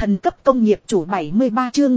Thần cấp công nghiệp chủ 73 chương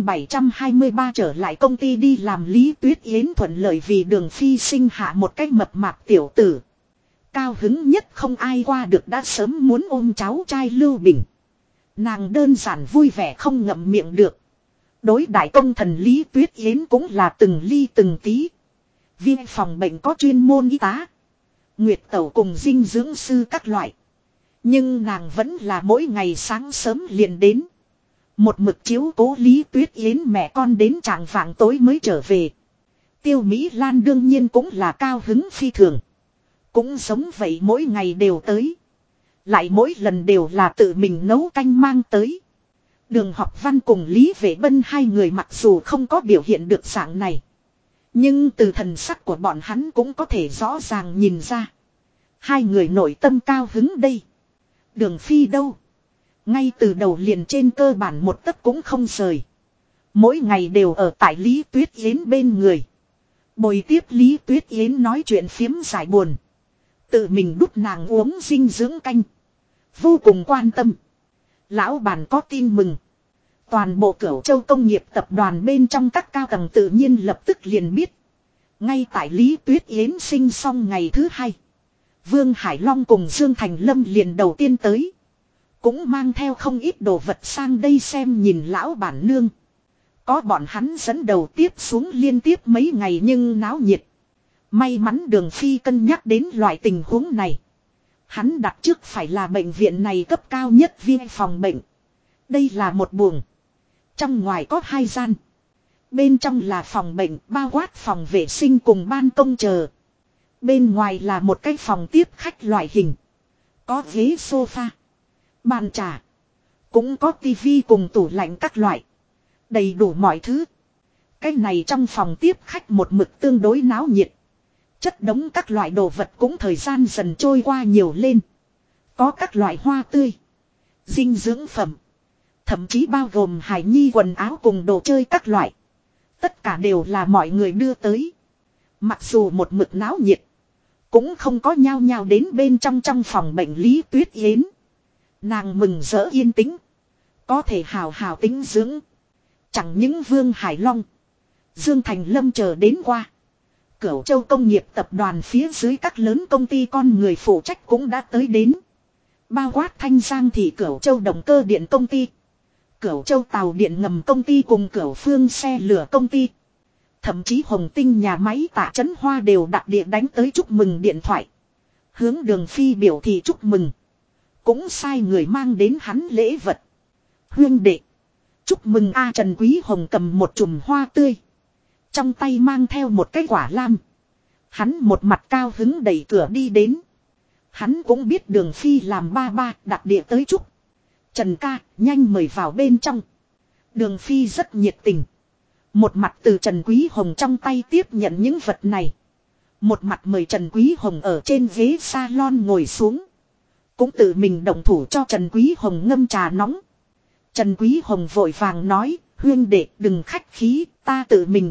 723 trở lại công ty đi làm. Lý Tuyết Yến thuận lợi vì Đường Phi sinh hạ một cách mập mạp tiểu tử. Cao hứng nhất không ai qua được đã sớm muốn ôm cháu trai Lưu Bình. Nàng đơn giản vui vẻ không ngậm miệng được. Đối đại công thần Lý Tuyết Yến cũng là từng ly từng tí. Viên phòng bệnh có chuyên môn y tá, nguyệt tẩu cùng dinh dưỡng sư các loại. Nhưng nàng vẫn là mỗi ngày sáng sớm liền đến. Một mực chiếu cố Lý Tuyết Yến mẹ con đến trạng vạng tối mới trở về. Tiêu Mỹ Lan đương nhiên cũng là cao hứng phi thường. Cũng giống vậy mỗi ngày đều tới. Lại mỗi lần đều là tự mình nấu canh mang tới. Đường Học Văn cùng Lý Vệ Bân hai người mặc dù không có biểu hiện được dạng này. Nhưng từ thần sắc của bọn hắn cũng có thể rõ ràng nhìn ra. Hai người nội tâm cao hứng đây. Đường Phi đâu? Ngay từ đầu liền trên cơ bản một tấc cũng không rời. Mỗi ngày đều ở tại Lý Tuyết Yến bên người. Bồi tiếp Lý Tuyết Yến nói chuyện phiếm giải buồn. Tự mình đút nàng uống dinh dưỡng canh. Vô cùng quan tâm. Lão bản có tin mừng. Toàn bộ Cửu Châu công nghiệp tập đoàn bên trong các cao tầng tự nhiên lập tức liền biết. Ngay tại Lý Tuyết Yến sinh xong ngày thứ hai. Vương Hải Long cùng Dương Thành Lâm liền đầu tiên tới. Cũng mang theo không ít đồ vật sang đây xem nhìn lão bản nương. Có bọn hắn dẫn đầu tiếp xuống liên tiếp mấy ngày nhưng náo nhiệt. May mắn Đường Phi cân nhắc đến loại tình huống này. Hắn đặt trước phải là bệnh viện này cấp cao nhất viên phòng bệnh. Đây là một buồng. Trong ngoài có 2 gian. Bên trong là phòng bệnh bao quát phòng vệ sinh cùng ban công chờ. Bên ngoài là một cái phòng tiếp khách loại hình. Có ghế sofa, bàn trà. Cũng có tivi cùng tủ lạnh các loại. Đầy đủ mọi thứ. Cái này trong phòng tiếp khách một mực tương đối náo nhiệt. Chất đống các loại đồ vật cũng thời gian dần trôi qua nhiều lên. Có các loại hoa tươi, dinh dưỡng phẩm. Thậm chí bao gồm hài nhi quần áo cùng đồ chơi các loại. Tất cả đều là mọi người đưa tới. Mặc dù một mực náo nhiệt. Cũng không có nhao nhao đến bên trong phòng bệnh Lý Tuyết Yến. Nàng mừng rỡ yên tĩnh. Có thể hào hào tính dưỡng. Chẳng những Vương Hải Long, Dương Thành Lâm chờ đến qua. Cửu Châu công nghiệp tập đoàn phía dưới các lớn công ty con người phụ trách cũng đã tới đến. Bao quát Thanh Giang thì Cửu Châu động cơ điện công ty, Cửu Châu tàu điện ngầm công ty cùng Cửu Phương xe lửa công ty. Thậm chí Hồng Tinh nhà máy Tạ Trấn Hoa đều đặc địa đánh tới chúc mừng điện thoại. Hướng Đường Phi biểu thị chúc mừng. Cũng sai người mang đến hắn lễ vật. Huyên đệ, chúc mừng A. Trần Quý Hồng cầm một chùm hoa tươi. Trong tay mang theo một cái quả lam. Hắn một mặt cao hứng đẩy cửa đi đến. Hắn cũng biết Đường Phi làm ba đặc địa tới chúc. Trần ca, nhanh mời vào bên trong. Đường Phi rất nhiệt tình. Một mặt từ Trần Quý Hồng trong tay tiếp nhận những vật này. Một mặt mời Trần Quý Hồng ở trên ghế salon ngồi xuống. Cũng tự mình động thủ cho Trần Quý Hồng ngâm trà nóng. Trần Quý Hồng vội vàng nói, huyên đệ đừng khách khí, ta tự mình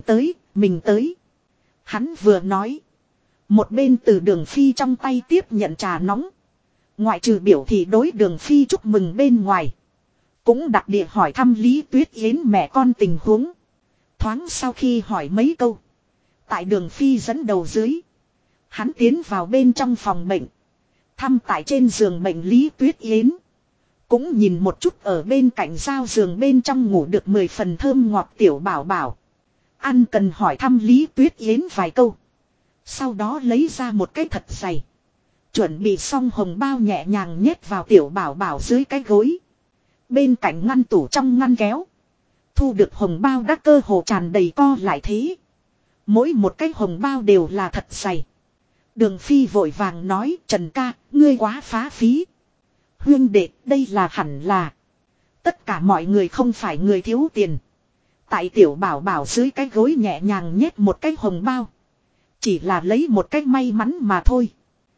tới. Hắn vừa nói. Một bên từ Đường Phi trong tay tiếp nhận trà nóng. Ngoại trừ biểu thị đối Đường Phi chúc mừng bên ngoài. Cũng đặc địa hỏi thăm Lý Tuyết Yến mẹ con tình huống. Thoáng sau khi hỏi mấy câu. Tại Đường Phi dẫn đầu dưới. Hắn tiến vào bên trong phòng bệnh. Thăm tại trên giường bệnh Lý Tuyết Yến. Cũng nhìn một chút ở bên cạnh giao giường bên trong ngủ được 10 phần thơm ngọt tiểu bảo bảo. Ăn cần hỏi thăm Lý Tuyết Yến vài câu. Sau đó lấy ra một cái thật dày. Chuẩn bị xong hồng bao nhẹ nhàng nhét vào tiểu bảo bảo dưới cái gối. Bên cạnh ngăn tủ trong ngăn kéo. Thu được hồng bao đã cơ hồ tràn đầy co lại thế. Mỗi một cái hồng bao đều là thật dày. Đường Phi vội vàng nói, Trần ca, ngươi quá phá phí. Huyên đệ, đây là hẳn là. Tất cả mọi người không phải người thiếu tiền. Tại tiểu bảo bảo dưới cái gối nhẹ nhàng nhét một cái hồng bao. Chỉ là lấy một cái may mắn mà thôi.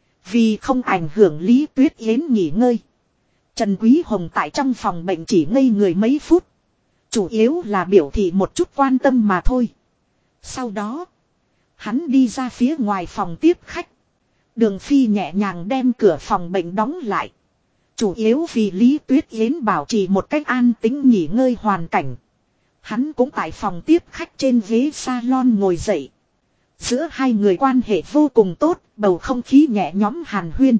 Vì không ảnh hưởng Lý Tuyết Yến nghỉ ngơi. Trần Quý Hồng tại trong phòng bệnh chỉ ngây người mấy phút. Chủ yếu là biểu thị một chút quan tâm mà thôi. Sau đó, hắn đi ra phía ngoài phòng tiếp khách. Đường Phi nhẹ nhàng đem cửa phòng bệnh đóng lại. Chủ yếu vì Lý Tuyết Yến bảo trì một cách an tĩnh nghỉ ngơi hoàn cảnh. Hắn cũng tại phòng tiếp khách trên ghế salon ngồi dậy. Giữa hai người quan hệ vô cùng tốt, bầu không khí nhẹ nhõm hàn huyên.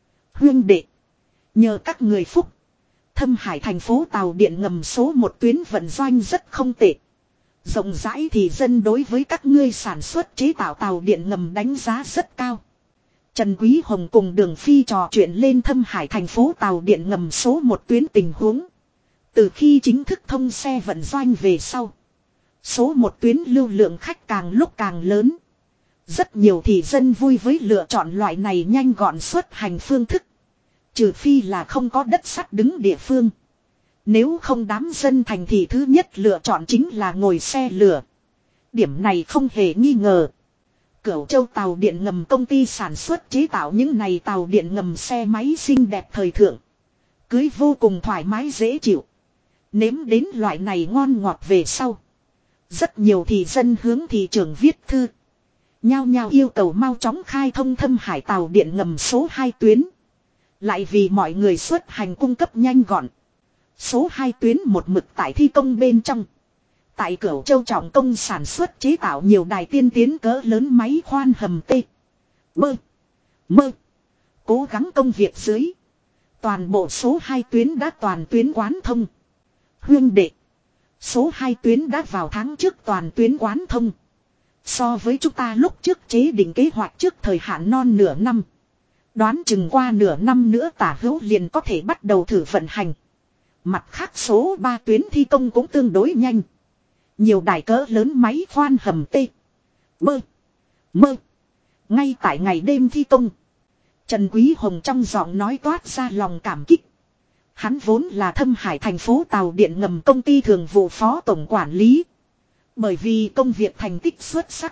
Huyên đệ. Nhờ các người phúc. Thâm Hải thành phố tàu điện ngầm số 1 tuyến vận doanh rất không tệ. Rộng rãi thì dân đối với các ngươi sản xuất chế tạo tàu điện ngầm đánh giá rất cao. Trần Quý Hồng cùng Đường Phi trò chuyện lên Thâm Hải thành phố tàu điện ngầm số 1 tuyến tình huống. Từ khi chính thức thông xe vận doanh về sau. Số 1 tuyến lưu lượng khách càng lúc càng lớn. Rất nhiều thị dân vui với lựa chọn loại này nhanh gọn xuất hành phương thức. Trừ phi là không có đất sắt đứng địa phương. Nếu không đám dân thành thị thứ nhất lựa chọn chính là ngồi xe lửa. Điểm này không hề nghi ngờ. Cửu Châu tàu điện ngầm công ty sản xuất chế tạo những này tàu điện ngầm xe máy xinh đẹp thời thượng. Cưới vô cùng thoải mái dễ chịu. Nếm đến loại này ngon ngọt về sau. Rất nhiều thị dân hướng thị trường viết thư. Nhao nhao yêu cầu mau chóng khai thông Thâm Hải tàu điện ngầm số 2 tuyến. Lại vì mọi người xuất hành cung cấp nhanh gọn. Số 2 tuyến một mực tại thi công bên trong. Tại Cửu Châu trọng công sản xuất chế tạo nhiều đài tiên tiến cỡ lớn máy khoan hầm T. Bơ. Mơ. Cố gắng công việc dưới. Toàn bộ số 2 tuyến đã toàn tuyến quán thông. Huyên đệ. Số 2 tuyến đã vào tháng trước toàn tuyến quán thông. So với chúng ta lúc trước chế định kế hoạch trước thời hạn non nửa năm. Đoán chừng qua nửa năm nữa tả hữu liền có thể bắt đầu thử vận hành. Mặt khác số 3 tuyến thi công cũng tương đối nhanh. Nhiều đài cỡ lớn máy khoan hầm T. Bơ. Mơ. Ngay tại ngày đêm thi công. Trần Quý Hồng trong giọng nói toát ra lòng cảm kích. Hắn vốn là Thâm Hải thành phố tàu điện ngầm công ty thường vụ phó tổng quản lý. Bởi vì công việc thành tích xuất sắc.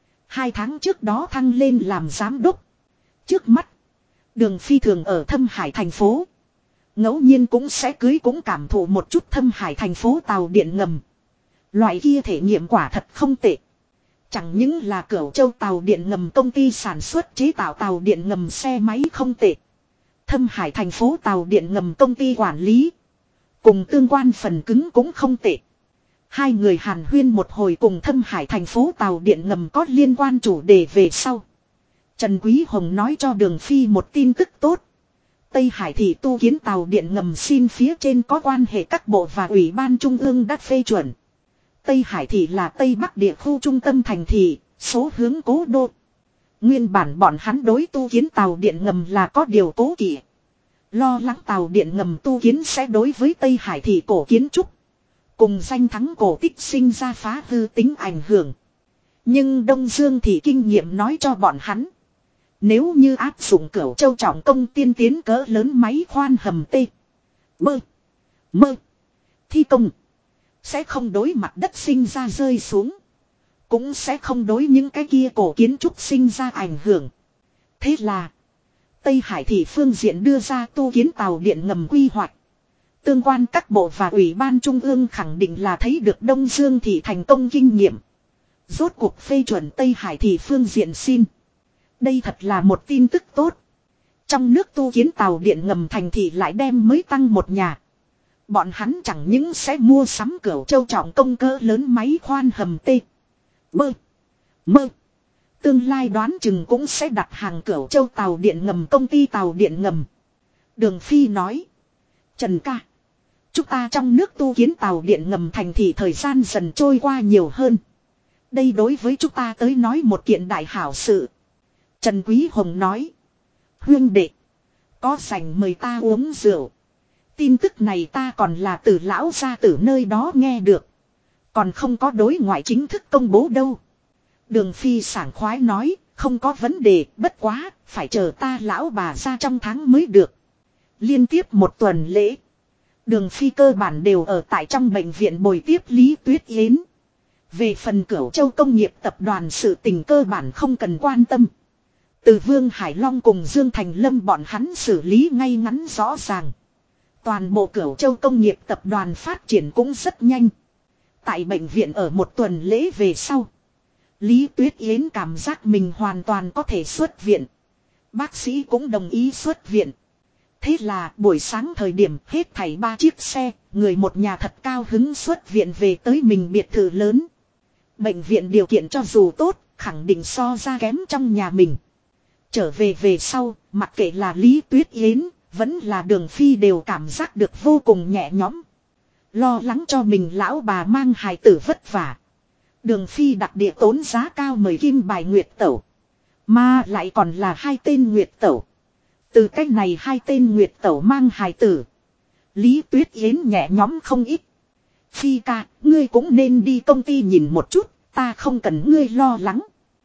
2 tháng trước đó thăng lên làm giám đốc. Trước mắt. Đường Phi thường ở Thâm Hải thành phố. Ngẫu nhiên cũng sẽ cưới cũng cảm thụ một chút Thâm Hải thành phố tàu điện ngầm. Loại kia thể nghiệm quả thật không tệ. Chẳng những là Cửu Châu tàu điện ngầm công ty sản xuất chế tạo tàu điện ngầm xe máy không tệ. Thâm Hải thành phố tàu điện ngầm công ty quản lý. Cùng tương quan phần cứng cũng không tệ. Hai người hàn huyên một hồi cùng Thâm Hải thành phố tàu điện ngầm có liên quan chủ đề về sau. Trần Quý Hồng nói cho Đường Phi một tin tức tốt. Tây Hải thị tu kiến tàu điện ngầm xin phía trên có quan hệ các bộ và ủy ban trung ương đã phê chuẩn. Tây Hải thị là Tây Bắc địa khu trung tâm thành thị, số hướng cố đô. Nguyên bản bọn hắn đối tu kiến tàu điện ngầm là có điều cố kỵ. Lo lắng tàu điện ngầm tu kiến sẽ đối với Tây Hải thị cổ kiến trúc. Cùng danh thắng cổ tích sinh ra phá hư tính ảnh hưởng. Nhưng Đông Dương thị kinh nghiệm nói cho bọn hắn. Nếu như áp dụng Cửu Châu trọng công tiên tiến cỡ lớn máy khoan hầm T. Bơ. Mơ. Thi công. Sẽ không đối mặt đất sinh ra rơi xuống. Cũng sẽ không đối những cái kia cổ kiến trúc sinh ra ảnh hưởng. Thế là. Tây Hải thị phương diện đưa ra tu kiến tàu điện ngầm quy hoạch. Tương quan các bộ và ủy ban trung ương khẳng định là thấy được Đông Dương thị thành công kinh nghiệm. Rốt cuộc phê chuẩn Tây Hải thị phương diện xin. Đây thật là một tin tức tốt. Trong nước tu kiến tàu điện ngầm thành thị lại đem mới tăng một nhà. Bọn hắn chẳng những sẽ mua sắm Cửu Châu trọng công cỡ lớn máy khoan hầm T. Bơ. Mơ. Tương lai đoán chừng cũng sẽ đặt hàng Cửu Châu tàu điện ngầm công ty tàu điện ngầm. Đường Phi nói. Trần ca. Chúng ta trong nước tu kiến tàu điện ngầm thành thị thời gian dần trôi qua nhiều hơn. Đây đối với chúng ta tới nói một kiện đại hảo sự. Trần Quý Hồng nói. Huyên đệ. Có rảnh mời ta uống rượu. Tin tức này ta còn là từ lão gia tử nơi đó nghe được. Còn không có đối ngoại chính thức công bố đâu. Đường Phi sảng khoái nói. Không có vấn đề, bất quá, phải chờ ta lão bà ra trong tháng mới được. Liên tiếp một tuần lễ. Đường Phi cơ bản đều ở tại trong bệnh viện bồi tiếp Lý Tuyết Yến. Về phần Cửu Châu công nghiệp tập đoàn sự tình cơ bản không cần quan tâm. Từ Vương Hải Long cùng Dương Thành Lâm bọn hắn xử lý ngay ngắn rõ ràng. Toàn bộ Cửu Châu công nghiệp tập đoàn phát triển cũng rất nhanh. Tại bệnh viện ở một tuần lễ về sau. Lý Tuyết Yến cảm giác mình hoàn toàn có thể xuất viện. Bác sĩ cũng đồng ý xuất viện. Thế là buổi sáng thời điểm hết thảy 3 chiếc xe, người một nhà thật cao hứng xuất viện về tới mình biệt thự lớn. Bệnh viện điều kiện cho dù tốt, khẳng định so ra kém trong nhà mình. Trở về về sau, mặc kệ là Lý Tuyết Yến, vẫn là Đường Phi đều cảm giác được vô cùng nhẹ nhõm. Lo lắng cho mình lão bà mang hài tử vất vả. Đường Phi đặc địa tốn giá cao mời kim bài nguyệt tẩu. Mà lại còn là 2 tên nguyệt tẩu. Từ cách này 2 tên nguyệt tẩu mang hài tử. Lý Tuyết Yến nhẹ nhõm không ít. Phi ca, ngươi cũng nên đi công ty nhìn một chút, ta không cần ngươi lo lắng.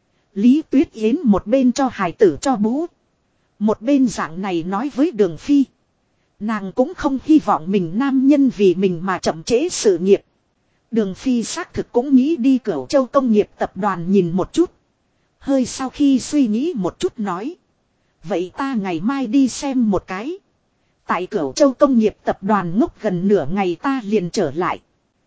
Lý Tuyết Yến một bên cho hài tử cho bú. Một bên dạng này nói với Đường Phi. Nàng cũng không hy vọng mình nam nhân vì mình mà chậm trễ sự nghiệp. Đường Phi xác thực cũng nghĩ đi Cửu Châu Công nghiệp tập đoàn nhìn một chút. Hơi sau khi suy nghĩ một chút nói. Vậy ta ngày mai đi xem một cái. Tại Cửu Châu Công nghiệp tập đoàn ngốc gần nửa ngày ta liền trở lại.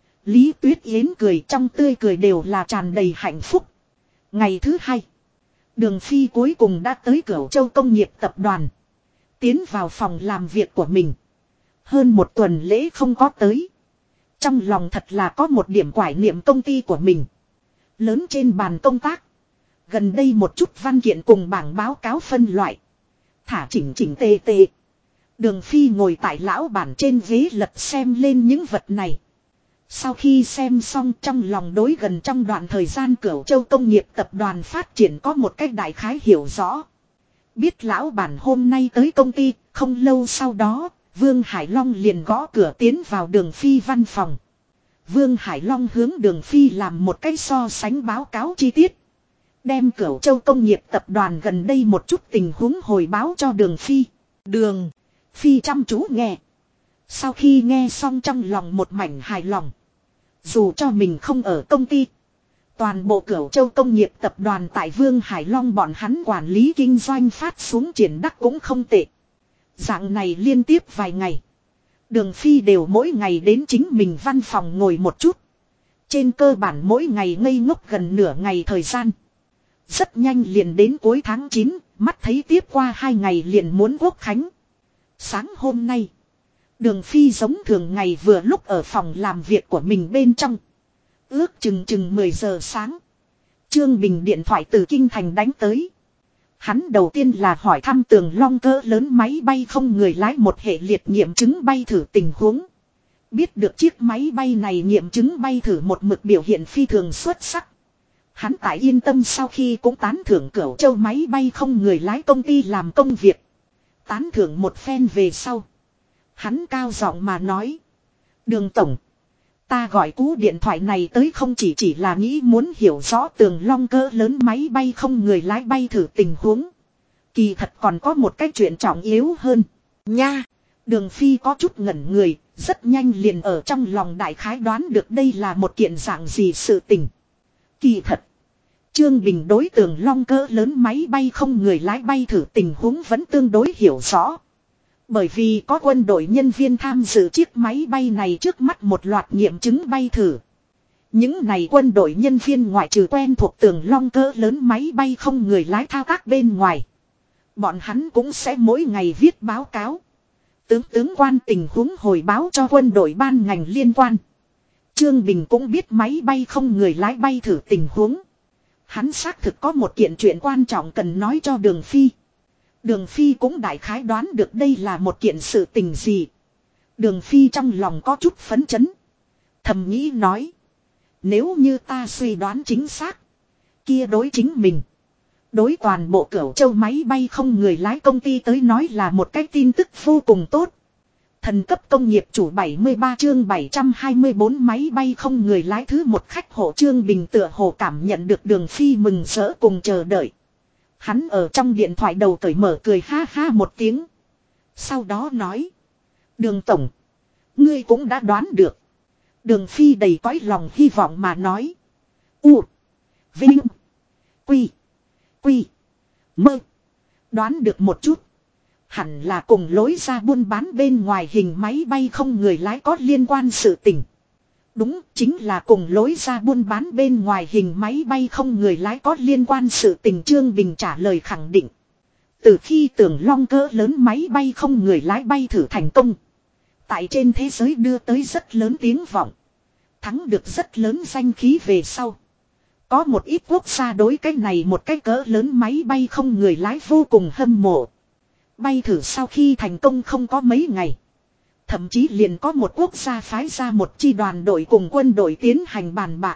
Lý Tuyết Yến cười trong tươi cười đều là tràn đầy hạnh phúc. Ngày thứ 2. Đường Phi cuối cùng đã tới Cửu Châu Công nghiệp tập đoàn. Tiến vào phòng làm việc của mình. Hơn một tuần lễ không có tới. Trong lòng thật là có một điểm quải niệm công ty của mình. Lớn trên bàn công tác. Gần đây một chút văn kiện cùng bảng báo cáo phân loại. Thả chỉnh chỉnh tề tề. Đường Phi ngồi tại lão bản trên ghế lật xem lên những vật này. Sau khi xem xong trong lòng đối gần trong đoạn thời gian Cửu Châu Công nghiệp tập đoàn phát triển có một cách đại khái hiểu rõ. Biết lão bản hôm nay tới công ty, không lâu sau đó, Vương Hải Long liền gõ cửa tiến vào Đường Phi văn phòng. Vương Hải Long hướng Đường Phi làm một cách so sánh báo cáo chi tiết. Đem Cửu Châu Công nghiệp tập đoàn gần đây một chút tình huống hồi báo cho Đường Phi. Đường Phi chăm chú nghe. Sau khi nghe xong trong lòng một mảnh hài lòng. Dù cho mình không ở công ty. Toàn bộ Cửu Châu Công nghiệp tập đoàn tại Vương Hải Long bọn hắn quản lý kinh doanh phát xuống triển đắc cũng không tệ. Dạng này liên tiếp vài ngày. Đường Phi đều mỗi ngày đến chính mình văn phòng ngồi một chút. Trên cơ bản mỗi ngày ngây ngốc gần nửa ngày thời gian. Rất nhanh liền đến cuối tháng 9, mắt thấy tiếp qua 2 ngày liền muốn Quốc khánh. Sáng hôm nay, Đường Phi giống thường ngày vừa lúc ở phòng làm việc của mình bên trong. Ước chừng 10 giờ sáng. Trương Bình điện thoại từ Kinh Thành đánh tới. Hắn đầu tiên là hỏi thăm Tường Long cỡ lớn máy bay không người lái một hệ liệt nghiệm chứng bay thử tình huống. Biết được chiếc máy bay này nghiệm chứng bay thử một mực biểu hiện phi thường xuất sắc. Hắn tại yên tâm sau khi cũng tán thưởng Cửu Châu máy bay không người lái công ty làm công việc. Tán thưởng một phen về sau. Hắn cao giọng mà nói. Đường tổng. Ta gọi cú điện thoại này tới không chỉ là nghĩ muốn hiểu rõ Tường Long cỡ lớn máy bay không người lái bay thử tình huống. Kỳ thật còn có một cái chuyện trọng yếu hơn. Nha. Đường Phi có chút ngẩn người. Rất nhanh liền ở trong lòng đại khái đoán được đây là một kiện dạng gì sự tình. Kỳ thật. Trương Bình đối Tường Long cỡ lớn máy bay không người lái bay thử tình huống vẫn tương đối hiểu rõ. Bởi vì có quân đội nhân viên tham dự chiếc máy bay này trước mắt một loạt nghiệm chứng bay thử. Những này quân đội nhân viên ngoại trừ quen thuộc Tường Long cỡ lớn máy bay không người lái thao tác bên ngoài. Bọn hắn cũng sẽ mỗi ngày viết báo cáo. Tướng quan tình huống hồi báo cho quân đội ban ngành liên quan. Trương Bình cũng biết máy bay không người lái bay thử tình huống. Hắn xác thực có một kiện chuyện quan trọng cần nói cho Đường Phi. Đường Phi cũng đại khái đoán được đây là một kiện sự tình gì. Đường Phi trong lòng có chút phấn chấn. Thầm nghĩ nói. Nếu như ta suy đoán chính xác. Kia đối chính mình. Đối toàn bộ Cửu Châu máy bay không người lái công ty tới nói là một cái tin tức vô cùng tốt. Thần cấp công nghiệp chủ 73 chương 724 máy bay không người lái thứ một khách hộ Trương Bình tựa hồ cảm nhận được Đường Phi mừng rỡ cùng chờ đợi. Hắn ở trong điện thoại đầu cởi mở cười ha ha một tiếng. Sau đó nói. Đường tổng. Ngươi cũng đã đoán được. Đường Phi đầy cõi lòng hy vọng mà nói. U. Vinh. Quy. Quy. Mơ. Đoán được một chút. Hẳn là cùng lối ra buôn bán bên ngoài hình máy bay không người lái có liên quan sự tình. Đúng, chính là cùng lối ra buôn bán bên ngoài hình máy bay không người lái có liên quan sự tình. Trương Bình trả lời khẳng định. Từ khi tường long cỡ lớn máy bay không người lái bay thử thành công. Tại trên thế giới đưa tới rất lớn tiếng vọng. Thắng được rất lớn danh khí về sau. Có một ít quốc gia đối cái này một cái cỡ lớn máy bay không người lái vô cùng hâm mộ. Bay thử sau khi thành công không có mấy ngày. Thậm chí liền có một quốc gia phái ra một chi đoàn đội cùng quân đội tiến hành bàn bạc.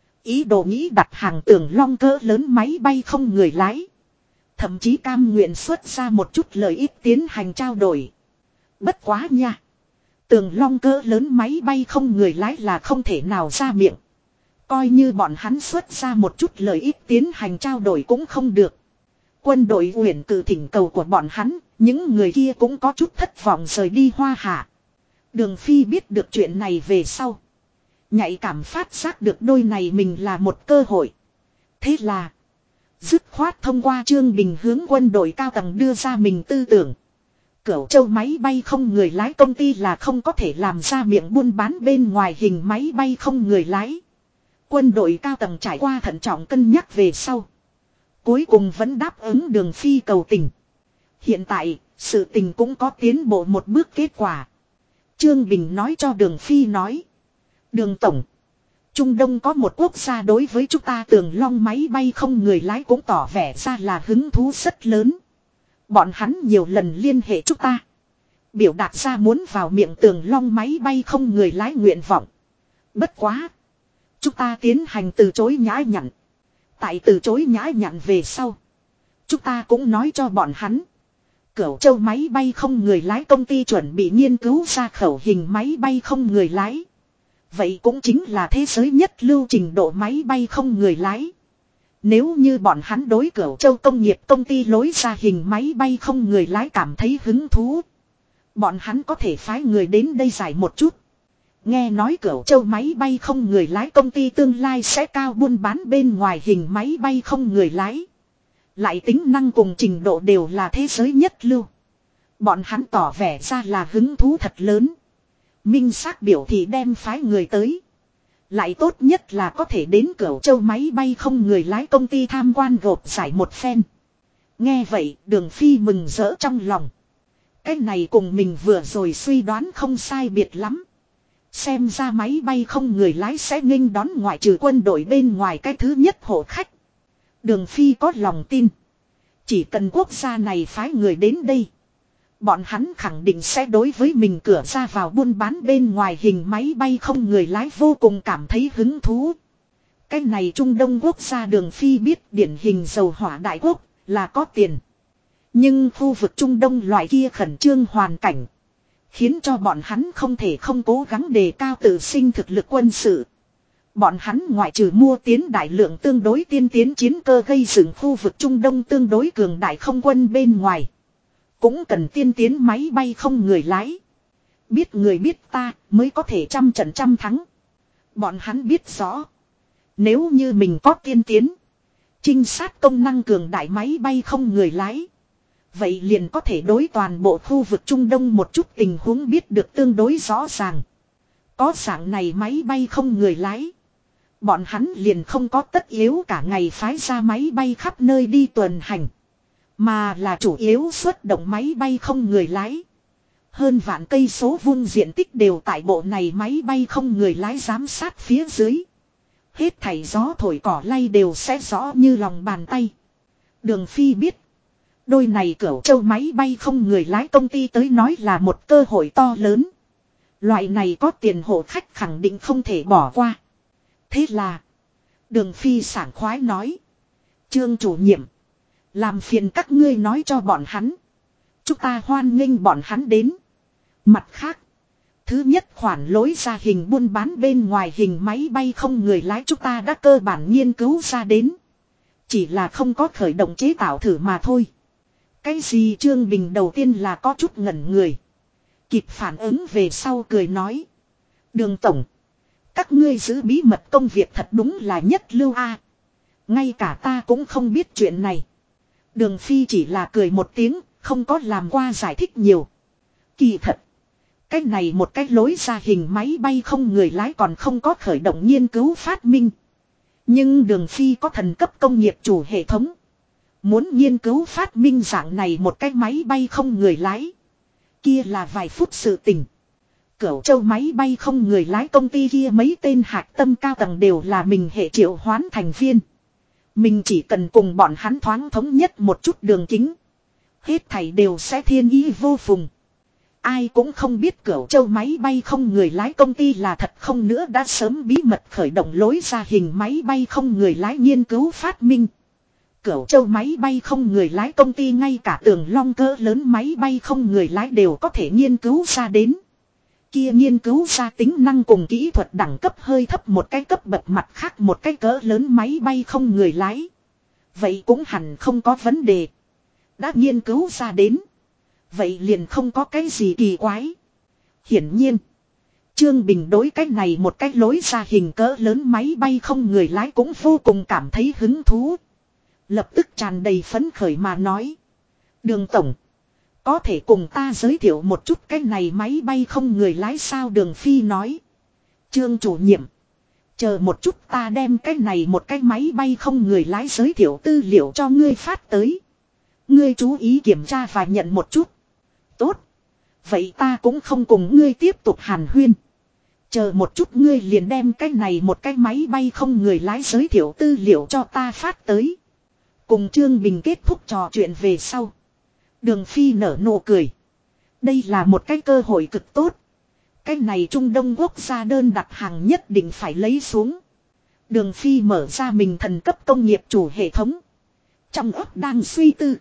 Ý đồ nghĩ đặt hàng tường long cỡ lớn máy bay không người lái. Thậm chí cam nguyện xuất ra một chút lợi ích tiến hành trao đổi. Bất quá nha. Tường long cỡ lớn máy bay không người lái là không thể nào ra miệng. Coi như bọn hắn xuất ra một chút lợi ích tiến hành trao đổi cũng không được. Quân đội uyển cử thỉnh cầu của bọn hắn, những người kia cũng có chút thất vọng rời đi Hoa Hạ. Đường Phi biết được chuyện này về sau. Nhạy cảm phát giác được đôi này mình là một cơ hội. Thế là dứt khoát thông qua Trương Bình hướng quân đội cao tầng đưa ra mình tư tưởng. Cửu Châu máy bay không người lái công ty là không có thể làm ra miệng buôn bán bên ngoài hình máy bay không người lái. Quân đội cao tầng trải qua thận trọng cân nhắc về sau. Cuối cùng vẫn đáp ứng Đường Phi cầu tình. Hiện tại, sự tình cũng có tiến bộ một bước kết quả. Trương Bình nói cho Đường Phi nói. Đường Tổng. Trung Đông có một quốc gia đối với chúng ta tường long máy bay không người lái cũng tỏ vẻ ra là hứng thú rất lớn. Bọn hắn nhiều lần liên hệ chúng ta. Biểu đạt ra muốn vào miệng tường long máy bay không người lái nguyện vọng. Bất quá. Chúng ta tiến hành từ chối nhã nhặn. Tại từ chối nhã nhặn về sau. Chúng ta cũng nói cho bọn hắn. Cửu Châu máy bay không người lái công ty chuẩn bị nghiên cứu ra khẩu hình máy bay không người lái. Vậy cũng chính là thế giới nhất lưu trình độ máy bay không người lái. Nếu như bọn hắn đối Cửu Châu công nghiệp công ty lối ra hình máy bay không người lái cảm thấy hứng thú. Bọn hắn có thể phái người đến đây giải một chút. Nghe nói Cửu Châu máy bay không người lái công ty tương lai sẽ cao buôn bán bên ngoài hình máy bay không người lái. Lại tính năng cùng trình độ đều là thế giới nhất lưu. Bọn hắn tỏ vẻ ra là hứng thú thật lớn. Minh xác biểu thị đem phái người tới. Lại tốt nhất là có thể đến Cửu Châu máy bay không người lái công ty tham quan gộp giải một phen. Nghe vậy Đường Phi mừng rỡ trong lòng. Cái này cùng mình vừa rồi suy đoán không sai biệt lắm. Xem ra máy bay không người lái sẽ nghênh đón ngoại trừ quân đội bên ngoài cái thứ nhất hộ khách. Đường Phi có lòng tin. Chỉ cần quốc gia này phái người đến đây. Bọn hắn khẳng định sẽ đối với mình cửa ra vào buôn bán bên ngoài hình máy bay không người lái vô cùng cảm thấy hứng thú. Cái này Trung Đông quốc gia Đường Phi biết điển hình dầu hỏa đại quốc là có tiền. Nhưng khu vực Trung Đông loại kia khẩn trương hoàn cảnh. Khiến cho bọn hắn không thể không cố gắng đề cao tự sinh thực lực quân sự. Bọn hắn ngoại trừ mua tiến đại lượng tương đối tiên tiến chiến cơ gây dựng khu vực Trung Đông tương đối cường đại không quân bên ngoài. Cũng cần tiên tiến máy bay không người lái. Biết người biết ta mới có thể trăm trận trăm thắng. Bọn hắn biết rõ. Nếu như mình có tiên tiến. Trinh sát công năng cường đại máy bay không người lái. Vậy liền có thể đối toàn bộ khu vực Trung Đông một chút tình huống biết được tương đối rõ ràng. Có dạng này máy bay không người lái. Bọn hắn liền không có tất yếu cả ngày phái ra máy bay khắp nơi đi tuần hành. Mà là chủ yếu xuất động máy bay không người lái. Hơn vạn cây số vuông diện tích đều tại bộ này máy bay không người lái giám sát phía dưới. Hết thảy gió thổi cỏ lay đều sẽ rõ như lòng bàn tay. Đường Phi biết. Đôi này Cửu Châu máy bay không người lái công ty tới nói là một cơ hội to lớn. Loại này có tiền hộ khách khẳng định không thể bỏ qua. Thế là. Đường Phi sảng khoái nói. Trương chủ nhiệm. Làm phiền các ngươi nói cho bọn hắn. Chúng ta hoan nghênh bọn hắn đến. Mặt khác. Thứ nhất khoản lối ra hình buôn bán bên ngoài hình máy bay không người lái chúng ta đã cơ bản nghiên cứu ra đến. Chỉ là không có khởi động chế tạo thử mà thôi. Cái gì Trương Bình đầu tiên là có chút ngẩn người. Kịp phản ứng về sau cười nói. Đường Tổng. Các ngươi giữ bí mật công việc thật đúng là nhất lưu a. Ngay cả ta cũng không biết chuyện này. Đường Phi chỉ là cười một tiếng, không có làm qua giải thích nhiều. Kỳ thật. Cái này một cái lối ra hình máy bay không người lái còn không có khởi động nghiên cứu phát minh. Nhưng Đường Phi có thần cấp công nghiệp chủ hệ thống. Muốn nghiên cứu phát minh dạng này một cái máy bay không người lái. Kia là vài phút sự tình. Cửu Châu máy bay không người lái công ty kia mấy tên hạch tâm cao tầng đều là mình hệ triệu hoán thành viên. Mình chỉ cần cùng bọn hắn thoáng thống nhất một chút đường kính. Hết thảy đều sẽ thiên ý vô phùng. Ai cũng không biết Cửu Châu máy bay không người lái công ty là thật không nữa đã sớm bí mật khởi động lối ra hình máy bay không người lái nghiên cứu phát minh. Cửu Châu máy bay không người lái công ty ngay cả Tường Long cỡ lớn máy bay không người lái đều có thể nghiên cứu ra đến. Kia nghiên cứu ra tính năng cùng kỹ thuật đẳng cấp hơi thấp một cái cấp bậc mặt khác một cái cỡ lớn máy bay không người lái. Vậy cũng hẳn không có vấn đề. Đã nghiên cứu ra đến. Vậy liền không có cái gì kỳ quái. Hiển nhiên. Trương Bình đối cái này một cái lối ra hình cỡ lớn máy bay không người lái cũng vô cùng cảm thấy hứng thú. Lập tức tràn đầy phấn khởi mà nói. Đường tổng. Có thể cùng ta giới thiệu một chút cái này máy bay không người lái sao Đường Phi nói. Trương chủ nhiệm. Chờ một chút ta đem cái này một cái máy bay không người lái giới thiệu tư liệu cho ngươi phát tới. Ngươi chú ý kiểm tra và nhận một chút. Tốt. Vậy ta cũng không cùng ngươi tiếp tục hàn huyên. Chờ một chút ngươi liền đem cái này một cái máy bay không người lái giới thiệu tư liệu cho ta phát tới. Cùng Trương Bình kết thúc trò chuyện về sau. Đường Phi nở nụ cười. Đây là một cái cơ hội cực tốt. Cái này Trung Đông quốc gia đơn đặt hàng nhất định phải lấy xuống. Đường Phi mở ra mình thần cấp công nghiệp chủ hệ thống. Trong óc đang suy tư.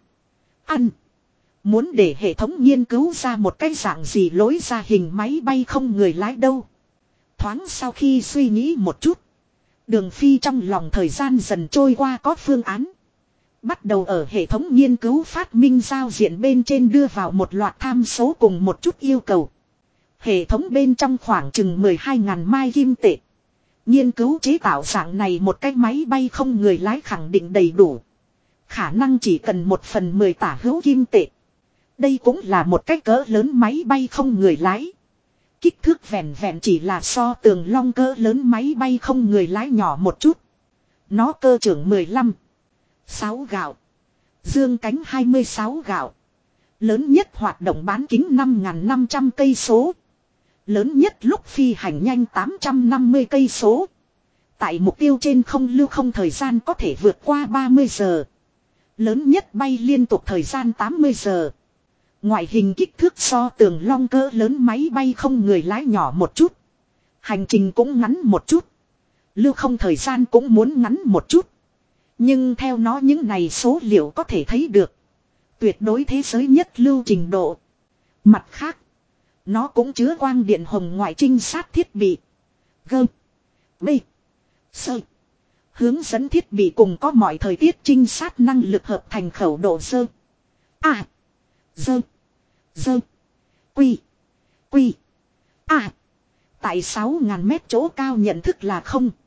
Muốn để hệ thống nghiên cứu ra một cái dạng gì lối ra hình máy bay không người lái đâu. Thoáng sau khi suy nghĩ một chút. Đường Phi trong lòng thời gian dần trôi qua có phương án. Bắt đầu ở hệ thống nghiên cứu phát minh giao diện bên trên đưa vào một loạt tham số cùng một chút yêu cầu. Hệ thống bên trong khoảng chừng 12.000 mai kim tệ. Nghiên cứu chế tạo dạng này một cái máy bay không người lái khẳng định đầy đủ. Khả năng chỉ cần 1/10 tả hữu kim tệ. Đây cũng là một cái cỡ lớn máy bay không người lái. Kích thước vẹn vẹn chỉ là so Tường Long cỡ lớn máy bay không người lái nhỏ một chút. Nó cơ trưởng 15,6 gạo. Dương cánh 26 gạo. Lớn nhất hoạt động bán kính 5.500 cây số. Lớn nhất lúc phi hành nhanh 850 cây số. Tại mục tiêu trên không lưu không thời gian có thể vượt qua 30 giờ. Lớn nhất bay liên tục thời gian 80 giờ. Ngoại hình kích thước so Tường Long cỡ lớn máy bay không người lái nhỏ một chút. Hành trình cũng ngắn một chút. Lưu không thời gian cũng muốn ngắn một chút. Nhưng theo nó những này số liệu có thể thấy được. Tuyệt đối thế giới nhất lưu trình độ. Mặt khác. Nó cũng chứa quang điện hồng ngoại trinh sát thiết bị. Gơm. B. Sơ. Hướng dẫn thiết bị cùng có mọi thời tiết trinh sát năng lực hợp thành khẩu độ sơ. A. Dơ. Dơ. Quy. Quy. A. Tại 6.000 mét chỗ cao nhận thức là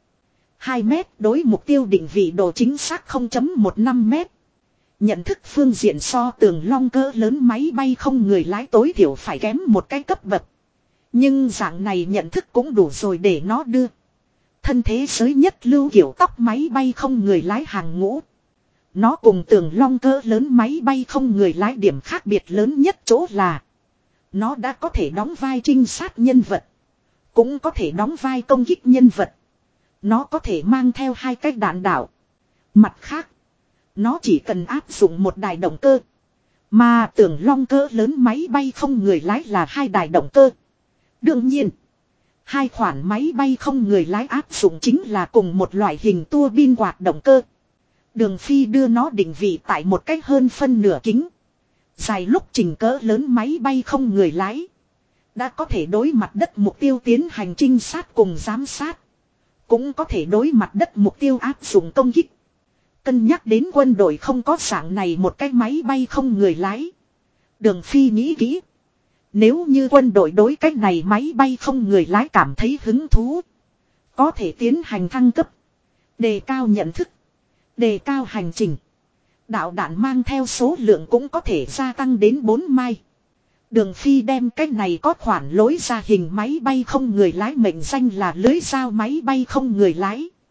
0,2 mét đối mục tiêu định vị độ chính xác 0,15 mét. Nhận thức phương diện so Tường Long cỡ lớn máy bay không người lái tối thiểu phải kém một cái cấp bậc. Nhưng dạng này nhận thức cũng đủ rồi để nó đưa. Thân thế giới nhất lưu kiểu tóc máy bay không người lái hàng ngũ. Nó cùng Tường Long cỡ lớn máy bay không người lái điểm khác biệt lớn nhất chỗ là. Nó đã có thể đóng vai trinh sát nhân vật. Cũng có thể đóng vai công kích nhân vật. Nó có thể mang theo 2 cái đạn đạo. Mặt khác. Nó chỉ cần áp dụng một đài động cơ. Mà Tường Long cỡ lớn máy bay không người lái là 2 đài động cơ. Đương nhiên. 2 khoản máy bay không người lái áp dụng chính là cùng một loại hình tua bin quạt động cơ. Đường Phi đưa nó định vị tại một cách hơn phân nửa kính. Dài lúc trình cỡ lớn máy bay không người lái. Đã có thể đối mặt đất mục tiêu tiến hành trinh sát cùng giám sát. Cũng có thể đối mặt đất mục tiêu áp dụng công kích. Cân nhắc đến quân đội không có dạng này một cái máy bay không người lái. Đường Phi nghĩ kỹ. Nếu như quân đội đối cái này máy bay không người lái cảm thấy hứng thú. Có thể tiến hành thăng cấp. Đề cao nhận thức. Đề cao hành trình. Đạo đạn mang theo số lượng cũng có thể gia tăng đến 4 mai. Đường Phi đem cái này có khoản lối ra hình máy bay không người lái mệnh danh là lưới dao máy bay không người lái.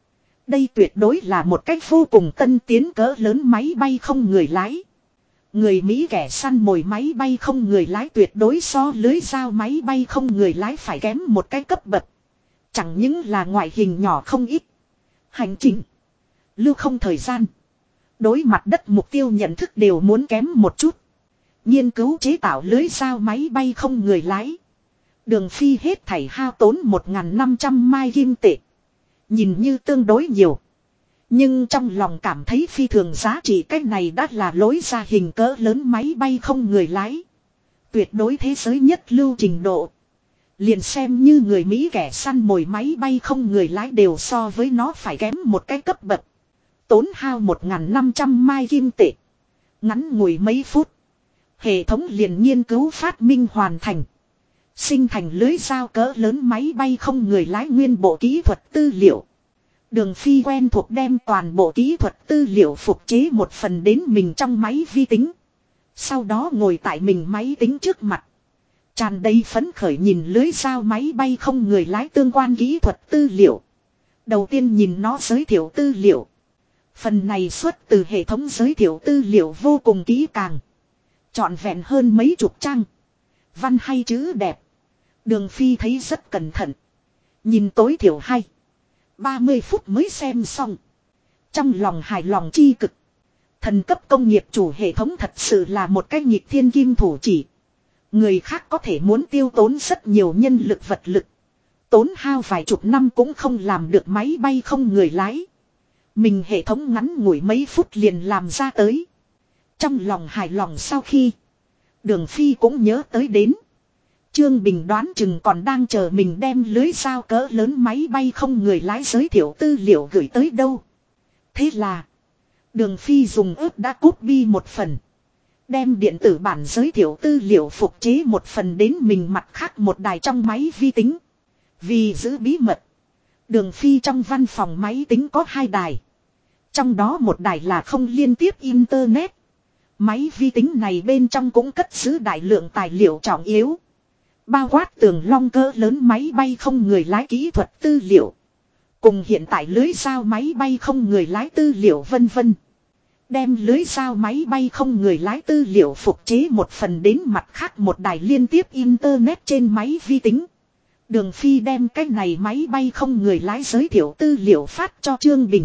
Đây tuyệt đối là một cách vô cùng tân tiến cỡ lớn máy bay không người lái. Người Mỹ kẻ săn mồi máy bay không người lái tuyệt đối so lưới dao máy bay không người lái phải kém một cái cấp bậc. Chẳng những là ngoại hình nhỏ không ít. Hành trình, lưu không thời gian, đối mặt đất mục tiêu nhận thức đều muốn kém một chút. Nghiên cứu chế tạo lưới dao máy bay không người lái. Đường Phi hết thảy hao tốn 1.500 mai kim tệ. Nhìn như tương đối nhiều. Nhưng trong lòng cảm thấy phi thường giá trị, cái này đã là lối ra hình cỡ lớn máy bay không người lái. Tuyệt đối thế giới nhất lưu trình độ. Liền xem như người Mỹ kẻ săn mồi máy bay không người lái đều so với nó phải kém một cái cấp bậc. Tốn hao 1.500 mai kim tệ. Ngắn ngủi mấy phút. Hệ thống liền nghiên cứu phát minh hoàn thành. Sinh thành lưới dao cỡ lớn máy bay không người lái nguyên bộ kỹ thuật tư liệu. Đường Phi quen thuộc đem toàn bộ kỹ thuật tư liệu phục chế một phần đến mình trong máy vi tính. Sau đó ngồi tại mình máy tính trước mặt. Tràn đầy phấn khởi nhìn lưới dao máy bay không người lái tương quan kỹ thuật tư liệu. Đầu tiên nhìn nó giới thiệu tư liệu. Phần này xuất từ hệ thống giới thiệu tư liệu vô cùng kỹ càng. Trọn vẹn hơn mấy chục trang. Văn hay chữ đẹp. Đường Phi thấy rất cẩn thận. Nhìn tối thiểu 30 phút mới xem xong. Trong lòng hài lòng chi cực. Thần cấp công nghiệp chủ hệ thống thật sự là một cái nghịch thiên kim thủ chỉ. Người khác có thể muốn tiêu tốn rất nhiều nhân lực vật lực. Tốn hao vài chục năm cũng không làm được máy bay không người lái. Mình hệ thống ngắn ngủi mấy phút liền làm ra tới. Trong lòng hài lòng sau khi. Đường Phi cũng nhớ tới đến. Trương Bình đoán chừng còn đang chờ mình đem lưới dao cỡ lớn máy bay không người lái giới thiệu tư liệu gửi tới đâu. Thế là. Đường Phi dùng ớt đã copy một phần. Đem điện tử bản giới thiệu tư liệu phục chế một phần đến mình mặt khác một đài trong máy vi tính. Vì giữ bí mật. Đường Phi trong văn phòng máy tính có 2 đài. Trong đó một đài là không liên tiếp internet. Máy vi tính này bên trong cũng cất giữ đại lượng tài liệu trọng yếu. Bao quát tường long cỡ lớn máy bay không người lái kỹ thuật tư liệu. Cùng hiện tại lưới dao máy bay không người lái tư liệu vân vân. Đem lưới dao máy bay không người lái tư liệu phục chế một phần đến mặt khác một đài liên tiếp internet trên máy vi tính. Đường Phi đem cái này máy bay không người lái giới thiệu tư liệu phát cho Trương Bình.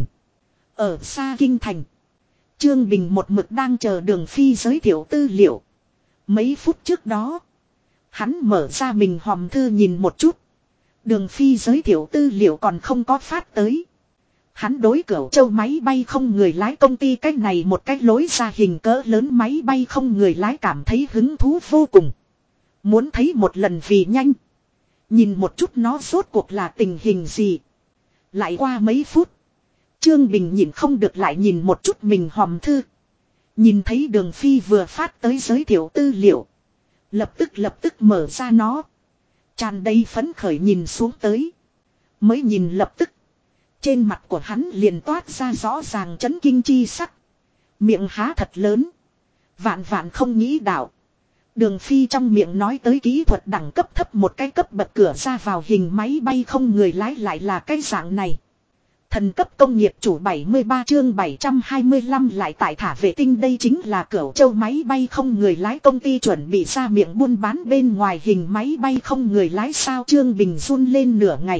Ở xa Kinh Thành. Trương Bình một mực đang chờ Đường Phi giới thiệu tư liệu. Mấy phút trước đó. Hắn mở ra mình hòm thư nhìn một chút. Đường Phi giới thiệu tư liệu còn không có phát tới. Hắn đối Cửu Châu máy bay không người lái công ty cách này một cách lối ra hình cỡ lớn máy bay không người lái cảm thấy hứng thú vô cùng. Muốn thấy một lần vì nhanh. Nhìn một chút nó rốt cuộc là tình hình gì. Lại qua mấy phút. Trương Bình nhìn không được lại nhìn một chút mình hòm thư. Nhìn thấy Đường Phi vừa phát tới giới thiệu tư liệu. Lập tức mở ra nó. Tràn đầy phấn khởi nhìn xuống tới. Mới nhìn lập tức. Trên mặt của hắn liền toát ra rõ ràng chấn kinh chi sắc. Miệng há thật lớn. Vạn vạn không nghĩ đạo. Đường Phi trong miệng nói tới kỹ thuật đẳng cấp thấp một cái cấp bậc cửa ra vào hình máy bay không người lái lại là cái dạng này. Thần cấp công nghiệp chủ 73 chương 725 lại tại thả vệ tinh, đây chính là Cửu Châu máy bay không người lái công ty chuẩn bị ra miệng buôn bán bên ngoài hình máy bay không người lái sao. Trương Bình run lên nửa ngày.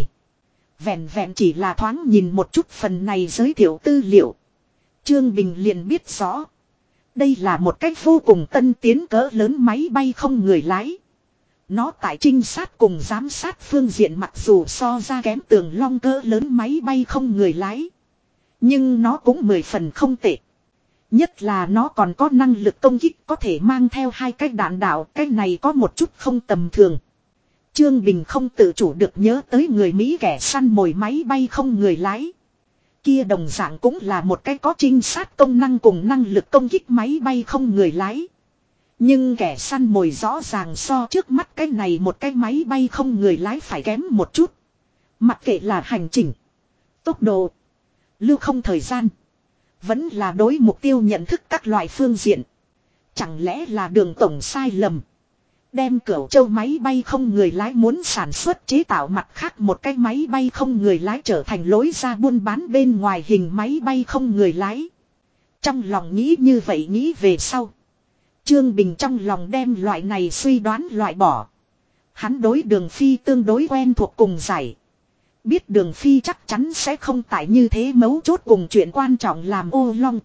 Vẹn vẹn chỉ là thoáng nhìn một chút phần này giới thiệu tư liệu. Trương Bình liền biết rõ. Đây là một cách vô cùng tân tiến cỡ lớn máy bay không người lái. Nó tại trinh sát cùng giám sát phương diện mặc dù so ra kém tường long cỡ lớn máy bay không người lái. Nhưng nó cũng 10 phần không tệ. Nhất là nó còn có năng lực công kích có thể mang theo 2 cái đạn đạo. Cái này có một chút không tầm thường. Trương Bình không tự chủ được nhớ tới người Mỹ kẻ săn mồi máy bay không người lái. Kia đồng dạng cũng là một cái có trinh sát công năng cùng năng lực công kích máy bay không người lái. Nhưng kẻ săn mồi rõ ràng so trước mắt cái này một cái máy bay không người lái phải kém một chút. Mặc kệ là hành trình, tốc độ, lưu không thời gian, vẫn là đối mục tiêu nhận thức các loại phương diện. Chẳng lẽ là đường tổng sai lầm. Đem Cửu Châu máy bay không người lái muốn sản xuất chế tạo mặt khác một cái máy bay không người lái trở thành lối ra buôn bán bên ngoài hình máy bay không người lái. Trong lòng nghĩ như vậy nghĩ về sau. Trương Bình trong lòng đem loại này suy đoán loại bỏ. Hắn đối Đường Phi tương đối quen thuộc cùng giải. Biết Đường Phi chắc chắn sẽ không tại như thế mấu chốt cùng chuyện quan trọng làm ô long.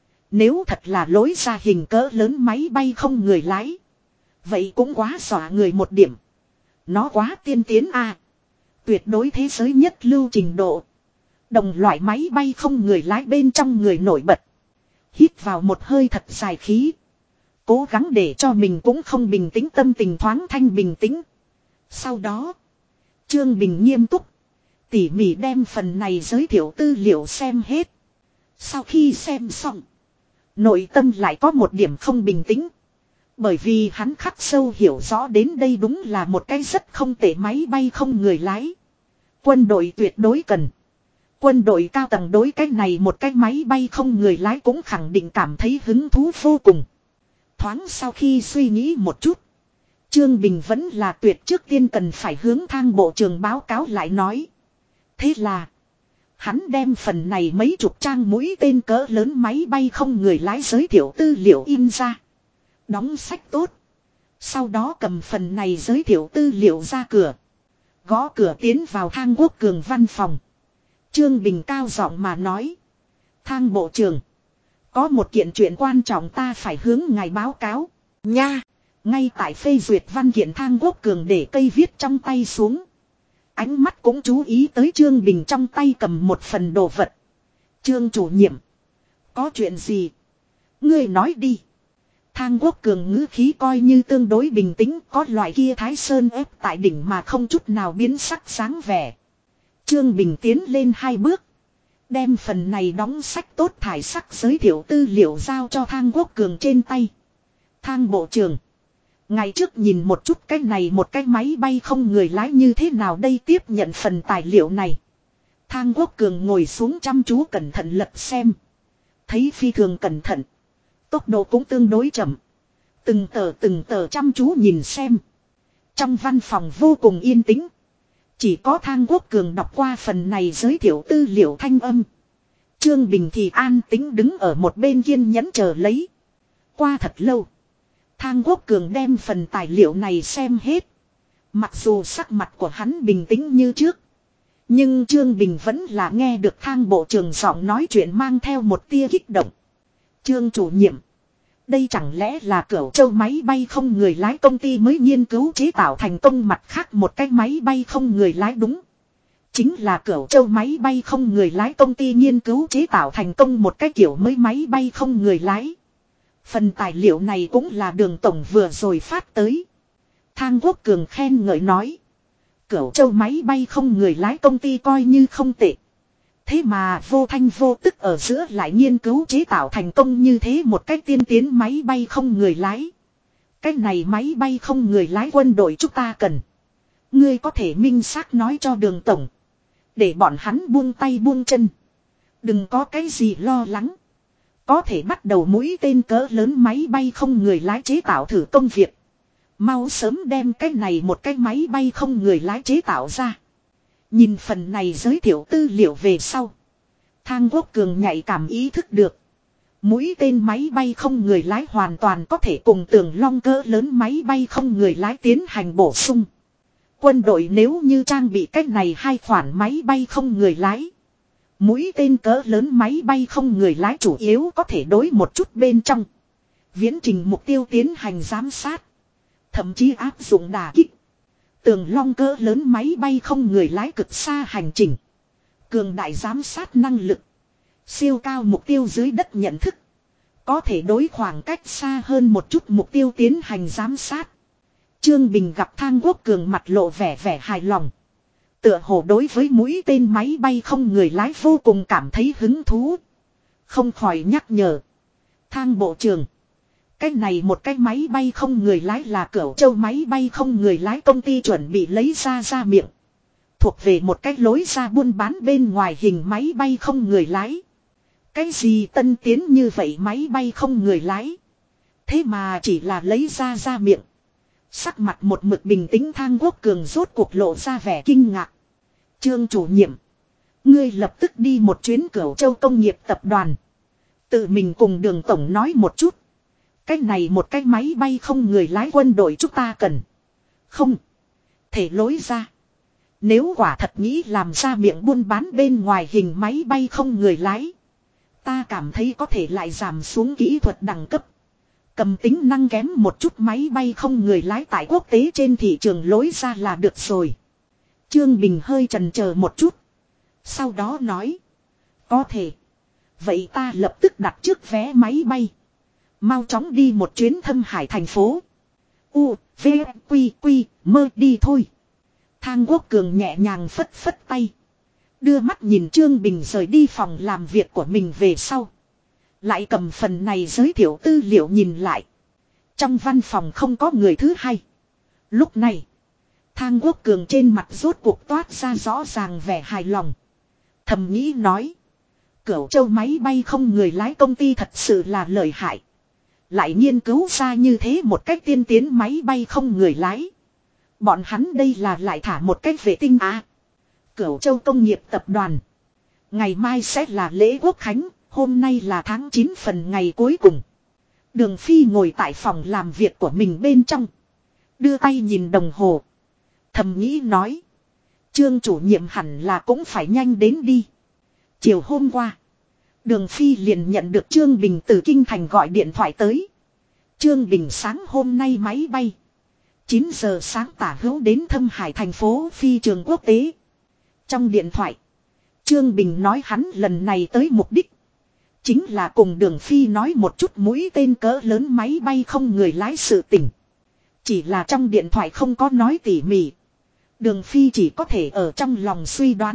Nếu thật là lối ra hình cỡ lớn máy bay không người lái. Vậy cũng quá dọa người một điểm. Nó quá tiên tiến a, tuyệt đối thế giới nhất lưu trình độ. Đồng loại máy bay không người lái bên trong người nổi bật. Hít vào một hơi thật dài khí. Cố gắng để cho mình cũng không bình tĩnh, tâm tình thoáng thanh bình tĩnh. Sau đó, Trương Bình nghiêm túc, tỉ mỉ đem phần này giới thiệu tư liệu xem hết. Sau khi xem xong, nội tâm lại có một điểm không bình tĩnh. Bởi vì hắn khắc sâu hiểu rõ đến đây đúng là một cái rất không tệ máy bay không người lái. Quân đội tuyệt đối cần. Quân đội cao tầng đối cái này một cái máy bay không người lái cũng khẳng định cảm thấy hứng thú vô cùng. Thoáng sau khi suy nghĩ một chút, Trương Bình vẫn là tuyệt trước tiên cần phải hướng Thang bộ trưởng báo cáo lại nói. Thế là, hắn đem phần này mấy chục trang mũi tên cỡ lớn máy bay không người lái giới thiệu tư liệu in ra. Đóng sách tốt. Sau đó cầm phần này giới thiệu tư liệu ra cửa. Gõ cửa tiến vào Thang Quốc Cường văn phòng. Trương Bình cao giọng mà nói. Thang bộ trưởng, có một kiện chuyện quan trọng ta phải hướng ngài báo cáo. Nha. Ngay tại phê duyệt văn kiện Thang Quốc Cường để cây viết trong tay xuống. Ánh mắt cũng chú ý tới Trương Bình trong tay cầm một phần đồ vật. Trương chủ nhiệm, có chuyện gì? Ngươi nói đi. Thang Quốc Cường ngữ khí coi như tương đối bình tĩnh, có loại kia Thái Sơn ép tại đỉnh mà không chút nào biến sắc sáng vẻ. Trương Bình tiến lên 2 bước. Đem phần này đóng sách tốt thải sắc giới thiệu tư liệu giao cho Thang Quốc Cường trên tay. Thang bộ trưởng, ngày trước nhìn một chút cái này một cái máy bay không người lái như thế nào đây, tiếp nhận phần tài liệu này. Thang Quốc Cường ngồi xuống chăm chú cẩn thận lật xem. Thấy phi thường cẩn thận. Tốc độ cũng tương đối chậm. Từng tờ chăm chú nhìn xem. Trong văn phòng vô cùng yên tĩnh. Chỉ có Thang Quốc Cường đọc qua phần này giới thiệu tư liệu thanh âm. Trương Bình thì an tĩnh đứng ở một bên kiên nhẫn chờ lấy. Qua thật lâu, Thang Quốc Cường đem phần tài liệu này xem hết. Mặc dù sắc mặt của hắn bình tĩnh như trước, nhưng Trương Bình vẫn là nghe được Thang bộ trưởng giọng nói chuyện mang theo một tia kích động. Trương chủ nhiệm, đây chẳng lẽ là Cửu Châu máy bay không người lái công ty mới nghiên cứu chế tạo thành công mặt khác một cái máy bay không người lái? Đúng. Chính là Cửu Châu máy bay không người lái công ty nghiên cứu chế tạo thành công một cái kiểu mới máy bay không người lái. Phần tài liệu này cũng là Đường tổng vừa rồi phát tới. Thang Quốc Cường khen ngợi nói. Cửu Châu máy bay không người lái công ty coi như không tệ. Thế mà vô thanh vô tức ở giữa lại nghiên cứu chế tạo thành công như thế một cách tiên tiến máy bay không người lái. Cái này máy bay không người lái quân đội chúng ta cần. Ngươi có thể minh xác nói cho Đường tổng, để bọn hắn buông tay buông chân. Đừng có cái gì lo lắng. Có thể bắt đầu mũi tên cỡ lớn máy bay không người lái chế tạo thử công việc. Mau sớm đem cái này một cái máy bay không người lái chế tạo ra. Nhìn phần này giới thiệu tư liệu về sau, Thang Quốc Cường nhạy cảm ý thức được. Mũi tên máy bay không người lái hoàn toàn có thể cùng Tường Long cỡ lớn máy bay không người lái tiến hành bổ sung. Quân đội nếu như trang bị cách này 2 khoản máy bay không người lái, mũi tên cỡ lớn máy bay không người lái chủ yếu có thể đối một chút bên trong viễn trình mục tiêu tiến hành giám sát, thậm chí áp dụng đả kích. Tường Long cỡ lớn máy bay không người lái cực xa hành trình, cường đại giám sát năng lực, siêu cao mục tiêu dưới đất nhận thức, có thể đối khoảng cách xa hơn một chút mục tiêu tiến hành giám sát. Trương Bình gặp Thang Quốc Cường mặt lộ vẻ hài lòng. Tựa hồ đối với mũi tên máy bay không người lái vô cùng cảm thấy hứng thú. Không khỏi nhắc nhở. Thang bộ trưởng, cái này một cái máy bay không người lái là Cửu Châu máy bay không người lái công ty chuẩn bị lấy ra miệng. Thuộc về một cái lối ra buôn bán bên ngoài hình máy bay không người lái. Cái gì tân tiến như vậy máy bay không người lái, thế mà chỉ là lấy ra miệng. Sắc mặt một mực bình tĩnh Thang Quốc Cường rốt cuộc lộ ra vẻ kinh ngạc. Trương chủ nhiệm. Ngươi lập tức đi một chuyến Cửu Châu công nghiệp tập đoàn. Tự mình cùng Đường tổng nói một chút. Cái này một cái máy bay không người lái quân đội chúng ta cần. Không. Thể lối ra. Nếu quả thật nghĩ làm ra miệng buôn bán bên ngoài hình máy bay không người lái. Ta cảm thấy có thể lại giảm xuống kỹ thuật đẳng cấp. Cầm tính năng kém một chút máy bay không người lái tại quốc tế trên thị trường lối ra là được rồi. Trương Bình hơi chần chờ một chút. Sau đó nói. Có thể. Vậy ta lập tức đặt trước vé máy bay. Mau chóng đi một chuyến Thâm Hải thành phố. U, V, Quy, Quy, mơ đi thôi. Thang Quốc Cường nhẹ nhàng phất phất tay. Đưa mắt nhìn Trương Bình rời đi phòng làm việc của mình về sau. Lại cầm phần này giới thiệu tư liệu nhìn lại. Trong văn phòng không có người thứ hai. Lúc này, Thang Quốc Cường trên mặt rốt cuộc toát ra rõ ràng vẻ hài lòng. Thầm nghĩ nói. Cửu Châu máy bay không người lái công ty thật sự là lợi hại. Lại nghiên cứu ra như thế một cách tiên tiến máy bay không người lái. Bọn hắn đây là lại thả một cách vệ tinh à. Cửu Châu công nghiệp tập đoàn. Ngày mai sẽ là lễ quốc khánh. Hôm nay là tháng 9 phần ngày cuối cùng. Đường Phi ngồi tại phòng làm việc của mình bên trong. Đưa tay nhìn đồng hồ. Thầm nghĩ nói. Trương chủ nhiệm hẳn là cũng phải nhanh đến đi. Chiều hôm qua. Đường Phi liền nhận được Trương Bình từ Kinh Thành gọi điện thoại tới. Trương Bình sáng hôm nay máy bay. 9 giờ sáng tả hữu đến Thâm Hải thành phố phi trường quốc tế. Trong điện thoại. Trương Bình nói hắn lần này tới mục đích. Chính là cùng Đường Phi nói một chút mũi tên cỡ lớn máy bay không người lái sự tình. Chỉ là trong điện thoại không có nói tỉ mỉ. Đường Phi chỉ có thể ở trong lòng suy đoán.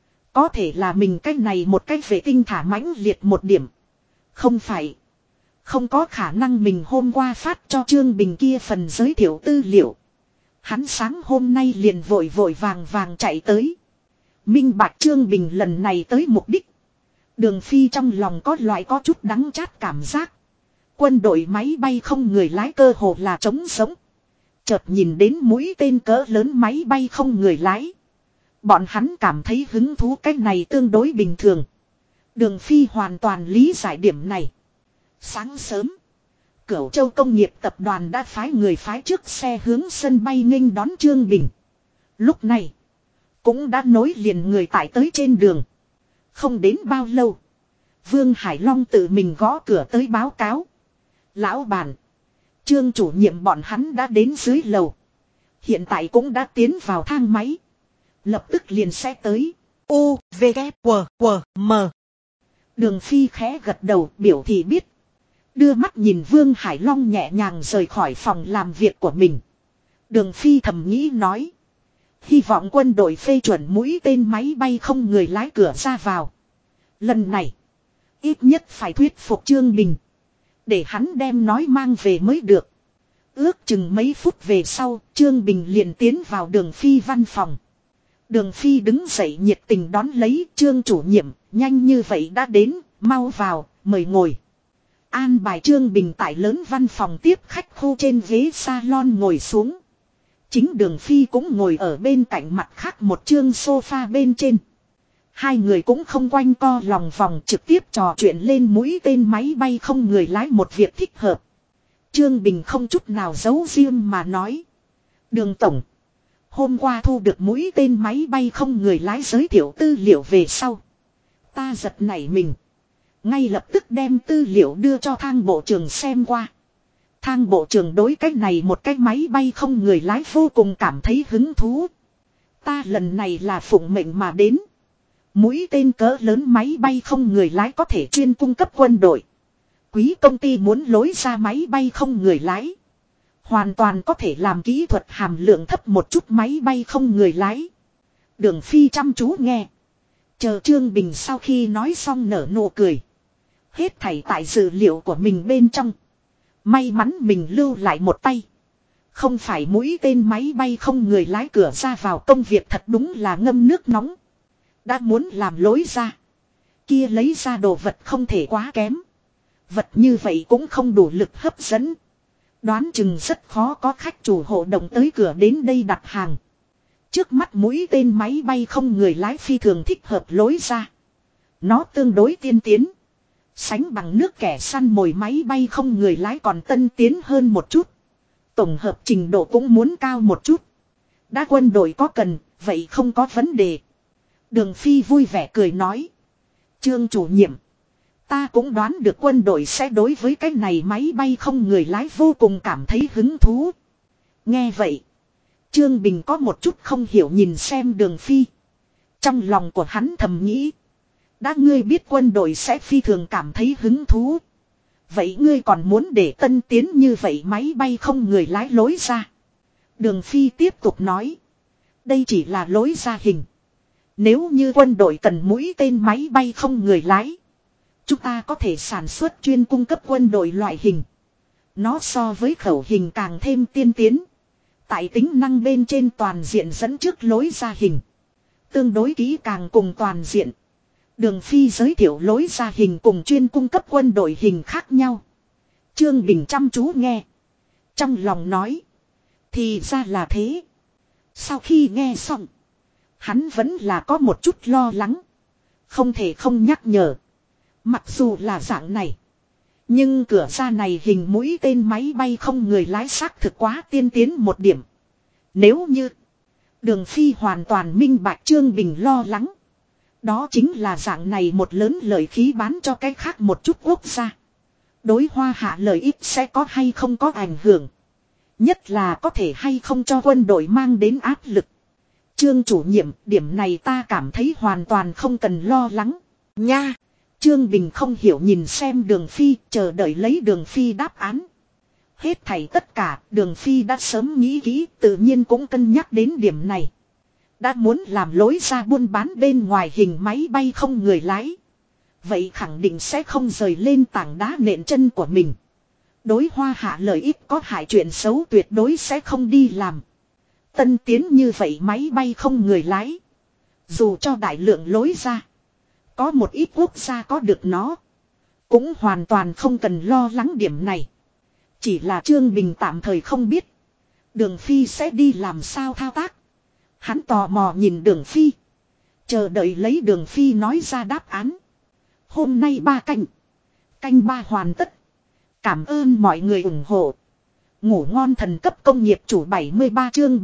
Có thể là mình cái này một cái vệ tinh thả mãnh liệt một điểm. Không phải. Không có khả năng mình hôm qua phát cho Trương Bình kia phần giới thiệu tư liệu. Hắn sáng hôm nay liền vội vội vàng vàng chạy tới. Minh bạch Trương Bình lần này tới mục đích. Đường Phi trong lòng có loại có chút đắng chát cảm giác. Quân đội máy bay không người lái cơ hồ là trống sống. Chợt nhìn đến mũi tên cỡ lớn máy bay không người lái. Bọn hắn cảm thấy hứng thú cái này tương đối bình thường. Đường Phi hoàn toàn lý giải điểm này. Sáng sớm, Cửu Châu công nghiệp tập đoàn đã phái người phái trước xe hướng sân bay nghênh đón Trương Bình. Lúc này, cũng đã nối liền người tải tới trên đường. Không đến bao lâu, Vương Hải Long tự mình gõ cửa tới báo cáo. Lão bản, Trương chủ nhiệm bọn hắn đã đến dưới lầu. Hiện tại cũng đã tiến vào thang máy. Lập tức liền sẽ tới. U, V, K, W, W, M. Đường Phi khẽ gật đầu biểu thị biết. Đưa mắt nhìn Vương Hải Long nhẹ nhàng rời khỏi phòng làm việc của mình. Đường Phi thầm nghĩ nói. Hy vọng quân đội phê chuẩn mũi tên máy bay không người lái cửa ra vào. Lần này, ít nhất phải thuyết phục Trương Bình. Để hắn đem nói mang về mới được. Ước chừng mấy phút về sau, Trương Bình liền tiến vào Đường Phi văn phòng. Đường Phi đứng dậy nhiệt tình đón lấy Trương chủ nhiệm, nhanh như vậy đã đến, mau vào, mời ngồi. An bài Trương Bình tại lớn văn phòng tiếp khách khu trên ghế salon ngồi xuống. Chính Đường Phi cũng ngồi ở bên cạnh mặt khác một chương sofa bên trên. Hai người cũng không quanh co lòng vòng trực tiếp trò chuyện lên mũi tên máy bay không người lái một việc thích hợp. Trương Bình không chút nào giấu riêng mà nói. Đường tổng. Hôm qua thu được mũi tên máy bay không người lái giới thiệu tư liệu về sau. Ta giật nảy mình. Ngay lập tức đem tư liệu đưa cho Thang bộ trưởng xem qua. Thang bộ trưởng đối cách này một cái máy bay không người lái vô cùng cảm thấy hứng thú. Ta lần này là phụng mệnh mà đến. Mũi tên cỡ lớn máy bay không người lái có thể chuyên cung cấp quân đội. Quý công ty muốn lối ra máy bay không người lái. Hoàn toàn có thể làm kỹ thuật hàm lượng thấp một chút máy bay không người lái. Đường Phi chăm chú nghe. Chờ Trương Bình sau khi nói xong nở nụ cười. Hết thảy tại dữ liệu của mình bên trong. May mắn mình lưu lại một tay. Không phải mũi tên máy bay không người lái cửa ra vào công việc thật đúng là ngâm nước nóng. Đã muốn làm lối ra. Kia lấy ra đồ vật không thể quá kém. Vật như vậy cũng không đủ lực hấp dẫn. Đoán chừng rất khó có khách chủ hộ động tới cửa đến đây đặt hàng. Trước mắt mũi tên máy bay không người lái phi thường thích hợp lối ra. Nó tương đối tiên tiến. Sánh bằng nước kẻ săn mồi máy bay không người lái còn tân tiến hơn một chút. Tổng hợp trình độ cũng muốn cao một chút. Đã quân đội có cần, vậy không có vấn đề. Đường Phi vui vẻ cười nói. Trương chủ nhiệm. Ta cũng đoán được quân đội sẽ đối với cái này máy bay không người lái vô cùng cảm thấy hứng thú. Nghe vậy. Trương Bình có một chút không hiểu nhìn xem Đường Phi. Trong lòng của hắn thầm nghĩ. Đã ngươi biết quân đội sẽ phi thường cảm thấy hứng thú. Vậy ngươi còn muốn để tân tiến như vậy máy bay không người lái lối ra. Đường Phi tiếp tục nói. Đây chỉ là lối ra hình. Nếu như quân đội cần mũi tên máy bay không người lái. Chúng ta có thể sản xuất chuyên cung cấp quân đội loại hình. Nó so với khẩu hình càng thêm tiên tiến. Tại tính năng bên trên toàn diện dẫn trước lối ra hình. Tương đối kỹ càng cùng toàn diện. Đường Phi giới thiệu lối ra hình cùng chuyên cung cấp quân đội hình khác nhau. Trương Bình chăm chú nghe. Trong lòng nói. Thì ra là thế. Sau khi nghe xong. Hắn vẫn là có một chút lo lắng. Không thể không nhắc nhở. Mặc dù là dạng này. Nhưng cửa ra này hình mũi tên máy bay không người lái xác thực quá tiên tiến một điểm. Nếu như. Đường Phi hoàn toàn minh bạch Trương Bình lo lắng. Đó chính là dạng này một lớn lợi khí bán cho cái khác một chút quốc gia. Đối Hoa Hạ lợi ích sẽ có hay không có ảnh hưởng. Nhất là có thể hay không cho quân đội mang đến áp lực. Trương chủ nhiệm, điểm này ta cảm thấy hoàn toàn không cần lo lắng. Nha! Trương Bình không hiểu nhìn xem Đường Phi, chờ đợi lấy Đường Phi đáp án. Hết thảy tất cả, Đường Phi đã sớm nghĩ kỹ, tự nhiên cũng cân nhắc đến điểm này. Đã muốn làm lối ra buôn bán bên ngoài hình máy bay không người lái. Vậy khẳng định sẽ không rời lên tảng đá nện chân của mình. Đối Hoa Hạ lợi ích có hại chuyện xấu tuyệt đối sẽ không đi làm. Tân tiến như vậy máy bay không người lái. Dù cho đại lượng lối ra. Có một ít quốc gia có được nó. Cũng hoàn toàn không cần lo lắng điểm này. Chỉ là Trương Bình tạm thời không biết. Đường Phi sẽ đi làm sao thao tác. Hắn tò mò nhìn Đường Phi. Chờ đợi lấy Đường Phi nói ra đáp án. Hôm nay 3 canh. Canh 3 hoàn tất. Cảm ơn mọi người ủng hộ. Ngủ ngon thần cấp công nghiệp chủ 73 chương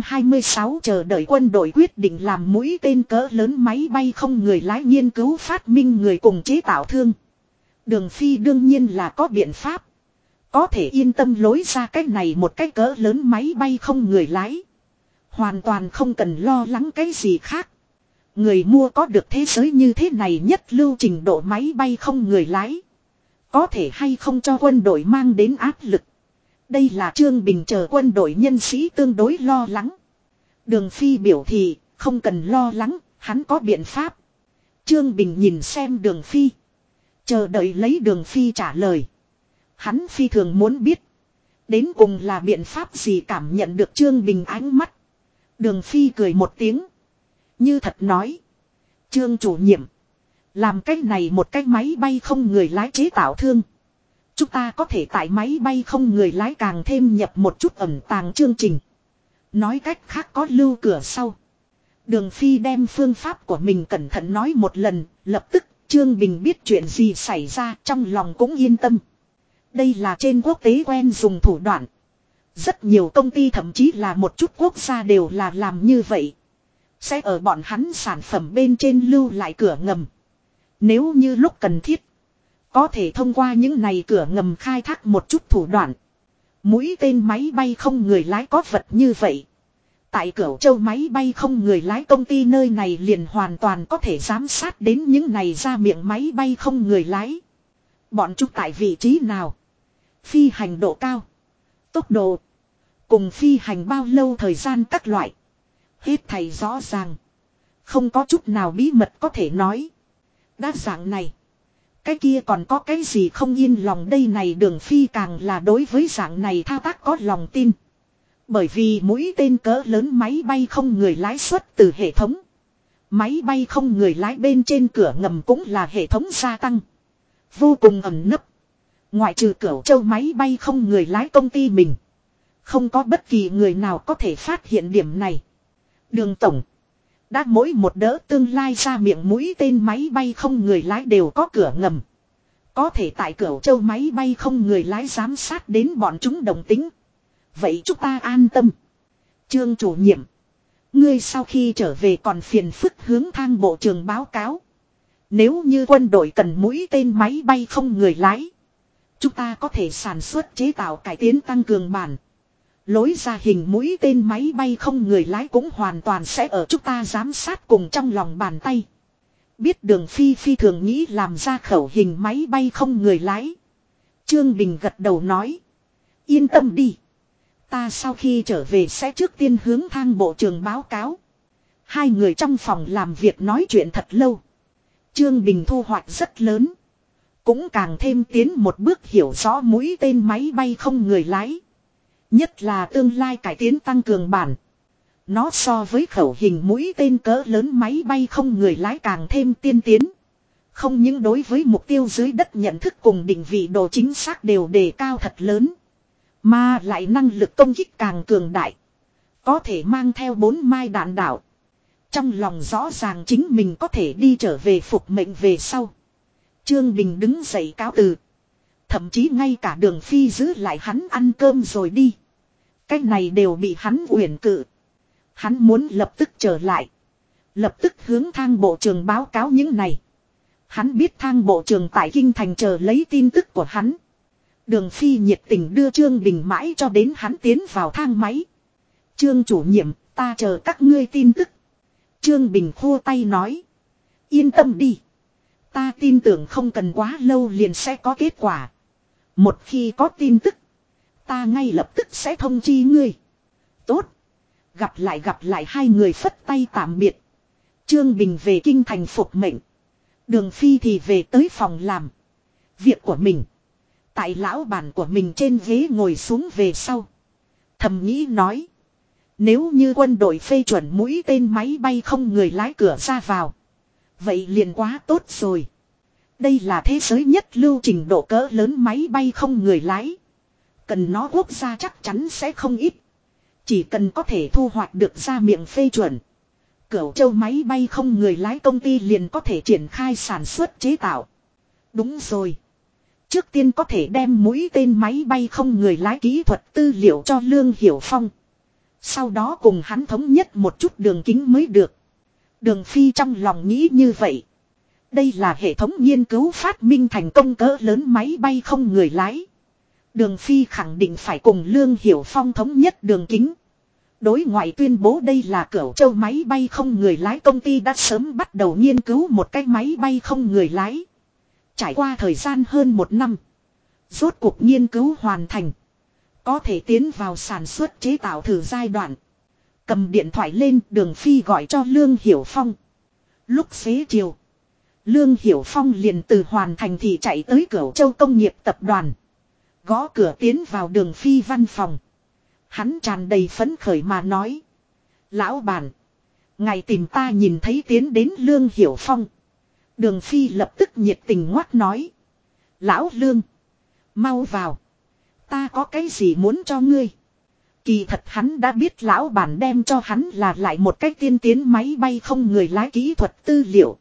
726 chờ đợi quân đội quyết định làm mũi tên cỡ lớn máy bay không người lái nghiên cứu phát minh người cùng chế tạo thương. Đường Phi đương nhiên là có biện pháp. Có thể yên tâm lối ra cái này một cái cỡ lớn máy bay không người lái. Hoàn toàn không cần lo lắng cái gì khác. Người mua có được thế giới như thế này nhất lưu trình độ máy bay không người lái. Có thể hay không cho quân đội mang đến áp lực. Đây là Trương Bình chờ quân đội nhân sĩ tương đối lo lắng. Đường Phi biểu thị không cần lo lắng, hắn có biện pháp. Trương Bình nhìn xem Đường Phi. Chờ đợi lấy Đường Phi trả lời. Hắn phi thường muốn biết. Đến cùng là biện pháp gì cảm nhận được Trương Bình ánh mắt. Đường Phi cười một tiếng. Như thật nói. Trương chủ nhiệm. Làm cái này một cái máy bay không người lái chế tạo thương. Chúng ta có thể tại máy bay không người lái càng thêm nhập một chút ẩn tàng chương trình. Nói cách khác có lưu cửa sau. Đường Phi đem phương pháp của mình cẩn thận nói một lần. Lập tức Trương Bình biết chuyện gì xảy ra trong lòng cũng yên tâm. Đây là trên quốc tế quen dùng thủ đoạn. Rất nhiều công ty thậm chí là một chút quốc gia đều là làm như vậy. Sẽ ở bọn hắn sản phẩm bên trên lưu lại cửa ngầm. Nếu như lúc cần thiết. Có thể thông qua những này cửa ngầm khai thác một chút thủ đoạn. Mũi tên máy bay không người lái có vật như vậy. Tại Cửu Châu máy bay không người lái công ty nơi này liền hoàn toàn có thể giám sát đến những này ra miệng máy bay không người lái. Bọn chúng tại vị trí nào? Phi hành độ cao. Tốc độ. Cùng phi hành bao lâu thời gian các loại. Hết thầy rõ ràng. Không có chút nào bí mật có thể nói. Đã dạng này. Cái kia còn có cái gì không yên lòng đây này Đường Phi càng là đối với dạng này thao tác có lòng tin. Bởi vì mũi tên cỡ lớn máy bay không người lái xuất từ hệ thống. Máy bay không người lái bên trên cửa ngầm cũng là hệ thống gia tăng. Vô cùng ẩn nấp. Ngoại trừ Cửu Châu máy bay không người lái công ty mình. Không có bất kỳ người nào có thể phát hiện điểm này. Đường tổng. Đã mỗi một đỡ tương lai ra miệng mũi tên máy bay không người lái đều có cửa ngầm. Có thể tại Cửu Châu máy bay không người lái giám sát đến bọn chúng đồng tính. Vậy chúng ta an tâm. Trương chủ nhiệm. Ngươi sau khi trở về còn phiền phức hướng Thang bộ trưởng báo cáo. Nếu như quân đội cần mũi tên máy bay không người lái. Chúng ta có thể sản xuất chế tạo cải tiến tăng cường bản. Lối ra hình mũi tên máy bay không người lái cũng hoàn toàn sẽ ở chúng ta giám sát cùng trong lòng bàn tay. Biết Đường Phi phi thường nghĩ làm ra khẩu hình máy bay không người lái. Trương Bình gật đầu nói. Yên tâm đi. Ta sau khi trở về sẽ trước tiên hướng Thang bộ trưởng báo cáo. Hai người trong phòng làm việc nói chuyện thật lâu. Trương Bình thu hoạch rất lớn. Cũng càng thêm tiến một bước hiểu rõ mũi tên máy bay không người lái. Nhất là tương lai cải tiến tăng cường bản. Nó so với khẩu hình mũi tên cỡ lớn máy bay không người lái càng thêm tiên tiến. Không những đối với mục tiêu dưới đất nhận thức cùng định vị độ chính xác đều đề cao thật lớn. Mà lại năng lực công kích càng cường đại. Có thể mang theo 4 mai đạn đạo. Trong lòng rõ ràng chính mình có thể đi trở về phục mệnh về sau. Trương Bình đứng dậy cáo từ. Thậm chí ngay cả Đường Phi giữ lại hắn ăn cơm rồi đi. Cái này đều bị hắn uyển cự. Hắn muốn lập tức trở lại. Lập tức hướng Thang bộ trưởng báo cáo những này. Hắn biết Thang bộ trưởng tại Kinh Thành chờ lấy tin tức của hắn. Đường Phi nhiệt tình đưa Trương Bình mãi cho đến hắn tiến vào thang máy. Trương chủ nhiệm, ta chờ các ngươi tin tức. Trương Bình khua tay nói. Yên tâm đi. Ta tin tưởng không cần quá lâu liền sẽ có kết quả. Một khi có tin tức, ta ngay lập tức sẽ thông chi ngươi. Tốt. Gặp lại hai người phất tay tạm biệt. Trương Bình về Kinh Thành phục mệnh. Đường Phi thì về tới phòng làm việc của mình. Tại lão bản của mình trên ghế ngồi xuống về sau. Thầm nghĩ nói. Nếu như quân đội phê chuẩn mũi tên máy bay không người lái cửa ra vào. Vậy liền quá tốt rồi. Đây là thế giới nhất lưu trình độ cỡ lớn máy bay không người lái. Cần nó quốc gia chắc chắn sẽ không ít. Chỉ cần có thể thu hoạch được ra miệng phê chuẩn. Cửu Châu máy bay không người lái công ty liền có thể triển khai sản xuất chế tạo. Đúng rồi. Trước tiên có thể đem mũi tên máy bay không người lái kỹ thuật tư liệu cho Lương Hiểu Phong. Sau đó cùng hắn thống nhất một chút đường kính mới được. Đường Phi trong lòng nghĩ như vậy. Đây là hệ thống nghiên cứu phát minh thành công cỡ lớn máy bay không người lái. Đường Phi khẳng định phải cùng Lương Hiểu Phong thống nhất đường kính. Đối ngoại tuyên bố đây là Cửu Châu máy bay không người lái công ty đã sớm bắt đầu nghiên cứu một cái máy bay không người lái. Trải qua thời gian hơn 1 năm. Rốt cuộc nghiên cứu hoàn thành. Có thể tiến vào sản xuất chế tạo thử giai đoạn. Cầm điện thoại lên Đường Phi gọi cho Lương Hiểu Phong. Lúc xế chiều. Lương Hiểu Phong liền từ Hoàn Thành thì chạy tới Cửu Châu Công nghiệp tập đoàn. Gõ cửa tiến vào Đường Phi văn phòng. Hắn tràn đầy phấn khởi mà nói. Lão bản. Ngày tìm ta nhìn thấy tiến đến Lương Hiểu Phong. Đường Phi lập tức nhiệt tình ngoắt nói. Lão Lương. Mau vào. Ta có cái gì muốn cho ngươi. Kỳ thật hắn đã biết lão bản đem cho hắn là lại một cái tiên tiến máy bay không người lái kỹ thuật tư liệu.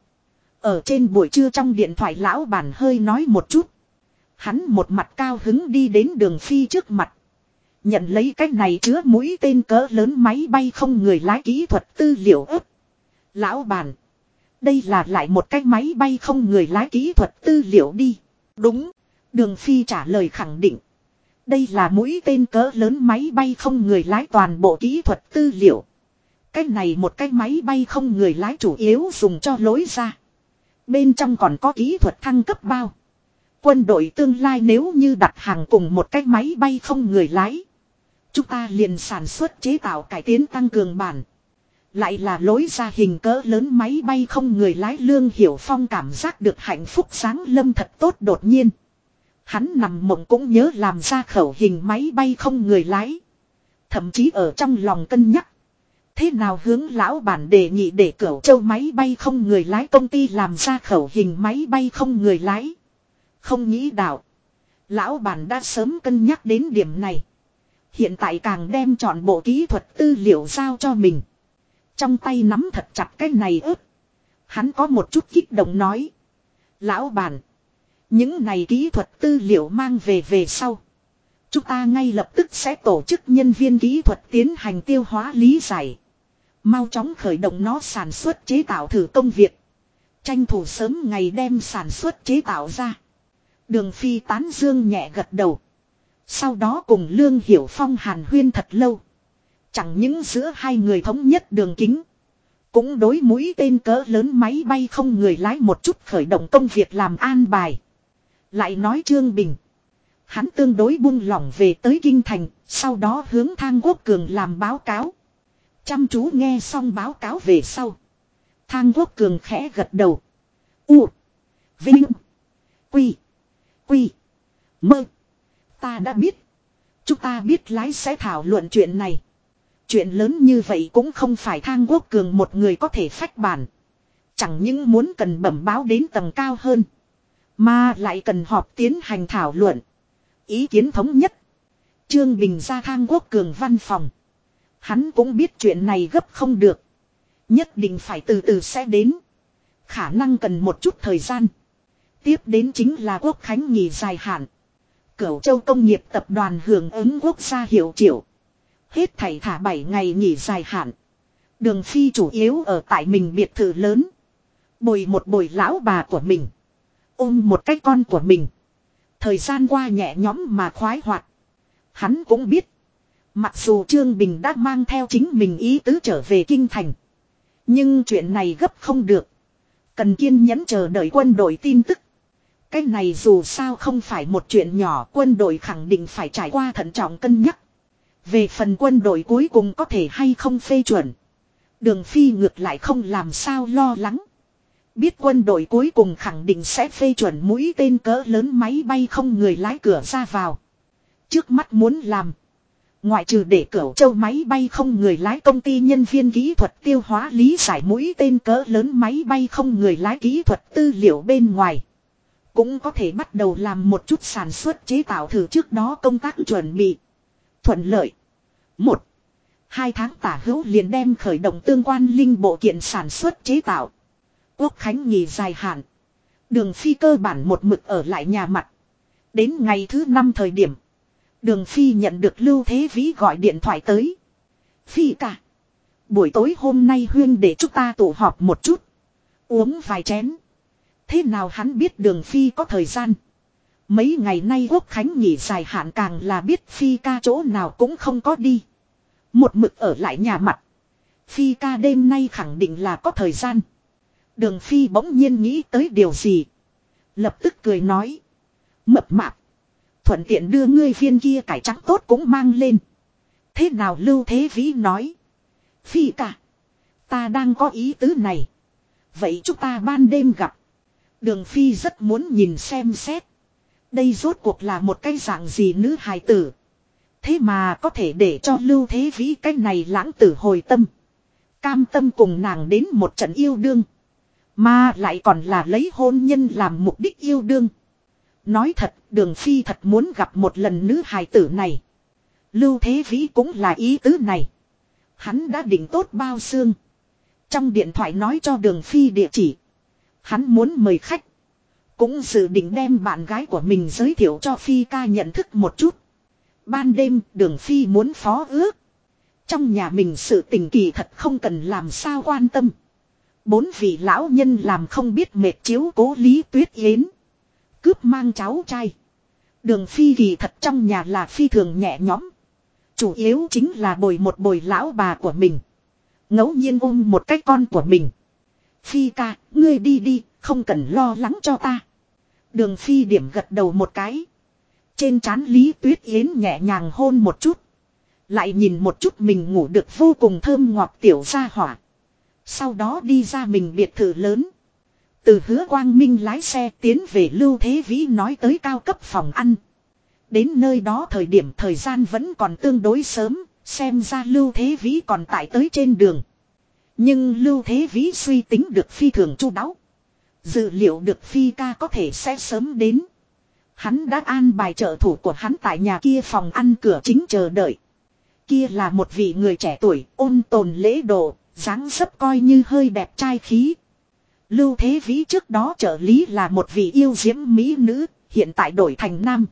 Ở trên buổi trưa trong điện thoại lão bản hơi nói một chút. Hắn một mặt cao hứng đi đến Đường Phi trước mặt. Nhận lấy cái này chứa mũi tên cỡ lớn máy bay không người lái kỹ thuật tư liệu ấp. Lão bản. Đây là lại một cái máy bay không người lái kỹ thuật tư liệu đi. Đúng. Đường Phi trả lời khẳng định. Đây là mũi tên cỡ lớn máy bay không người lái toàn bộ kỹ thuật tư liệu. Cái này một cái máy bay không người lái chủ yếu dùng cho lối ra. Bên trong còn có kỹ thuật thăng cấp bao. Quân đội tương lai nếu như đặt hàng cùng một cái máy bay không người lái. Chúng ta liền sản xuất chế tạo cải tiến tăng cường bản. Lại là lối ra hình cỡ lớn máy bay không người lái. Lương Hiểu Phong cảm giác được hạnh phúc sáng lâm thật tốt đột nhiên. Hắn nằm mộng cũng nhớ làm ra khẩu hình máy bay không người lái. Thậm chí ở trong lòng cân nhắc. Thế nào hướng lão bản đề nghị để Cửu Châu máy bay không người lái công ty làm ra khẩu hình máy bay không người lái. Không nghĩ đạo. Lão bản đã sớm cân nhắc đến điểm này. Hiện tại càng đem chọn bộ kỹ thuật tư liệu giao cho mình. Trong tay nắm thật chặt cái này ớt. Hắn có một chút kích động nói. Lão bản. Những này kỹ thuật tư liệu mang về sau. Chúng ta ngay lập tức sẽ tổ chức nhân viên kỹ thuật tiến hành tiêu hóa lý giải. Mau chóng khởi động nó sản xuất chế tạo thử công việc. Tranh thủ sớm ngày đem sản xuất chế tạo ra. Đường Phi tán dương nhẹ gật đầu. Sau đó cùng Lương Hiểu Phong hàn huyên thật lâu. Chẳng những giữa hai người thống nhất đường kính. Cũng đối mũi tên cỡ lớn máy bay không người lái một chút khởi động công việc làm an bài. Lại nói Trương Bình. Hắn tương đối buông lỏng về tới Kinh Thành. Sau đó hướng Thang Quốc Cường làm báo cáo. Chăm chú nghe xong báo cáo về sau. Thang Quốc Cường khẽ gật đầu. U. Vinh. Quy. Quy. Mơ. Ta đã biết. Chúng ta biết lái sẽ thảo luận chuyện này. Chuyện lớn như vậy cũng không phải Thang Quốc Cường một người có thể phách bản. Chẳng những muốn cần bẩm báo đến tầng cao hơn. Mà lại cần họp tiến hành thảo luận. Ý kiến thống nhất. Trương Bình ra Thang Quốc Cường văn phòng. Hắn cũng biết chuyện này gấp không được. Nhất định phải từ từ sẽ đến. Khả năng cần một chút thời gian. Tiếp đến chính là Quốc Khánh nghỉ dài hạn. Cửu Châu Công nghiệp Tập đoàn hưởng ứng quốc gia hiệu triệu. Hết thảy thả 7 ngày nghỉ dài hạn. Đường Phi chủ yếu ở tại mình biệt thự lớn. Bồi một bồi lão bà của mình. Ôm một cái con của mình. Thời gian qua nhẹ nhõm mà khoái hoạt. Hắn cũng biết. Mặc dù Trương Bình đã mang theo chính mình ý tứ trở về Kinh Thành. Nhưng chuyện này gấp không được. Cần kiên nhẫn chờ đợi quân đội tin tức. Cái này dù sao không phải một chuyện nhỏ, quân đội khẳng định phải trải qua thận trọng cân nhắc. Về phần quân đội cuối cùng có thể hay không phê chuẩn. Đường Phi ngược lại không làm sao lo lắng. Biết quân đội cuối cùng khẳng định sẽ phê chuẩn mũi tên cỡ lớn máy bay không người lái cửa ra vào. Trước mắt muốn làm. Ngoại trừ để Cửu Châu máy bay không người lái công ty nhân viên kỹ thuật tiêu hóa lý giải mũi tên cỡ lớn máy bay không người lái kỹ thuật tư liệu bên ngoài. Cũng có thể bắt đầu làm một chút sản xuất chế tạo thử trước đó công tác chuẩn bị. Thuận lợi. 1-2 tháng tả hữu liền đem khởi động tương quan linh bộ kiện sản xuất chế tạo. Quốc Khánh nghỉ dài hạn. Đường Phi cơ bản một mực ở lại nhà mặt. Đến ngày thứ 5 thời điểm. Đường Phi nhận được Lưu Thế Vĩ gọi điện thoại tới. Phi ca. Buổi tối hôm nay huyên để chúng ta tụ họp một chút. Uống vài chén. Thế nào hắn biết Đường Phi có thời gian. Mấy ngày nay Quốc Khánh nghỉ dài hạn càng là biết Phi ca chỗ nào cũng không có đi. Một mực ở lại nhà mặt. Phi ca đêm nay khẳng định là có thời gian. Đường Phi bỗng nhiên nghĩ tới điều gì. Lập tức cười nói. Mập mạp. Thuận tiện đưa ngươi viên kia cải trắng tốt cũng mang lên. Thế nào Lưu Thế Vĩ nói. Phi ca. Ta đang có ý tứ này. Vậy chúng ta ban đêm gặp. Đường Phi rất muốn nhìn xem xét. Đây rốt cuộc là một cái dạng gì nữ hài tử. Thế mà có thể để cho Lưu Thế Vĩ cái này lãng tử hồi tâm. Cam tâm cùng nàng đến một trận yêu đương. Mà lại còn là lấy hôn nhân làm mục đích yêu đương. Nói thật, Đường Phi thật muốn gặp một lần nữ hài tử này. Lưu Thế Vĩ cũng là ý tứ này. Hắn đã định tốt bao xương. Trong điện thoại nói cho Đường Phi địa chỉ. Hắn muốn mời khách. Cũng dự định đem bạn gái của mình giới thiệu cho Phi ca nhận thức một chút. Ban đêm Đường Phi muốn phó ước. Trong nhà mình sự tình kỳ thật không cần làm sao quan tâm. 4 vị lão nhân làm không biết mệt chiếu cố Lý Tuyết Yến. Cướp mang cháu trai. Đường Phi kỳ thật trong nhà là phi thường nhẹ nhõm. Chủ yếu chính là bồi một bồi lão bà của mình. Ngẫu nhiên ôm một cái con của mình. Phi ca, ngươi đi đi, không cần lo lắng cho ta. Đường Phi điểm gật đầu một cái. Trên trán Lý Tuyết Yến nhẹ nhàng hôn một chút. Lại nhìn một chút mình ngủ được vô cùng thơm ngọt tiểu gia hỏa. Sau đó đi ra mình biệt thự lớn. Từ Hứa Quang Minh lái xe tiến về Lưu Thế Vĩ nói tới cao cấp phòng ăn. Đến nơi đó thời điểm thời gian vẫn còn tương đối sớm, xem ra Lưu Thế Vĩ còn tại tới trên đường. Nhưng Lưu Thế Vĩ suy tính được phi thường chu đáo. Dự liệu được Phi ca có thể sẽ sớm đến. Hắn đã an bài trợ thủ của hắn tại nhà kia phòng ăn cửa chính chờ đợi. Kia là một vị người trẻ tuổi, ôn tồn lễ độ, dáng dấp coi như hơi đẹp trai khí. Lưu Thế Vĩ trước đó trợ lý là một vị yêu diễm mỹ nữ, hiện tại đổi thành nam.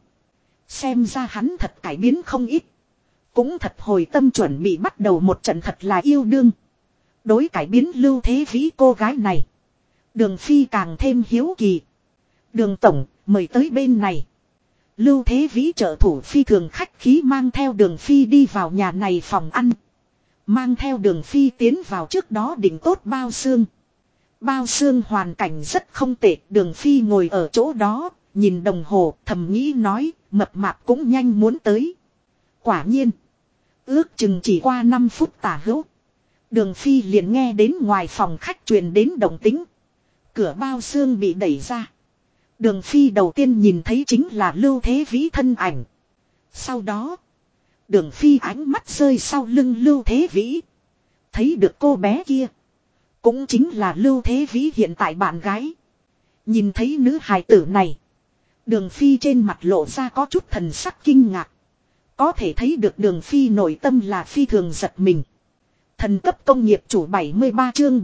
Xem ra hắn thật cải biến không ít. Cũng thật hồi tâm chuẩn bị bắt đầu một trận thật là yêu đương. Đối cải biến Lưu Thế Vĩ cô gái này, Đường Phi càng thêm hiếu kỳ. Đường tổng, mời tới bên này. Lưu Thế Vĩ trợ thủ phi thường khách khí mang theo Đường Phi đi vào nhà này phòng ăn. Mang theo Đường Phi tiến vào trước đó định tốt bao xương. Bao xương hoàn cảnh rất không tệ. Đường Phi ngồi ở chỗ đó, nhìn đồng hồ, thầm nghĩ nói, mập mạp cũng nhanh muốn tới. Quả nhiên, ước chừng chỉ qua 5 phút tả hữu, Đường Phi liền nghe đến ngoài phòng khách truyền đến động tĩnh. Cửa bao xương bị đẩy ra. Đường Phi đầu tiên nhìn thấy chính là Lưu Thế Vĩ thân ảnh. Sau đó, Đường Phi ánh mắt rơi sau lưng Lưu Thế Vĩ. Thấy được cô bé kia, cũng chính là Lưu Thế Vĩ hiện tại bạn gái. Nhìn thấy nữ hài tử này, Đường Phi trên mặt lộ ra có chút thần sắc kinh ngạc. Có thể thấy được Đường Phi nội tâm là phi thường giật mình. Thần cấp công nghiệp chủ 73 chương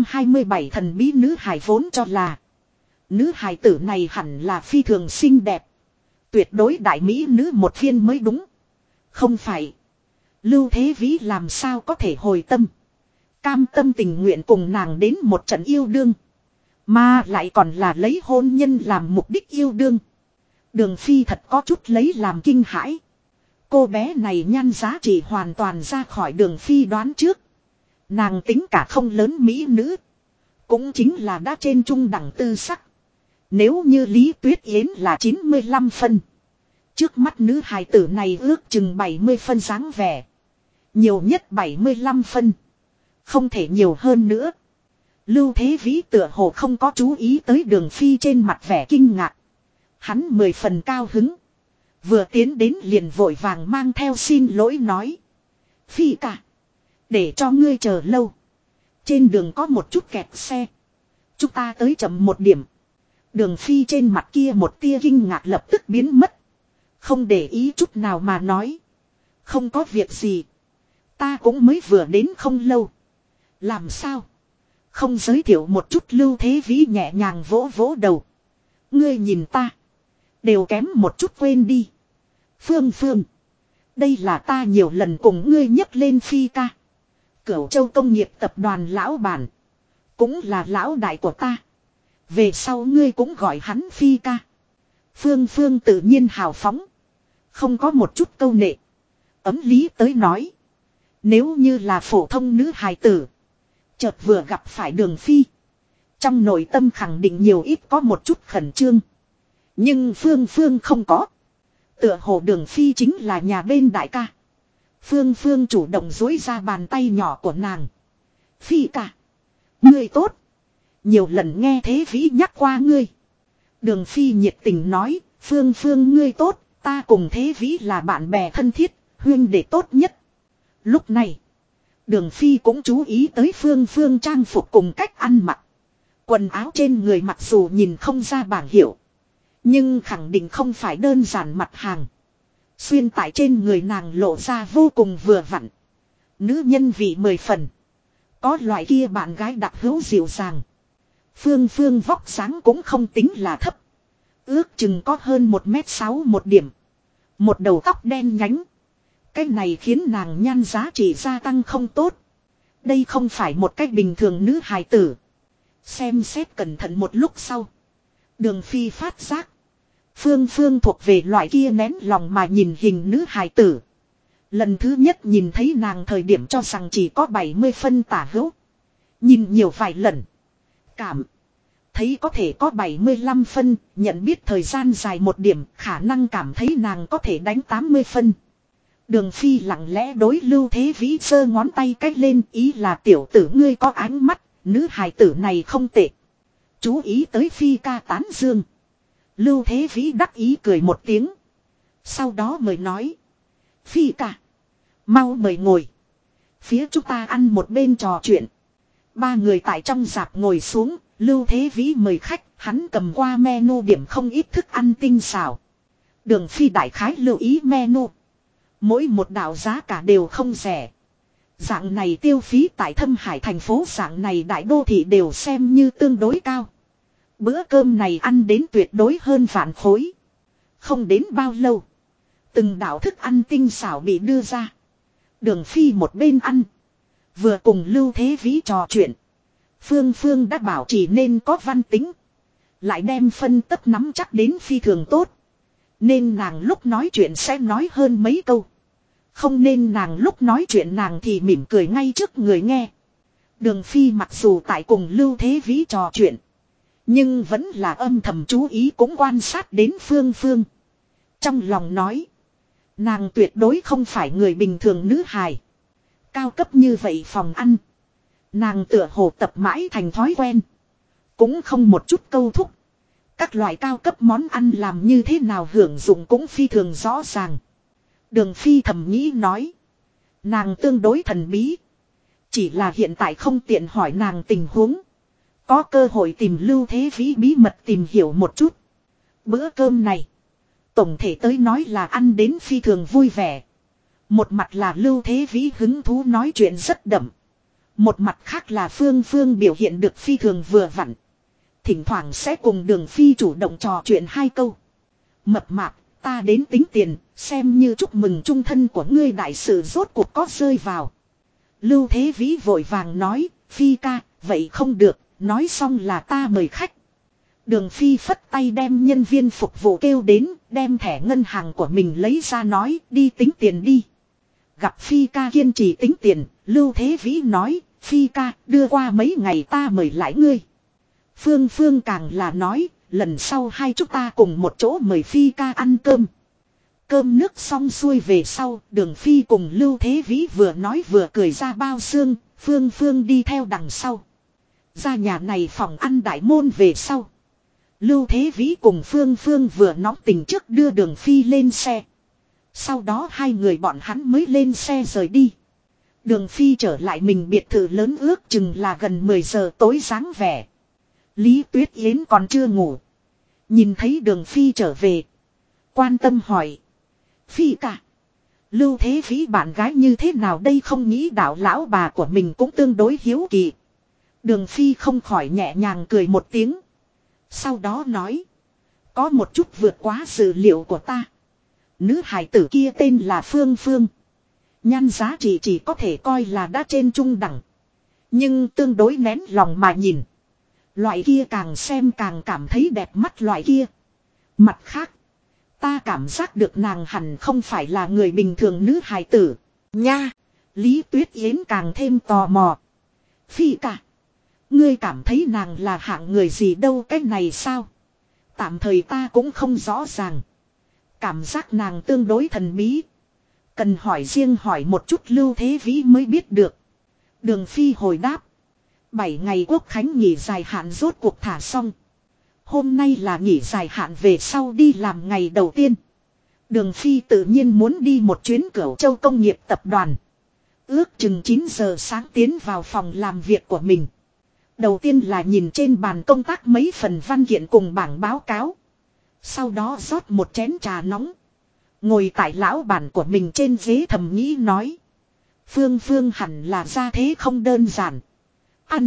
727 thần bí nữ hài vốn cho là nữ hài tử này hẳn là phi thường xinh đẹp. Tuyệt đối đại mỹ nữ một viên mới đúng. Không phải. Lưu Thế Vĩ làm sao có thể hồi tâm. Cam tâm tình nguyện cùng nàng đến một trận yêu đương. Mà lại còn là lấy hôn nhân làm mục đích yêu đương. Đường Phi thật có chút lấy làm kinh hãi. Cô bé này nhan giá trị hoàn toàn ra khỏi Đường Phi đoán trước. Nàng tính cả không lớn mỹ nữ. Cũng chính là đã trên trung đẳng tư sắc. Nếu như Lý Tuyết Yến là 95 phân. Trước mắt nữ hài tử này ước chừng 70 phân dáng vẻ. Nhiều nhất 75 phân. Không thể nhiều hơn nữa. Lưu Thế Vĩ tựa hồ không có chú ý tới Đường Phi trên mặt vẻ kinh ngạc. Hắn 10 phần cao hứng. Vừa tiến đến liền vội vàng mang theo xin lỗi nói. Phi ca, để cho ngươi chờ lâu. Trên đường có một chút kẹt xe. Chúng ta tới chậm một điểm. Đường Phi trên mặt kia một tia kinh ngạc lập tức biến mất. Không để ý chút nào mà nói. Không có việc gì. Ta cũng mới vừa đến không lâu. Làm sao? Không giới thiệu một chút. Lưu Thế Vĩ nhẹ nhàng vỗ vỗ đầu. Ngươi nhìn ta. Đều kém một chút quên đi. Phương Phương. Đây là ta nhiều lần cùng ngươi nhấc lên Phi ca. Cửu Châu Công nghiệp tập đoàn lão bản. Cũng là lão đại của ta. Về sau ngươi cũng gọi hắn Phi ca. Phương Phương tự nhiên hào phóng. Không có một chút câu nệ. Ấm lý tới nói. Nếu như là phổ thông nữ hài tử. Chợt vừa gặp phải Đường Phi. Trong nội tâm khẳng định nhiều ít có một chút khẩn trương. Nhưng Phương Phương không có. Tựa hồ Đường Phi chính là nhà bên đại ca. Phương Phương chủ động duỗi ra bàn tay nhỏ của nàng. Phi ca. Ngươi tốt. Nhiều lần nghe Thế Vĩ nhắc qua ngươi. Đường Phi nhiệt tình nói. Phương Phương ngươi tốt. Ta cùng Thế Vĩ là bạn bè thân thiết. Huynh đệ tốt nhất. Lúc này. Đường Phi cũng chú ý tới Phương Phương trang phục cùng cách ăn mặc. Quần áo trên người mặc dù nhìn không ra bảng hiệu. Nhưng khẳng định không phải đơn giản mặt hàng. Xuyên tại trên người nàng lộ ra vô cùng vừa vặn. Nữ nhân vị 10 phần. Có loại kia bạn gái đặc hữu dịu dàng. Phương Phương vóc dáng cũng không tính là thấp. Ước chừng có hơn 1m6 một điểm. Một đầu tóc đen nhánh. Cái này khiến nàng nhan giá trị gia tăng không tốt. Đây không phải một cách bình thường nữ hài tử. Xem xét cẩn thận một lúc sau. Đường Phi phát giác. Phương Phương thuộc về loại kia nén lòng mà nhìn hình nữ hài tử. Lần thứ nhất nhìn thấy nàng thời điểm cho rằng chỉ có 70 phân tả hữu. Nhìn nhiều vài lần. Cảm. Thấy có thể có 75 phân, nhận biết thời gian dài một điểm, khả năng cảm thấy nàng có thể đánh 80 phân. Đường Phi lặng lẽ đối Lưu Thế Vĩ giơ ngón tay cách lên, ý là tiểu tử ngươi có ánh mắt, nữ hài tử này không tệ. Chú ý tới Phi ca tán dương. Lưu Thế Vĩ đắc ý cười một tiếng. Sau đó mời nói. Phi ca. Mau mời ngồi. Phía chúng ta ăn một bên trò chuyện. Ba người tại trong rạp ngồi xuống. Lưu Thế Vĩ mời khách. Hắn cầm qua menu điểm không ít thức ăn tinh xảo. Đường Phi đại khái lưu ý menu. Mỗi một đạo giá cả đều không rẻ. Dạng này tiêu phí tại Thâm Hải thành phố dạng này đại đô thị đều xem như tương đối cao. Bữa cơm này ăn đến tuyệt đối hơn vạn khối. Không đến bao lâu. Từng đạo thức ăn tinh xảo bị đưa ra. Đường Phi một bên ăn. Vừa cùng Lưu Thế Vĩ trò chuyện. Phương Phương đã bảo chỉ nên có văn tính. Lại đem phân tấp nắm chắc đến phi thường tốt. Nên nàng lúc nói chuyện sẽ nói hơn mấy câu. Không nên nàng lúc nói chuyện nàng thì mỉm cười ngay trước người nghe. Đường Phi mặc dù tại cùng Lưu Thế Vĩ trò chuyện. Nhưng vẫn là âm thầm chú ý cũng quan sát đến Phương Phương. Trong lòng nói. Nàng tuyệt đối không phải người bình thường nữ hài. Cao cấp như vậy phòng ăn. Nàng tựa hồ tập mãi thành thói quen. Cũng không một chút câu thúc. Các loại cao cấp món ăn làm như thế nào hưởng dụng cũng phi thường rõ ràng. Đường Phi thầm nghĩ nói. Nàng tương đối thần bí. Chỉ là hiện tại không tiện hỏi nàng tình huống. Có cơ hội tìm Lưu Thế Vĩ bí mật tìm hiểu một chút. Bữa cơm này. Tổng thể tới nói là ăn đến phi thường vui vẻ. Một mặt là Lưu Thế Vĩ hứng thú nói chuyện rất đậm. Một mặt khác là Phương Phương biểu hiện được phi thường vừa vặn. Thỉnh thoảng sẽ cùng Đường Phi chủ động trò chuyện hai câu. Mập mạp, ta đến tính tiền, xem như chúc mừng trung thân của ngươi đại sự rốt cuộc có rơi vào. Lưu Thế Vĩ vội vàng nói, Phi ca, vậy không được, nói xong là ta mời khách. Đường Phi phất tay đem nhân viên phục vụ kêu đến, đem thẻ ngân hàng của mình lấy ra nói, đi tính tiền đi. Gặp Phi ca kiên trì tính tiền, Lưu Thế Vĩ nói, Phi ca, đưa qua mấy ngày ta mời lại ngươi. Phương Phương càng là nói, lần sau hai chúng ta cùng một chỗ mời Phi ca ăn cơm. Cơm nước xong xuôi về sau, Đường Phi cùng Lưu Thế Vĩ vừa nói vừa cười ra bao xương, Phương Phương đi theo đằng sau. Ra nhà này phòng ăn đại môn về sau. Lưu Thế Vĩ cùng Phương Phương vừa nóng tình trước đưa Đường Phi lên xe. Sau đó hai người bọn hắn mới lên xe rời đi. Đường Phi trở lại mình biệt thự lớn ước chừng là gần 10 giờ tối dáng vẻ. Lý Tuyết Yến còn chưa ngủ. Nhìn thấy Đường Phi trở về. Quan tâm hỏi. Phi cả. Lưu Thế Vĩ bạn gái như thế nào đây không nghĩ đạo lão bà của mình cũng tương đối hiếu kỳ. Đường Phi không khỏi nhẹ nhàng cười một tiếng. Sau đó nói. Có một chút vượt quá dự liệu của ta. Nữ hài tử kia tên là Phương Phương. Nhan giá trị chỉ có thể coi là đã trên trung đẳng. Nhưng tương đối nén lòng mà nhìn. Loại kia càng xem càng cảm thấy đẹp mắt loại kia. Mặt khác. Ta cảm giác được nàng hẳn không phải là người bình thường nữ hài tử. Nha. Lý Tuyết Yến càng thêm tò mò. Phi cả. Ngươi cảm thấy nàng là hạng người gì đâu cái này sao? Tạm thời ta cũng không rõ ràng. Cảm giác nàng tương đối thần bí. Cần hỏi riêng hỏi một chút Lưu Thế Vĩ mới biết được. Đường Phi hồi đáp. 7 ngày quốc khánh nghỉ dài hạn rốt cuộc thả xong. Hôm nay là nghỉ dài hạn về sau đi làm ngày đầu tiên. Đường Phi tự nhiên muốn đi một chuyến Cửu Châu công nghiệp tập đoàn. Ước chừng 9 giờ sáng tiến vào phòng làm việc của mình. Đầu tiên là nhìn trên bàn công tác mấy phần văn kiện cùng bảng báo cáo. Sau đó rót một chén trà nóng. Ngồi tại lão bàn của mình trên ghế thầm nghĩ nói. Phương Phương hẳn là ra thế không đơn giản. Ăn.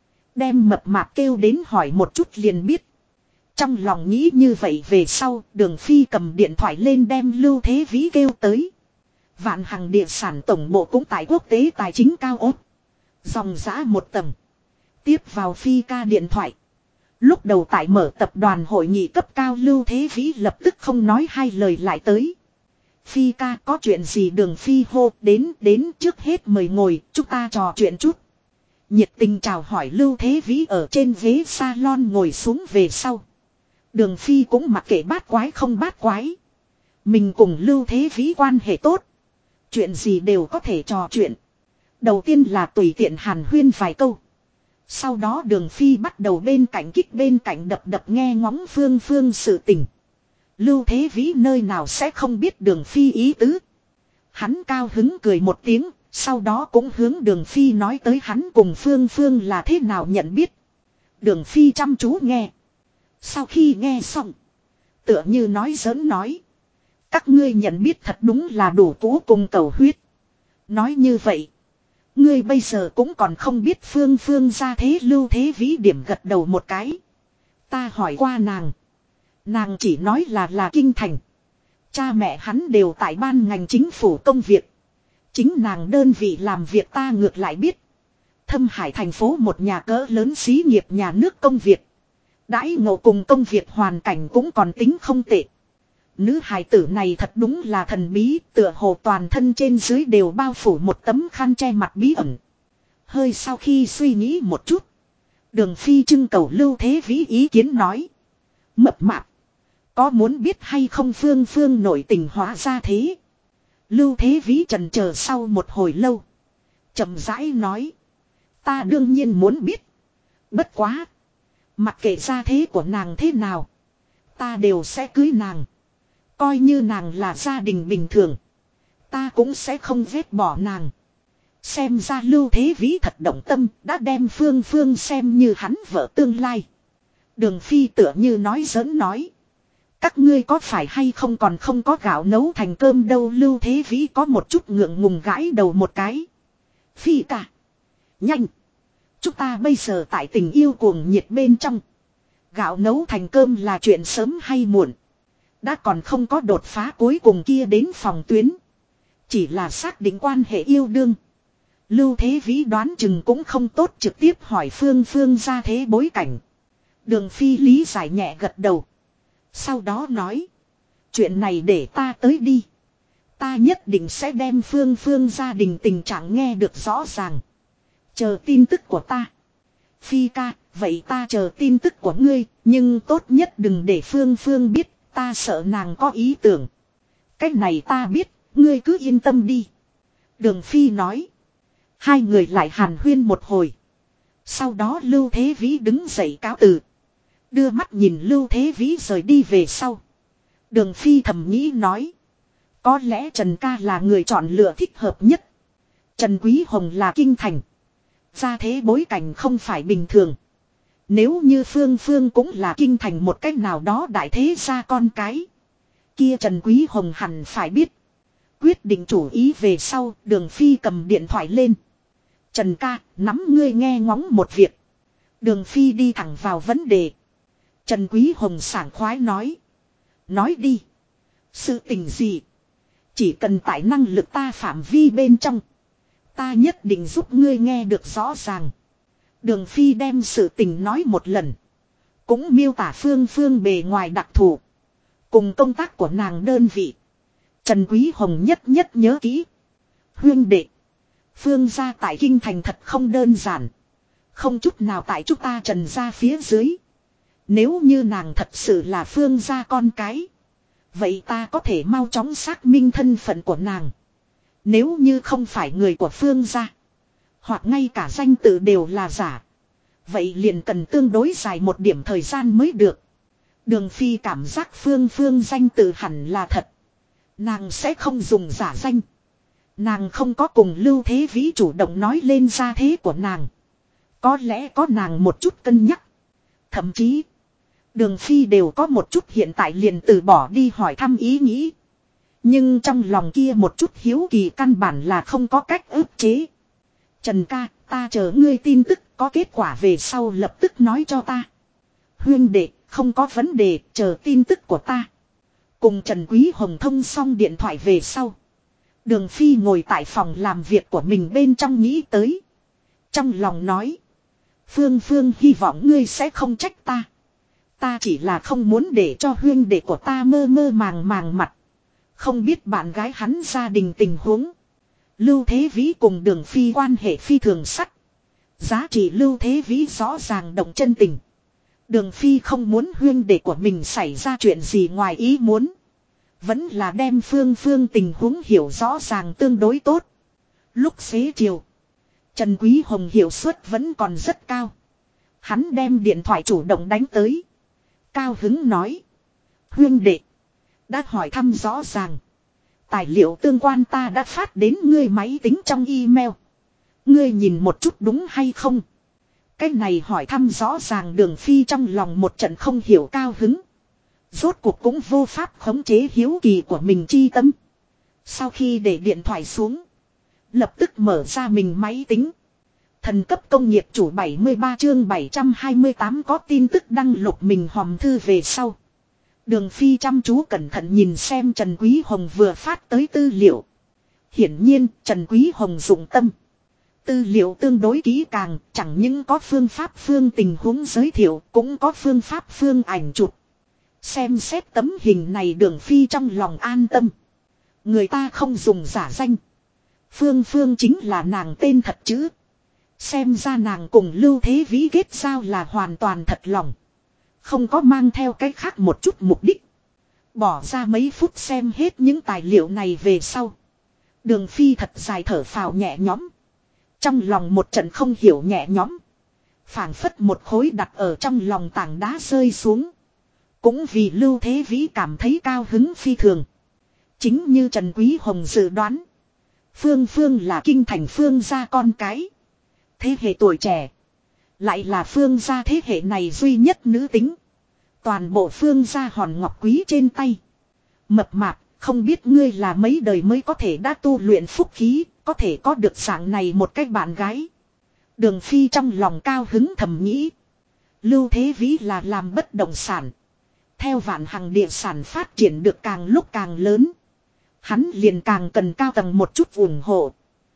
Đem mập mạp kêu đến hỏi một chút liền biết. Trong lòng nghĩ như vậy về sau, Đường Phi cầm điện thoại lên đem Lưu Thế Vĩ kêu tới. Vạn Hằng địa sản tổng bộ cũng tại quốc tế tài chính cao ốt. Dòng giã một tầng. Tiếp vào Phi ca điện thoại. Lúc đầu tại mở tập đoàn hội nghị cấp cao Lưu Thế Vĩ lập tức không nói hai lời lại tới. Phi ca có chuyện gì Đường Phi hô đến trước hết mời ngồi chúng ta trò chuyện chút. Nhiệt tình chào hỏi Lưu Thế Vĩ ở trên ghế salon ngồi xuống về sau. Đường Phi cũng mặc kệ bát quái không bát quái. Mình cùng Lưu Thế Vĩ quan hệ tốt. Chuyện gì đều có thể trò chuyện. Đầu tiên là tùy tiện hàn huyên vài câu. Sau đó Đường Phi bắt đầu bên cạnh kích bên cạnh đập nghe ngóng Phương Phương sự tình. Lưu Thế Vĩ nơi nào sẽ không biết Đường Phi ý tứ. Hắn cao hứng cười một tiếng, sau đó cũng hướng Đường Phi nói tới hắn cùng Phương Phương là thế nào nhận biết. Đường Phi chăm chú nghe. Sau khi nghe xong, tựa như nói giỡn nói. Các ngươi nhận biết thật đúng là đủ cũ cùng cầu huyết. Nói như vậy. Ngươi bây giờ cũng còn không biết Phương Phương ra thế Lưu Thế Vĩ điểm gật đầu một cái. Ta hỏi qua nàng. Nàng chỉ nói là kinh thành. Cha mẹ hắn đều tại ban ngành chính phủ công việc. Chính nàng đơn vị làm việc ta ngược lại biết. Thâm Hải thành phố một nhà cỡ lớn xí nghiệp nhà nước công việc. Đãi ngộ cùng công việc hoàn cảnh cũng còn tính không tệ. Nữ hài tử này thật đúng là thần bí, tựa hồ toàn thân trên dưới đều bao phủ một tấm khăn che mặt bí ẩn. Hơi sau khi suy nghĩ một chút. Đường Phi trưng cầu Lưu Thế Vĩ ý kiến nói. Mập mạp. Có muốn biết hay không Phương Phương nổi tình hóa ra thế. Lưu Thế Vĩ trần chờ sau một hồi lâu. Chậm rãi nói. Ta đương nhiên muốn biết. Bất quá. Mặc kệ ra thế của nàng thế nào. Ta đều sẽ cưới nàng. Coi như nàng là gia đình bình thường. Ta cũng sẽ không ghét bỏ nàng. Xem ra Lưu Thế Vĩ thật động tâm. Đã đem Phương Phương xem như hắn vợ tương lai. Đường Phi tựa như nói giỡn nói. Các ngươi có phải hay không còn không có gạo nấu thành cơm đâu. Lưu Thế Vĩ có một chút ngượng ngùng gãi đầu một cái. Phi cả. Nhanh. Chúng ta bây giờ tại tình yêu cuồng nhiệt bên trong. Gạo nấu thành cơm là chuyện sớm hay muộn. Đã còn không có đột phá cuối cùng kia đến phòng tuyến. Chỉ là xác định quan hệ yêu đương. Lưu Thế Vĩ đoán chừng cũng không tốt trực tiếp hỏi Phương Phương ra thế bối cảnh. Đường Phi lý giải nhẹ gật đầu. Sau đó nói. Chuyện này để ta tới đi. Ta nhất định sẽ đem Phương Phương gia đình tình trạng nghe được rõ ràng. Chờ tin tức của ta. Phi ca, vậy ta chờ tin tức của ngươi. Nhưng tốt nhất đừng để Phương Phương biết. Ta sợ nàng có ý tưởng. Cái này ta biết, ngươi cứ yên tâm đi. Đường Phi nói. Hai người lại hàn huyên một hồi. Sau đó Lưu Thế Vĩ đứng dậy cáo từ. Đưa mắt nhìn Lưu Thế Vĩ rời đi về sau. Đường Phi thầm nghĩ nói. Có lẽ Trần ca là người chọn lựa thích hợp nhất. Trần Quý Hồng là kinh thành. Gia thế bối cảnh không phải bình thường. Nếu như Phương Phương cũng là kinh thành một cách nào đó đại thế gia con cái. Kia Trần Quý Hồng hẳn phải biết. Quyết định chủ ý về sau, Đường Phi cầm điện thoại lên. Trần ca, nắm ngươi nghe ngóng một việc. Đường Phi đi thẳng vào vấn đề. Trần Quý Hồng sảng khoái nói. Nói đi. Sự tình gì? Chỉ cần tại năng lực ta phạm vi bên trong. Ta nhất định giúp ngươi nghe được rõ ràng. Đường Phi đem sự tình nói một lần. Cũng miêu tả Phương Phương bề ngoài đặc thù. Cùng công tác của nàng đơn vị. Trần Quý Hồng nhất nhất nhớ kỹ. Huyên đệ. Phương gia tại kinh thành thật không đơn giản. Không chút nào tại chúng ta Trần gia phía dưới. Nếu như nàng thật sự là Phương gia con cái. Vậy ta có thể mau chóng xác minh thân phận của nàng. Nếu như không phải người của Phương gia. Hoặc ngay cả danh tự đều là giả. Vậy liền cần tương đối dài một điểm thời gian mới được. Đường Phi cảm giác Phương Phương danh tự hẳn là thật. Nàng sẽ không dùng giả danh. Nàng không có cùng Lưu Thế Vĩ chủ động nói lên gia thế của nàng. Có lẽ có nàng một chút cân nhắc. Thậm chí. Đường Phi đều có một chút hiện tại liền từ bỏ đi hỏi thăm ý nghĩ. Nhưng trong lòng kia một chút hiếu kỳ căn bản là không có cách ức chế. Trần ca, ta chờ ngươi tin tức có kết quả về sau lập tức nói cho ta. Huyên đệ, không có vấn đề, chờ tin tức của ta. Cùng Trần Quý Hồng thông xong điện thoại về sau. Đường Phi ngồi tại phòng làm việc của mình bên trong nghĩ tới. Trong lòng nói. Phương Phương hy vọng ngươi sẽ không trách ta. Ta chỉ là không muốn để cho huyên đệ của ta mơ mơ màng màng mặt. Không biết bạn gái hắn gia đình tình huống. Lưu Thế Vĩ cùng Đường Phi quan hệ phi thường sắc. Giá trị Lưu Thế Vĩ rõ ràng động chân tình. Đường Phi không muốn huyên đệ của mình xảy ra chuyện gì ngoài ý muốn. Vẫn là đem Phương Phương tình huống hiểu rõ ràng tương đối tốt. Lúc xế chiều. Trần Quý Hồng hiệu suất vẫn còn rất cao. Hắn đem điện thoại chủ động đánh tới. Cao hứng nói. Huyên đệ. Đã hỏi thăm rõ ràng. Tài liệu tương quan ta đã phát đến ngươi máy tính trong email. Ngươi nhìn một chút đúng hay không? Cái này hỏi thăm rõ ràng Đường Phi trong lòng một trận không hiểu cao hứng. Rốt cuộc cũng vô pháp khống chế hiếu kỳ của mình chi tâm. Sau khi để điện thoại xuống. Lập tức mở ra mình máy tính. Thần cấp công nghiệp chủ 73 chương 728 có tin tức đăng lục mình hòm thư về sau. Đường Phi chăm chú cẩn thận nhìn xem Trần Quý Hồng vừa phát tới tư liệu. Hiển nhiên Trần Quý Hồng dụng tâm. Tư liệu tương đối kỹ càng, chẳng những có phương pháp phương tình huống giới thiệu, cũng có phương pháp phương ảnh chụp. Xem xét tấm hình này Đường Phi trong lòng an tâm. Người ta không dùng giả danh. Phương Phương chính là nàng tên thật chứ. Xem ra nàng cùng Lưu Thế Vĩ kết giao là hoàn toàn thật lòng. Không có mang theo cái khác một chút mục đích. Bỏ ra mấy phút xem hết những tài liệu này về sau. Đường Phi thật dài thở phào nhẹ nhõm. Trong lòng một trận không hiểu nhẹ nhõm. Phảng phất một khối đặt ở trong lòng tảng đá rơi xuống. Cũng vì Lưu Thế Vĩ cảm thấy cao hứng phi thường. Chính như Trần Quý Hồng dự đoán. Phương Phương là kinh thành Phương gia con cái. Thế hệ tuổi trẻ. Lại là Phương gia thế hệ này duy nhất nữ tính. Toàn bộ Phương gia hòn ngọc quý trên tay. Mập mạp, không biết ngươi là mấy đời mới có thể đã tu luyện phúc khí, có thể có được dạng này một cái bạn gái. Đường Phi trong lòng cao hứng thầm nghĩ. Lưu Thế Vĩ là làm bất động sản. Theo Vạn Hằng địa sản phát triển được càng lúc càng lớn. Hắn liền càng cần cao tầng một chút ủng hộ.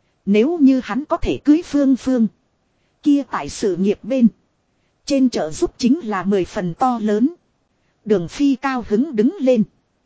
Nếu như hắn có thể cưới Phương Phương. Kia tại sự nghiệp bên. Trên trợ giúp chính là 10 phần to lớn. Đường Phi cao hứng đứng lên.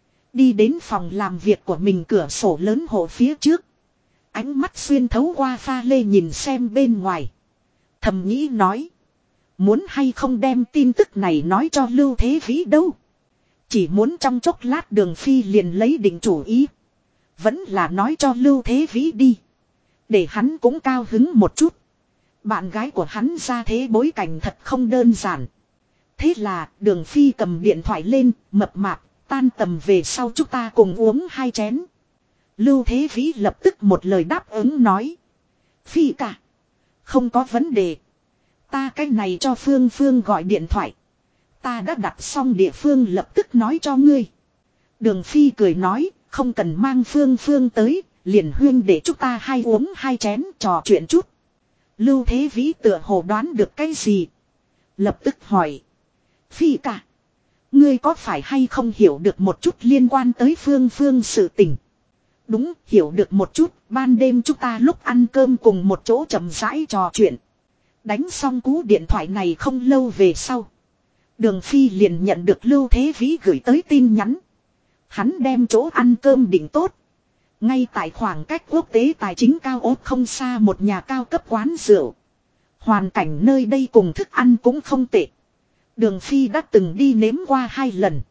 Đi đến phòng làm việc của mình cửa sổ lớn hộ phía trước. Ánh mắt xuyên thấu qua pha lê nhìn xem bên ngoài. Thầm nghĩ nói. Muốn hay không đem tin tức này nói cho Lưu Thế Vĩ đâu. Chỉ muốn trong chốc lát Đường Phi liền lấy định chủ ý. Vẫn là nói cho Lưu Thế Vĩ đi. Để hắn cũng cao hứng một chút. Bạn gái của hắn ra thế bối cảnh thật không đơn giản. Thế là Đường Phi cầm điện thoại lên, mập mạp, tan tầm về sau chúng ta cùng uống 2 chén. Lưu Thế Vĩ lập tức một lời đáp ứng nói. Phi cả. Không có vấn đề. Ta cái này cho Phương Phương gọi điện thoại. Ta đã đặt xong địa phương lập tức nói cho ngươi. Đường Phi cười nói, không cần mang Phương Phương tới, liền huyên để chúng ta hai uống 2 chén trò chuyện chút. Lưu Thế Vĩ tựa hồ đoán được cái gì. Lập tức hỏi. Phi cả. Ngươi có phải hay không hiểu được một chút liên quan tới Phương Phương sự tình. Đúng, hiểu được một chút, ban đêm chúng ta lúc ăn cơm cùng một chỗ chậm rãi trò chuyện. Đánh xong cú điện thoại này không lâu về sau. Đường Phi liền nhận được Lưu Thế Vĩ gửi tới tin nhắn. Hắn đem chỗ ăn cơm định tốt. Ngay tại khoảng cách quốc tế tài chính cao ốt không xa một nhà cao cấp quán rượu. Hoàn cảnh nơi đây cùng thức ăn cũng không tệ. Đường Phi đã từng đi nếm qua 2 lần.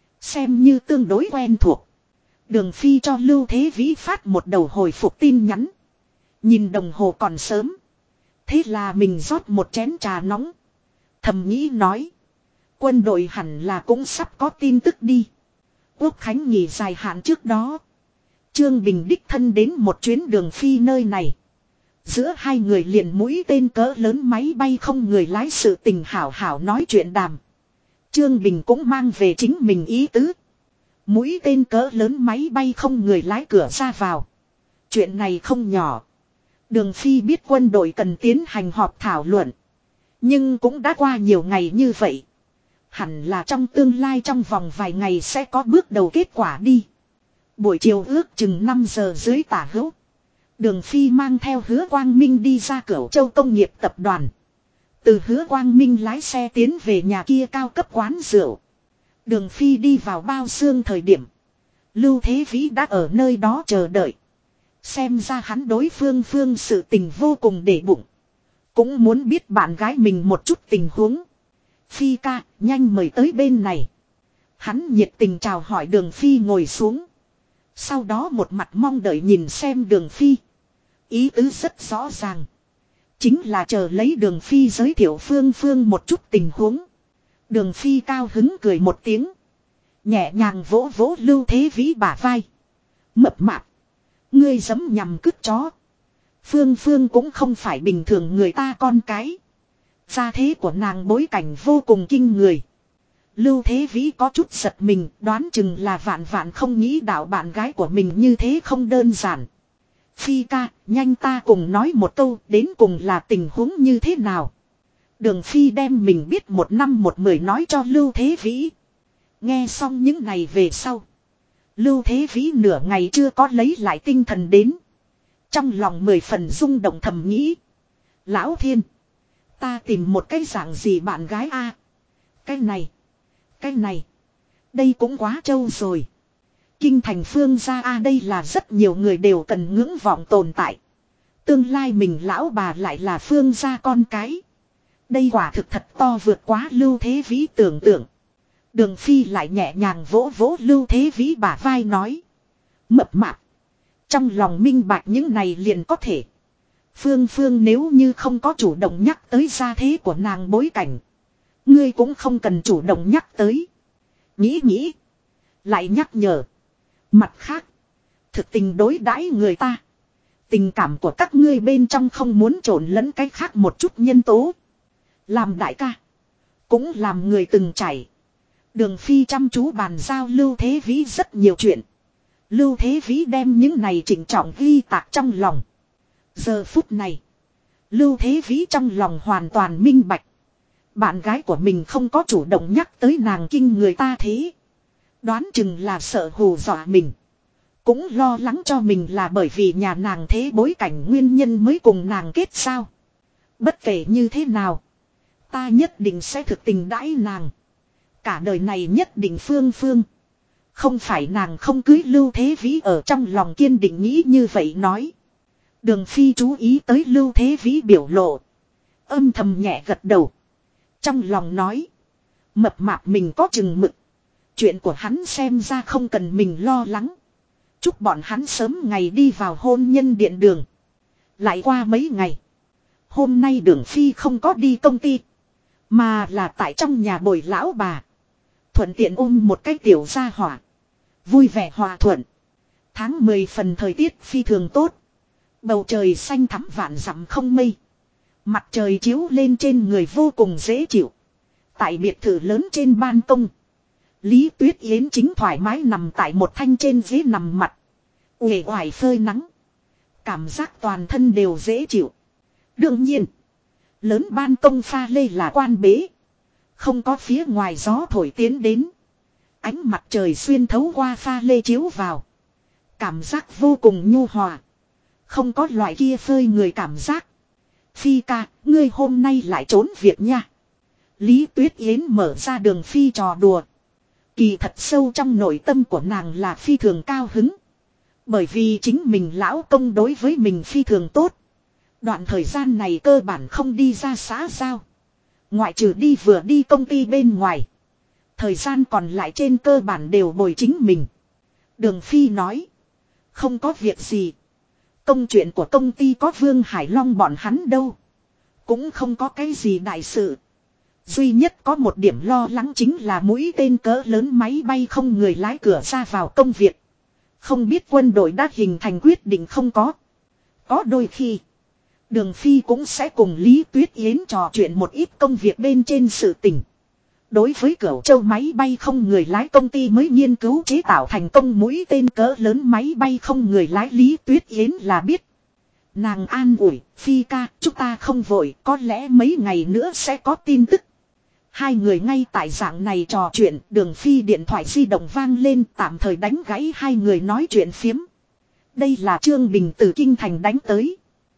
Xem như tương đối quen thuộc. Đường Phi cho Lưu Thế Vĩ phát một đầu hồi phục tin nhắn. Nhìn đồng hồ còn sớm. Thế là mình rót một chén trà nóng. Thầm nghĩ nói. Quân đội hẳn là cũng sắp có tin tức đi. Quốc khánh nghỉ dài hạn trước đó. Trương Bình đích thân đến một chuyến Đường Phi nơi này. Giữa hai người liền mũi tên cỡ lớn máy bay không người lái sự tình hảo hảo nói chuyện đàm. Trương Bình cũng mang về chính mình ý tứ. Mũi tên cỡ lớn máy bay không người lái cửa ra vào. Chuyện này không nhỏ. Đường Phi biết quân đội cần tiến hành họp thảo luận. Nhưng cũng đã qua nhiều ngày như vậy. Hẳn là trong tương lai trong vòng vài ngày sẽ có bước đầu kết quả đi. Buổi chiều ước chừng 5 giờ dưới tả hữu. Đường Phi mang theo Hứa Quang Minh đi ra Cửu Châu Công nghiệp tập đoàn. Từ Hứa Quang Minh lái xe tiến về nhà kia cao cấp quán rượu. Đường Phi đi vào bao xương thời điểm. Lưu Thế Vĩ đã ở nơi đó chờ đợi. Xem ra hắn đối Phương Phương sự tình vô cùng để bụng. Cũng muốn biết bạn gái mình một chút tình huống. Phi ca, nhanh mời tới bên này. Hắn nhiệt tình chào hỏi Đường Phi ngồi xuống. Sau đó một mặt mong đợi nhìn xem Đường Phi. Ý tứ rất rõ ràng. Chính là chờ lấy Đường Phi giới thiệu Phương Phương một chút tình huống. Đường Phi cao hứng cười một tiếng. Nhẹ nhàng vỗ vỗ Lưu Thế Vĩ bả vai. Mập mạp. Ngươi giấm nhằm cứt chó. Phương Phương cũng không phải bình thường người ta con cái. Gia thế của nàng bối cảnh vô cùng kinh người. Lưu Thế Vĩ có chút giật mình, đoán chừng là vạn vạn không nghĩ đạo bạn gái của mình như thế không đơn giản. Phi ca, nhanh ta cùng nói một câu, đến cùng là tình huống như thế nào. Đường Phi đem mình biết 1 năm 1 10 nói cho Lưu Thế Vĩ. Nghe xong những này về sau. Lưu Thế Vĩ nửa ngày chưa có lấy lại tinh thần đến. Trong lòng 10 phần rung động thầm nghĩ. Lão Thiên. Ta tìm một cái dạng gì bạn gái a? Cái này. Đây cũng quá trâu rồi. Kinh thành Phương gia a, đây là rất nhiều người đều cần ngưỡng vọng tồn tại. Tương lai mình lão bà lại là Phương gia con cái. Đây quả thực thật to vượt quá Lưu Thế Vĩ tưởng tượng. Đường Phi lại nhẹ nhàng vỗ vỗ Lưu Thế Vĩ bả vai nói. Mập mạp. Trong lòng minh bạch những này liền có thể. Phương nếu như không có chủ động nhắc tới gia thế của nàng bối cảnh. Ngươi cũng không cần chủ động nhắc tới. Nghĩ. Lại nhắc nhở. Mặt khác. Thực tình đối đãi người ta. Tình cảm của các ngươi bên trong không muốn trộn lẫn cái khác một chút nhân tố. Làm đại ca. Cũng làm người từng chảy. Đường Phi chăm chú bàn giao Lưu Thế Vĩ rất nhiều chuyện. Lưu Thế Vĩ đem những này chỉnh trọng ghi tạc trong lòng. Giờ phút này. Lưu Thế Vĩ trong lòng hoàn toàn minh bạch. Bạn gái của mình không có chủ động nhắc tới nàng kinh người ta thế. Đoán chừng là sợ hù dọa mình. Cũng lo lắng cho mình là bởi vì nhà nàng thế bối cảnh nguyên nhân mới cùng nàng kết sao. Bất kể như thế nào. Ta nhất định sẽ thực tình đãi nàng. Cả đời này nhất định Phương. Không phải nàng không cưới Lưu Thế Vĩ ở trong lòng kiên định nghĩ như vậy nói. Đường Phi chú ý tới Lưu Thế Vĩ biểu lộ. Âm thầm nhẹ gật đầu. Trong lòng nói. Mập mạp mình có chừng mực. Chuyện của hắn xem ra không cần mình lo lắng. Chúc bọn hắn sớm ngày đi vào hôn nhân điện đường. Lại qua mấy ngày. Hôm nay Đường Phi không có đi công ty. Mà là tại trong nhà bồi lão bà. Thuận tiện ôm một cái tiểu gia hỏa. Vui vẻ hòa thuận. Tháng 10 phần thời tiết phi thường tốt. Bầu trời xanh thắm vạn dặm không mây. Mặt trời chiếu lên trên người vô cùng dễ chịu. Tại biệt thự lớn trên ban công. Lý Tuyết Yến chính thoải mái nằm tại một thanh trên ghế nằm mặt. Uể oải phơi nắng. Cảm giác toàn thân đều dễ chịu. Đương nhiên. Lớn ban công pha lê là quan bế. Không có phía ngoài gió thổi tiến đến. Ánh mặt trời xuyên thấu qua pha lê chiếu vào. Cảm giác vô cùng nhu hòa. Không có loại kia phơi người cảm giác. Phi ca, ngươi hôm nay lại trốn việc nha. Lý Tuyết Yến mở ra Đường Phi trò đùa. Kỳ thật sâu trong nội tâm của nàng là phi thường cao hứng. Bởi vì chính mình lão công đối với mình phi thường tốt. Đoạn thời gian này cơ bản không đi ra xã giao. Ngoại trừ đi vừa đi công ty bên ngoài. Thời gian còn lại trên cơ bản đều bồi chính mình. Đường Phi nói. Không có việc gì. Công chuyện của công ty có Vương Hải Long bọn hắn đâu. Cũng không có cái gì đại sự. Duy nhất có một điểm lo lắng chính là mũi tên cỡ lớn máy bay không người lái cửa ra vào công việc. Không biết quân đội đã hình thành quyết định không có. Có đôi khi. Đường Phi cũng sẽ cùng Lý Tuyết Yến trò chuyện một ít công việc bên trên sự tình. Đối với Cửu Châu máy bay không người lái công ty mới nghiên cứu chế tạo thành công mũi tên cỡ lớn máy bay không người lái Lý Tuyết Yến là biết. Nàng an ủi, Phi ca, chúng ta không vội, có lẽ mấy ngày nữa sẽ có tin tức. Hai người ngay tại dạng này trò chuyện, Đường Phi điện thoại di động vang lên tạm thời đánh gãy hai người nói chuyện phiếm. Đây là Trương Bình từ Kinh Thành đánh tới.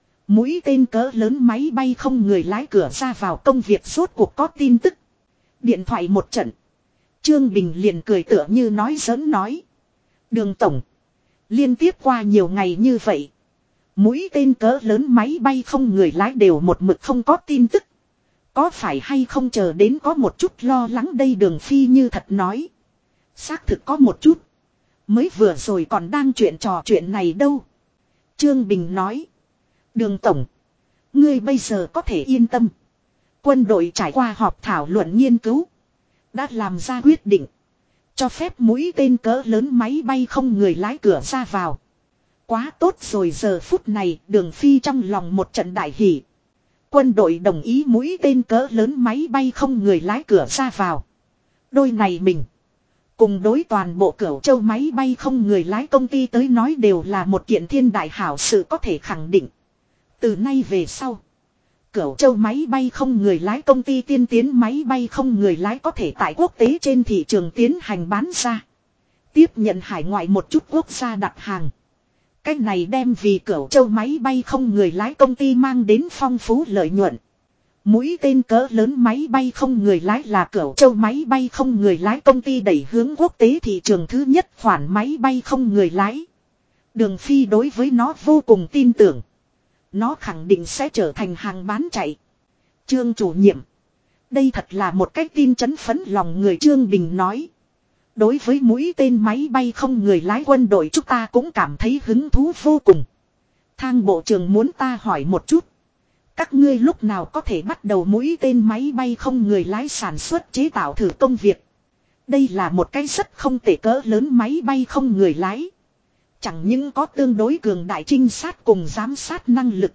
Mũi tên cỡ lớn máy bay không người lái cửa ra vào công việc rốt cuộc có tin tức. Điện thoại một trận. Trương Bình liền cười tựa như nói giỡn nói. Đường tổng. Liên tiếp qua nhiều ngày như vậy. Mũi tên cỡ lớn máy bay không người lái đều một mực không có tin tức. Có phải hay không chờ đến có một chút lo lắng đây Đường Phi như thật nói. Xác thực có một chút. Mới vừa rồi còn đang trò chuyện này đâu. Trương Bình nói. Đường tổng. Ngươi bây giờ có thể yên tâm. Quân đội trải qua họp thảo luận nghiên cứu. Đã làm ra quyết định. Cho phép mũi tên cỡ lớn máy bay không người lái cửa ra vào. Quá tốt rồi giờ phút này Đường Phi trong lòng một trận đại hỉ. Quân đội đồng ý mũi tên cỡ lớn máy bay không người lái cửa ra vào. Đôi này mình. Cùng đối toàn bộ Cửu Châu máy bay không người lái công ty tới nói đều là một kiện thiên đại hảo sự có thể khẳng định. Từ nay về sau. Cửu Châu máy bay không người lái công ty tiên tiến máy bay không người lái có thể tại quốc tế trên thị trường tiến hành bán ra. Tiếp nhận hải ngoại một chút quốc gia đặt hàng. Cách này đem vì Cửu Châu máy bay không người lái công ty mang đến phong phú lợi nhuận. Mũi tên cỡ lớn máy bay không người lái là Cửu Châu máy bay không người lái công ty đẩy hướng quốc tế thị trường thứ nhất khoản máy bay không người lái. Đường Phi đối với nó vô cùng tin tưởng. Nó khẳng định sẽ trở thành hàng bán chạy. Trương chủ nhiệm. Đây thật là một cách tin chấn phấn lòng người. Trương Bình nói. Đối với mũi tên máy bay không người lái quân đội chúng ta cũng cảm thấy hứng thú vô cùng. Thang bộ trưởng muốn ta hỏi một chút. Các ngươi lúc nào có thể bắt đầu mũi tên máy bay không người lái sản xuất chế tạo thử công việc. Đây là một cái rất không tệ cỡ lớn máy bay không người lái. Chẳng những có tương đối cường đại trinh sát cùng giám sát năng lực.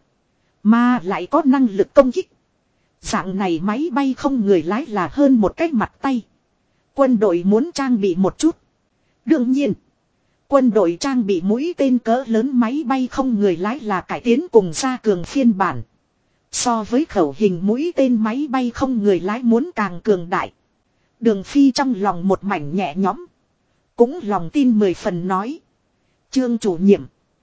Mà lại có năng lực công kích. Dạng này máy bay không người lái là hơn một cái mặt tay. Quân đội muốn trang bị một chút. Đương nhiên. Quân đội trang bị mũi tên cỡ lớn máy bay không người lái là cải tiến cùng gia cường phiên bản. So với khẩu hình mũi tên máy bay không người lái muốn càng cường đại. Đường Phi trong lòng một mảnh nhẹ nhõm. Cũng lòng tin 10 phần nói. Trương chủ nhiệm.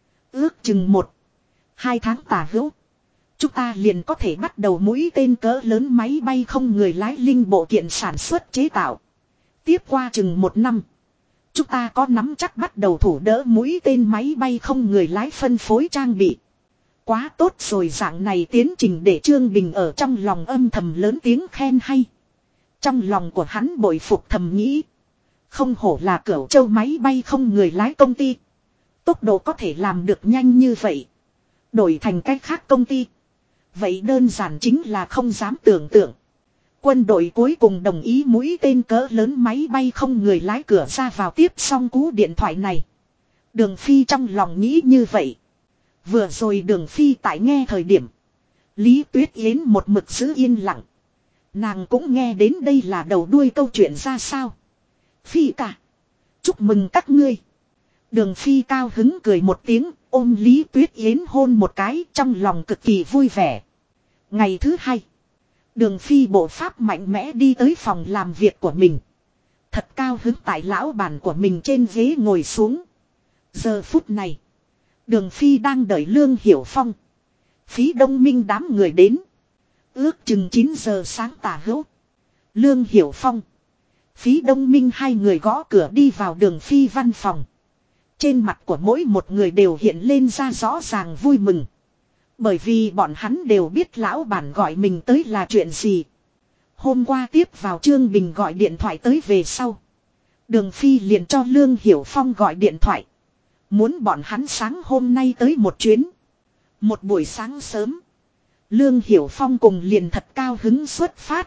Ước chừng 1-2 tháng tả hữu. Chúng ta liền có thể bắt đầu mũi tên cỡ lớn máy bay không người lái linh bộ kiện sản xuất chế tạo. Tiếp qua chừng 1 năm. Chúng ta có nắm chắc bắt đầu thủ đỡ mũi tên máy bay không người lái phân phối trang bị. Quá tốt rồi, dạng này tiến trình để Trương Bình ở trong lòng âm thầm lớn tiếng khen hay. Trong lòng của hắn bội phục thầm nghĩ. Không hổ là Cửu Châu máy bay không người lái công ty. Tốc độ có thể làm được nhanh như vậy. Đổi thành cách khác công ty. Vậy đơn giản chính là không dám tưởng tượng. Quân đội cuối cùng đồng ý mũi tên cỡ lớn máy bay không người lái cửa ra vào tiếp xong cú điện thoại này. Đường Phi trong lòng nghĩ như vậy. Vừa rồi Đường Phi tại nghe thời điểm. Lý Tuyết Yến một mực giữ yên lặng. Nàng cũng nghe đến đây là đầu đuôi câu chuyện ra sao. Phi cả. Chúc mừng các ngươi. Đường Phi cao hứng cười một tiếng, ôm Lý Tuyết Yến hôn một cái, trong lòng cực kỳ vui vẻ. Ngày thứ 2. Đường Phi bộ pháp mạnh mẽ đi tới phòng làm việc của mình. Thật cao hứng tại lão bàn của mình trên ghế ngồi xuống. Giờ phút này. Đường Phi đang đợi Lương Hiểu Phong. Phí Đông Minh đám người đến. Ước chừng 9 giờ sáng tả hữu. Lương Hiểu Phong. Phí Đông Minh hai người gõ cửa đi vào Đường Phi văn phòng. Trên mặt của mỗi một người đều hiện lên ra rõ ràng vui mừng. Bởi vì bọn hắn đều biết lão bản gọi mình tới là chuyện gì. Hôm qua tiếp vào Trương Bình gọi điện thoại tới về sau. Đường Phi liền cho Lương Hiểu Phong gọi điện thoại. Muốn bọn hắn sáng hôm nay tới một chuyến. Một buổi sáng sớm. Lương Hiểu Phong cùng liền thật cao hứng xuất phát.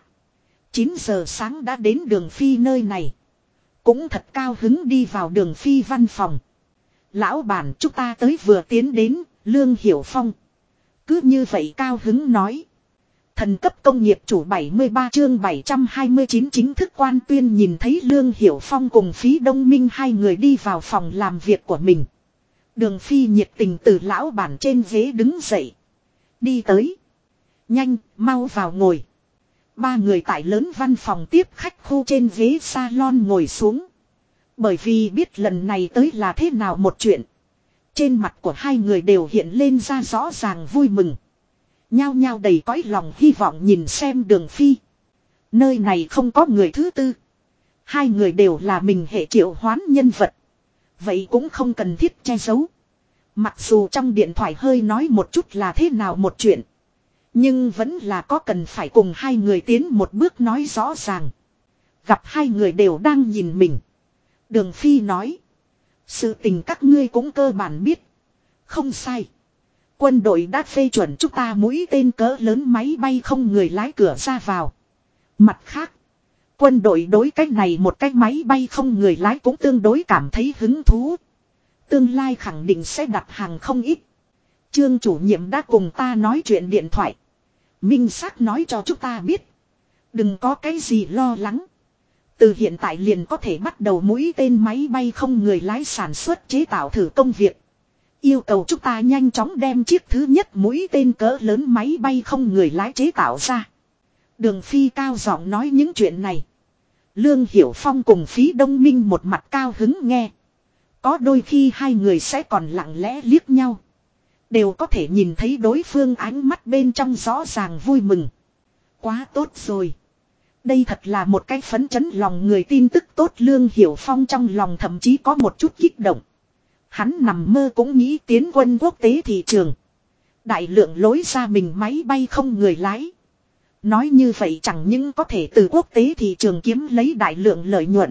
9 giờ sáng đã đến Đường Phi nơi này. Cũng thật cao hứng đi vào Đường Phi văn phòng. Lão bản chúng ta tới vừa tiến đến, Lương Hiểu Phong. Cứ như vậy cao hứng nói. Thần cấp công nghiệp chủ 73 chương 729 chính thức quan tuyên nhìn thấy Lương Hiểu Phong cùng Phí Đông Minh hai người đi vào phòng làm việc của mình. Đường Phi nhiệt tình từ lão bản trên ghế đứng dậy. Đi tới. Nhanh, mau vào ngồi. Ba người tại lớn văn phòng tiếp khách khu trên ghế salon ngồi xuống. Bởi vì biết lần này tới là thế nào một chuyện. Trên mặt của hai người đều hiện lên ra rõ ràng vui mừng. Nhao nhao đầy cõi lòng hy vọng nhìn xem Đường Phi. Nơi này không có người thứ tư. Hai người đều là mình hệ triệu hoán nhân vật. Vậy cũng không cần thiết che giấu. Mặc dù trong điện thoại hơi nói một chút là thế nào một chuyện. Nhưng vẫn là có cần phải cùng hai người tiến một bước nói rõ ràng. Gặp hai người đều đang nhìn mình. Đường Phi nói. Sự tình các ngươi cũng cơ bản biết. Không sai. Quân đội đã phê chuẩn chúng ta mũi tên cỡ lớn máy bay không người lái cửa ra vào. Mặt khác. Quân đội đối cách này một cái máy bay không người lái cũng tương đối cảm thấy hứng thú. Tương lai khẳng định sẽ đặt hàng không ít. Trương chủ nhiệm đã cùng ta nói chuyện điện thoại. Minh xác nói cho chúng ta biết. Đừng có cái gì lo lắng. Từ hiện tại liền có thể bắt đầu mũi tên máy bay không người lái sản xuất chế tạo thử công việc. Yêu cầu chúng ta nhanh chóng đem chiếc thứ nhất mũi tên cỡ lớn máy bay không người lái chế tạo ra. Đường Phi cao giọng nói những chuyện này. Lương Hiểu Phong cùng Phí Đông Minh một mặt cao hứng nghe. Có đôi khi hai người sẽ còn lặng lẽ liếc nhau. Đều có thể nhìn thấy đối phương ánh mắt bên trong rõ ràng vui mừng. Quá tốt rồi. Đây thật là một cái phấn chấn lòng người tin tức tốt. Lương Hiểu Phong trong lòng thậm chí có một chút kích động. Hắn nằm mơ cũng nghĩ tiến quân quốc tế thị trường. Đại lượng lối ra mình máy bay không người lái. Nói như vậy chẳng những có thể từ quốc tế thị trường kiếm lấy đại lượng lợi nhuận.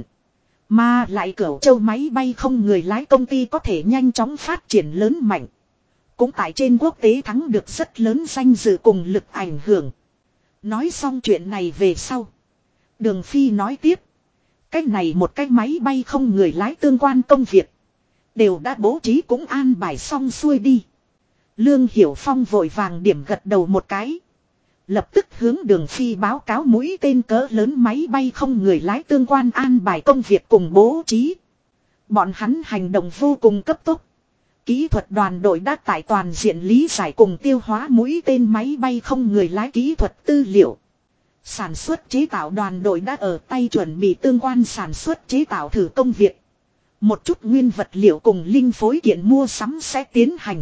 Mà lại Cửu Châu máy bay không người lái công ty có thể nhanh chóng phát triển lớn mạnh. Cũng tại trên quốc tế thắng được rất lớn danh dự cùng lực ảnh hưởng. Nói xong chuyện này về sau. Đường Phi nói tiếp. Cái này một cái máy bay không người lái tương quan công việc. Đều đã bố trí cũng an bài xong xuôi đi. Lương Hiểu Phong vội vàng điểm gật đầu một cái. Lập tức hướng Đường Phi báo cáo mũi tên cỡ lớn máy bay không người lái tương quan an bài công việc cùng bố trí. Bọn hắn hành động vô cùng cấp tốc. Kỹ thuật đoàn đội đã tại toàn diện lý giải cùng tiêu hóa mũi tên máy bay không người lái kỹ thuật tư liệu. Sản xuất chế tạo đoàn đội đã ở tay chuẩn bị tương quan sản xuất chế tạo thử công việc. Một chút nguyên vật liệu cùng linh phối kiện mua sắm sẽ tiến hành.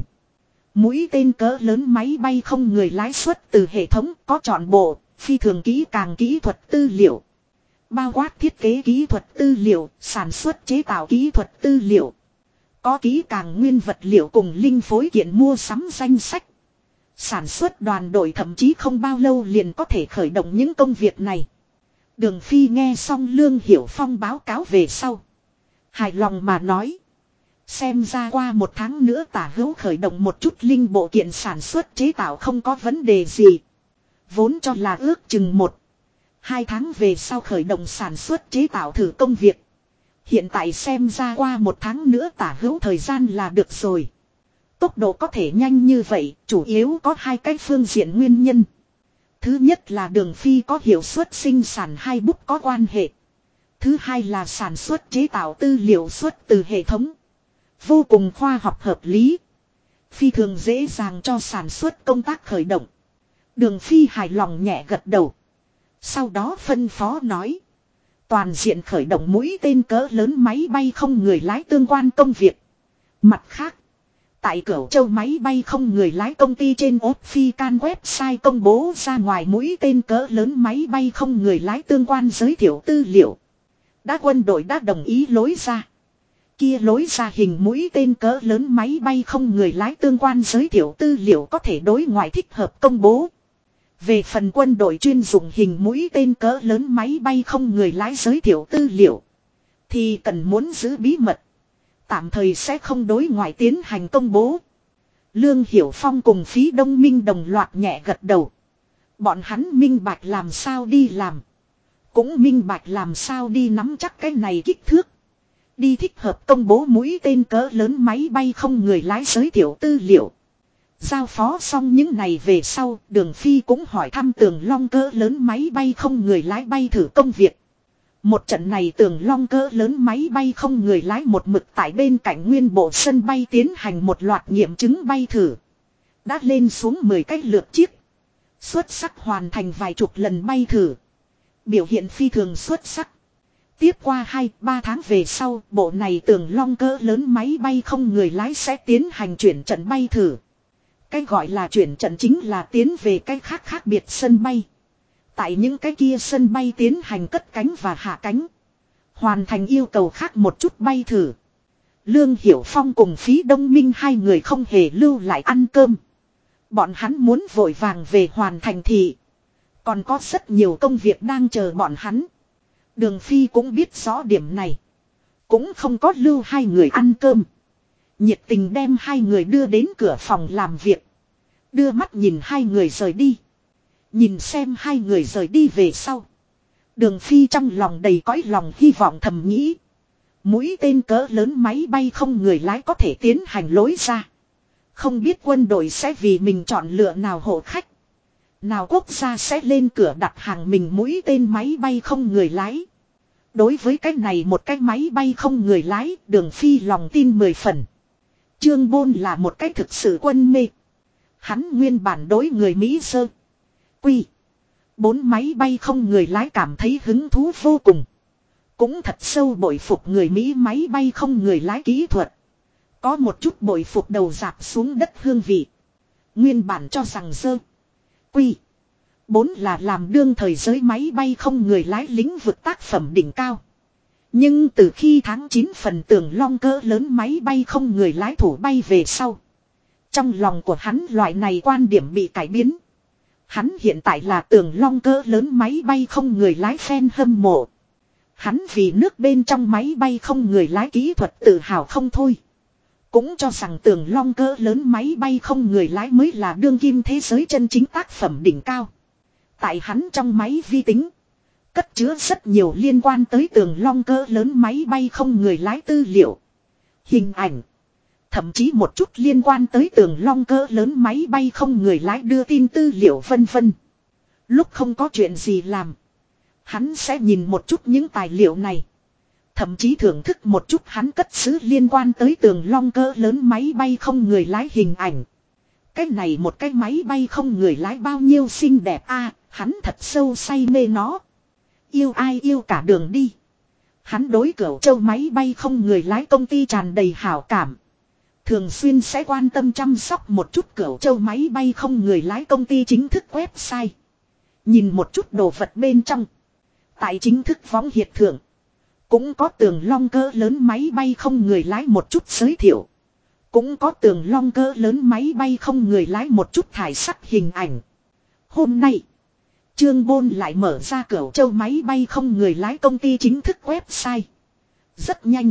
Mũi tên cỡ lớn máy bay không người lái xuất từ hệ thống có trọn bộ, phi thường kỹ càng kỹ thuật tư liệu. Bao quát thiết kế kỹ thuật tư liệu, sản xuất chế tạo kỹ thuật tư liệu. Có kỹ càng nguyên vật liệu cùng linh phối kiện mua sắm danh sách. Sản xuất đoàn đội thậm chí không bao lâu liền có thể khởi động những công việc này. Đường Phi nghe xong Lương Hiểu Phong báo cáo về sau. Hài lòng mà nói. Xem ra qua một tháng nữa tả hữu khởi động một chút linh bộ kiện sản xuất chế tạo không có vấn đề gì. Vốn cho là ước chừng 1-2 tháng về sau khởi động sản xuất chế tạo thử công việc. Hiện tại xem ra qua một tháng nữa tả hữu thời gian là được rồi. Tốc độ có thể nhanh như vậy, chủ yếu có hai cái phương diện nguyên nhân. Thứ nhất là Đường Phi có hiệu suất sinh sản hai bút có quan hệ. Thứ hai là sản xuất chế tạo tư liệu xuất từ hệ thống. Vô cùng khoa học hợp lý. Phi thường dễ dàng cho sản xuất công tác khởi động. Đường Phi hài lòng nhẹ gật đầu. Sau đó phân phó nói. Toàn diện khởi động mũi tên cỡ lớn máy bay không người lái tương quan công việc. Mặt khác. Tại Cửu Châu máy bay không người lái công ty trên Official website công bố ra ngoài mũi tên cỡ lớn máy bay không người lái tương quan giới thiệu tư liệu. Quân đội đã đồng ý lối ra. Kia lối ra hình mũi tên cỡ lớn máy bay không người lái tương quan giới thiệu tư liệu có thể đối ngoại thích hợp công bố. Về phần quân đội chuyên dụng hình mũi tên cỡ lớn máy bay không người lái giới thiệu tư liệu. Thì cần muốn giữ bí mật. Tạm thời sẽ không đối ngoại tiến hành công bố. Lương Hiểu Phong cùng Phí Đông Minh đồng loạt nhẹ gật đầu. Bọn hắn minh bạch làm sao đi làm. Cũng minh bạch làm sao đi nắm chắc cái này kích thước. Đi thích hợp công bố mũi tên cỡ lớn máy bay không người lái giới thiệu tư liệu. Giao phó xong những này về sau, Đường Phi cũng hỏi thăm Tường Long cỡ lớn máy bay không người lái bay thử công việc. Một trận này Tường Long cỡ lớn máy bay không người lái một mực tại bên cạnh nguyên bộ sân bay tiến hành một loạt nghiệm chứng bay thử. Đã lên xuống 10 cái lượt chiếc. Xuất sắc hoàn thành vài chục lần bay thử. Biểu hiện phi thường xuất sắc. Tiếp qua 2-3 tháng về sau, bộ này Tường Long cỡ lớn máy bay không người lái sẽ tiến hành chuyển trận bay thử. Cái gọi là chuyển trận chính là tiến về cái khác biệt sân bay. Tại những cái kia sân bay tiến hành cất cánh và hạ cánh. Hoàn thành yêu cầu khác một chút bay thử. Lương Hiểu Phong cùng Phí Đông Minh hai người không hề lưu lại ăn cơm. Bọn hắn muốn vội vàng về hoàn thành thị. Còn có rất nhiều công việc đang chờ bọn hắn. Đường Phi cũng biết rõ điểm này. Cũng không có lưu hai người ăn cơm. Nhiệt tình đem hai người đưa đến cửa phòng làm việc. Đưa mắt nhìn hai người rời đi. Nhìn xem hai người rời đi về sau. Đường Phi trong lòng đầy cõi lòng hy vọng thầm nghĩ. Mũi tên cỡ lớn máy bay không người lái có thể tiến hành lối ra. Không biết quân đội sẽ vì mình chọn lựa nào hộ khách. Nào quốc gia sẽ lên cửa đặt hàng mình mũi tên máy bay không người lái. Đối với cái này một cái máy bay không người lái, Đường Phi lòng tin 10 phần. Trương Bôn là một cái thực sự quân mê. Hắn nguyên bản đối người Mỹ sơ. Quy. 4 máy bay không người lái cảm thấy hứng thú vô cùng. Cũng thật sâu bội phục người Mỹ máy bay không người lái kỹ thuật. Có một chút bội phục đầu dạp xuống đất hương vị. Nguyên bản cho rằng sơ. Quy. 4 là làm đương thời giới máy bay không người lái lĩnh vực tác phẩm đỉnh cao. Nhưng từ khi tháng 9 phần tường long cỡ lớn máy bay không người lái thủ bay về sau. Trong lòng của hắn loại này quan điểm bị cải biến. Hắn hiện tại là tường long cỡ lớn máy bay không người lái fan hâm mộ. Hắn vì nước bên trong máy bay không người lái kỹ thuật tự hào không thôi. Cũng cho rằng tường long cỡ lớn máy bay không người lái mới là đương kim thế giới chân chính tác phẩm đỉnh cao. Tại hắn trong máy vi tính. Cất chứa rất nhiều liên quan tới tường long cỡ lớn máy bay không người lái tư liệu. Hình ảnh. Thậm chí một chút liên quan tới tường long cỡ lớn máy bay không người lái đưa tin tư liệu vân vân. Lúc không có chuyện gì làm. Hắn sẽ nhìn một chút những tài liệu này. Thậm chí thưởng thức một chút hắn cất giữ liên quan tới tường long cỡ lớn máy bay không người lái hình ảnh. Cái này một cái máy bay không người lái bao nhiêu xinh đẹp a, hắn thật sâu say mê nó. Yêu ai yêu cả đường đi. Hắn đối Cửu Châu máy bay không người lái công ty tràn đầy hảo cảm. Thường xuyên sẽ quan tâm chăm sóc một chút Cửu Châu máy bay không người lái công ty chính thức website. Nhìn một chút đồ vật bên trong. Tại chính thức võng hiệt thượng. Cũng có tường long cỡ lớn máy bay không người lái một chút giới thiệu. Cũng có tường long cỡ lớn máy bay không người lái một chút thải sắc hình ảnh. Hôm nay, Trương Bôn lại mở ra Cửu Châu máy bay không người lái công ty chính thức website. Rất nhanh.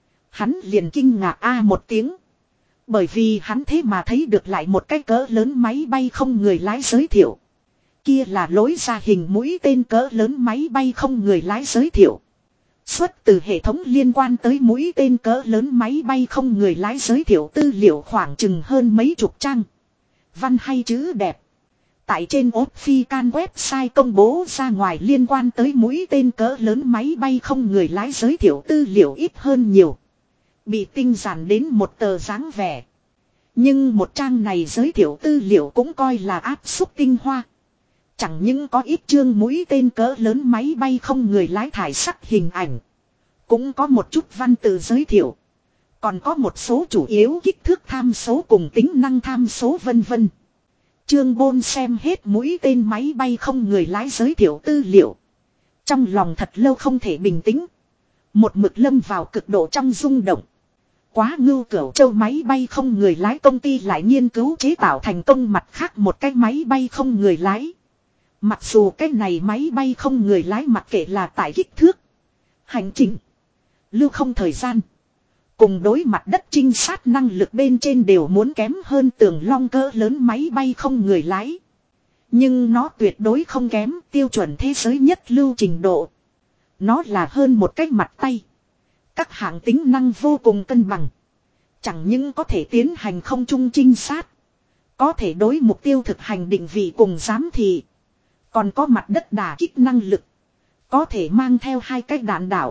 Hắn liền kinh ngạc một tiếng. Bởi vì hắn thế mà thấy được lại một cái cỡ lớn máy bay không người lái giới thiệu. Kia là lối ra hình mũi tên cỡ lớn máy bay không người lái giới thiệu. Xuất từ hệ thống liên quan tới mũi tên cỡ lớn máy bay không người lái giới thiệu tư liệu khoảng chừng hơn mấy chục trang. Văn hay chữ đẹp. Tại trên official website công bố ra ngoài liên quan tới mũi tên cỡ lớn máy bay không người lái giới thiệu tư liệu ít hơn nhiều. Bị tinh giản đến một tờ dáng vẻ. Nhưng một trang này giới thiệu tư liệu cũng coi là áp xúc tinh hoa. Chẳng những có ít chương mũi tên cỡ lớn máy bay không người lái thải sắc hình ảnh. Cũng có một chút văn tự giới thiệu. Còn có một số chủ yếu kích thước tham số cùng tính năng tham số vân vân. Trương Bôn xem hết mũi tên máy bay không người lái giới thiệu tư liệu. Trong lòng thật lâu không thể bình tĩnh. Một mực lâm vào cực độ trong rung động. Quá ngưu, Cửu Châu máy bay không người lái công ty lại nghiên cứu chế tạo thành công mặt khác một cái máy bay không người lái. Mặc dù cái này máy bay không người lái mặc kệ là tại kích thước, hành trình, lưu không thời gian, cùng đối mặt đất trinh sát năng lực bên trên đều muốn kém hơn tường long cỡ lớn máy bay không người lái. Nhưng nó tuyệt đối không kém tiêu chuẩn thế giới nhất lưu trình độ. Nó là hơn một cái mặt tay. Các hạng tính năng vô cùng cân bằng. Chẳng những có thể tiến hành không trung trinh sát, có thể đối mục tiêu thực hành định vị cùng giám thị, còn có mặt đất đả kích năng lực, có thể mang theo 2 cái đạn đạo.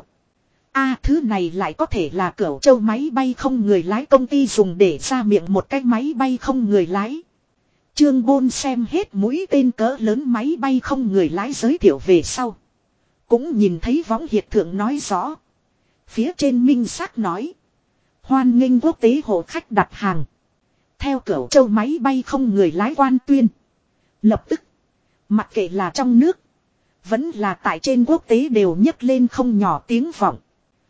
Thứ này lại có thể là Cửu Châu máy bay không người lái công ty dùng để ra miệng một cái máy bay không người lái. Trương Bôn xem hết mũi tên cỡ lớn máy bay không người lái giới thiệu về sau. Cũng nhìn thấy võng hiệt thượng nói rõ. Phía trên minh xác nói. Hoan nghênh quốc tế hộ khách đặt hàng. Theo Cửu Châu máy bay không người lái quan tuyên. Lập tức, mặc kệ là trong nước, vẫn là tại trên quốc tế đều nhấc lên không nhỏ tiếng vọng.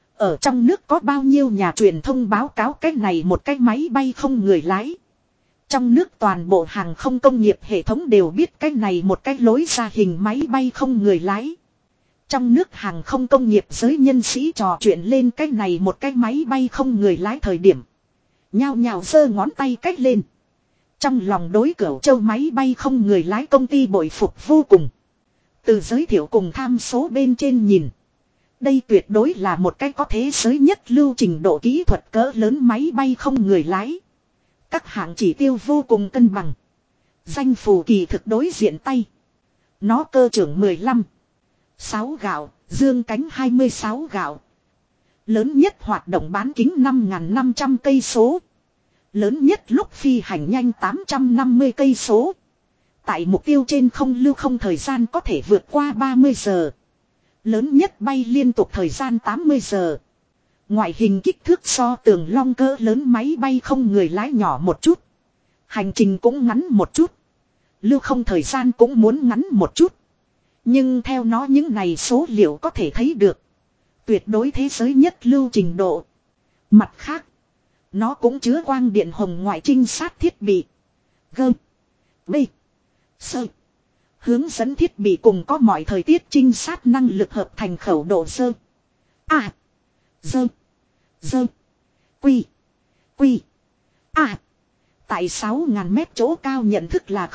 Ở trong nước có bao nhiêu nhà truyền thông báo cáo cái này một cái máy bay không người lái. Trong nước toàn bộ hàng không công nghiệp hệ thống đều biết cái này một cái lối ra hình máy bay không người lái. Trong nước hàng không công nghiệp giới nhân sĩ trò chuyện lên cái này một cái máy bay không người lái thời điểm. Nhao nhao giơ ngón tay cách lên. Trong lòng đối Cửu Châu máy bay không người lái công ty bội phục vô cùng. Từ giới thiệu cùng tham số bên trên nhìn. Đây tuyệt đối là một cái có thế giới nhất lưu trình độ kỹ thuật cỡ lớn máy bay không người lái. Các hạng chỉ tiêu vô cùng cân bằng. Danh phù kỳ thực đối diện tay. Nó cơ trưởng 15. 6 gạo, Dương cánh 26 gạo. Lớn nhất hoạt động bán kính 5.500 cây số. Lớn nhất lúc phi hành nhanh 850 cây số. Tại mục tiêu trên không lưu không thời gian có thể vượt qua 30 giờ. Lớn nhất bay liên tục thời gian 80 giờ. Ngoại hình kích thước so tường long cỡ lớn máy bay không người lái nhỏ một chút. Hành trình cũng ngắn một chút. Lưu không thời gian cũng muốn ngắn một chút. Nhưng theo nó những này số liệu có thể thấy được. Tuyệt đối thế giới nhất lưu trình độ. Mặt khác. Nó cũng chứa quang điện hồng ngoại trinh sát thiết bị. Gơm. Bê. Sơ. Hướng dẫn thiết bị cùng có mọi thời tiết trinh sát năng lực hợp thành khẩu độ sơ. À. Dơ. Dơ. Quy. Quy. À. Tại 6.000 mét chỗ cao nhận thức là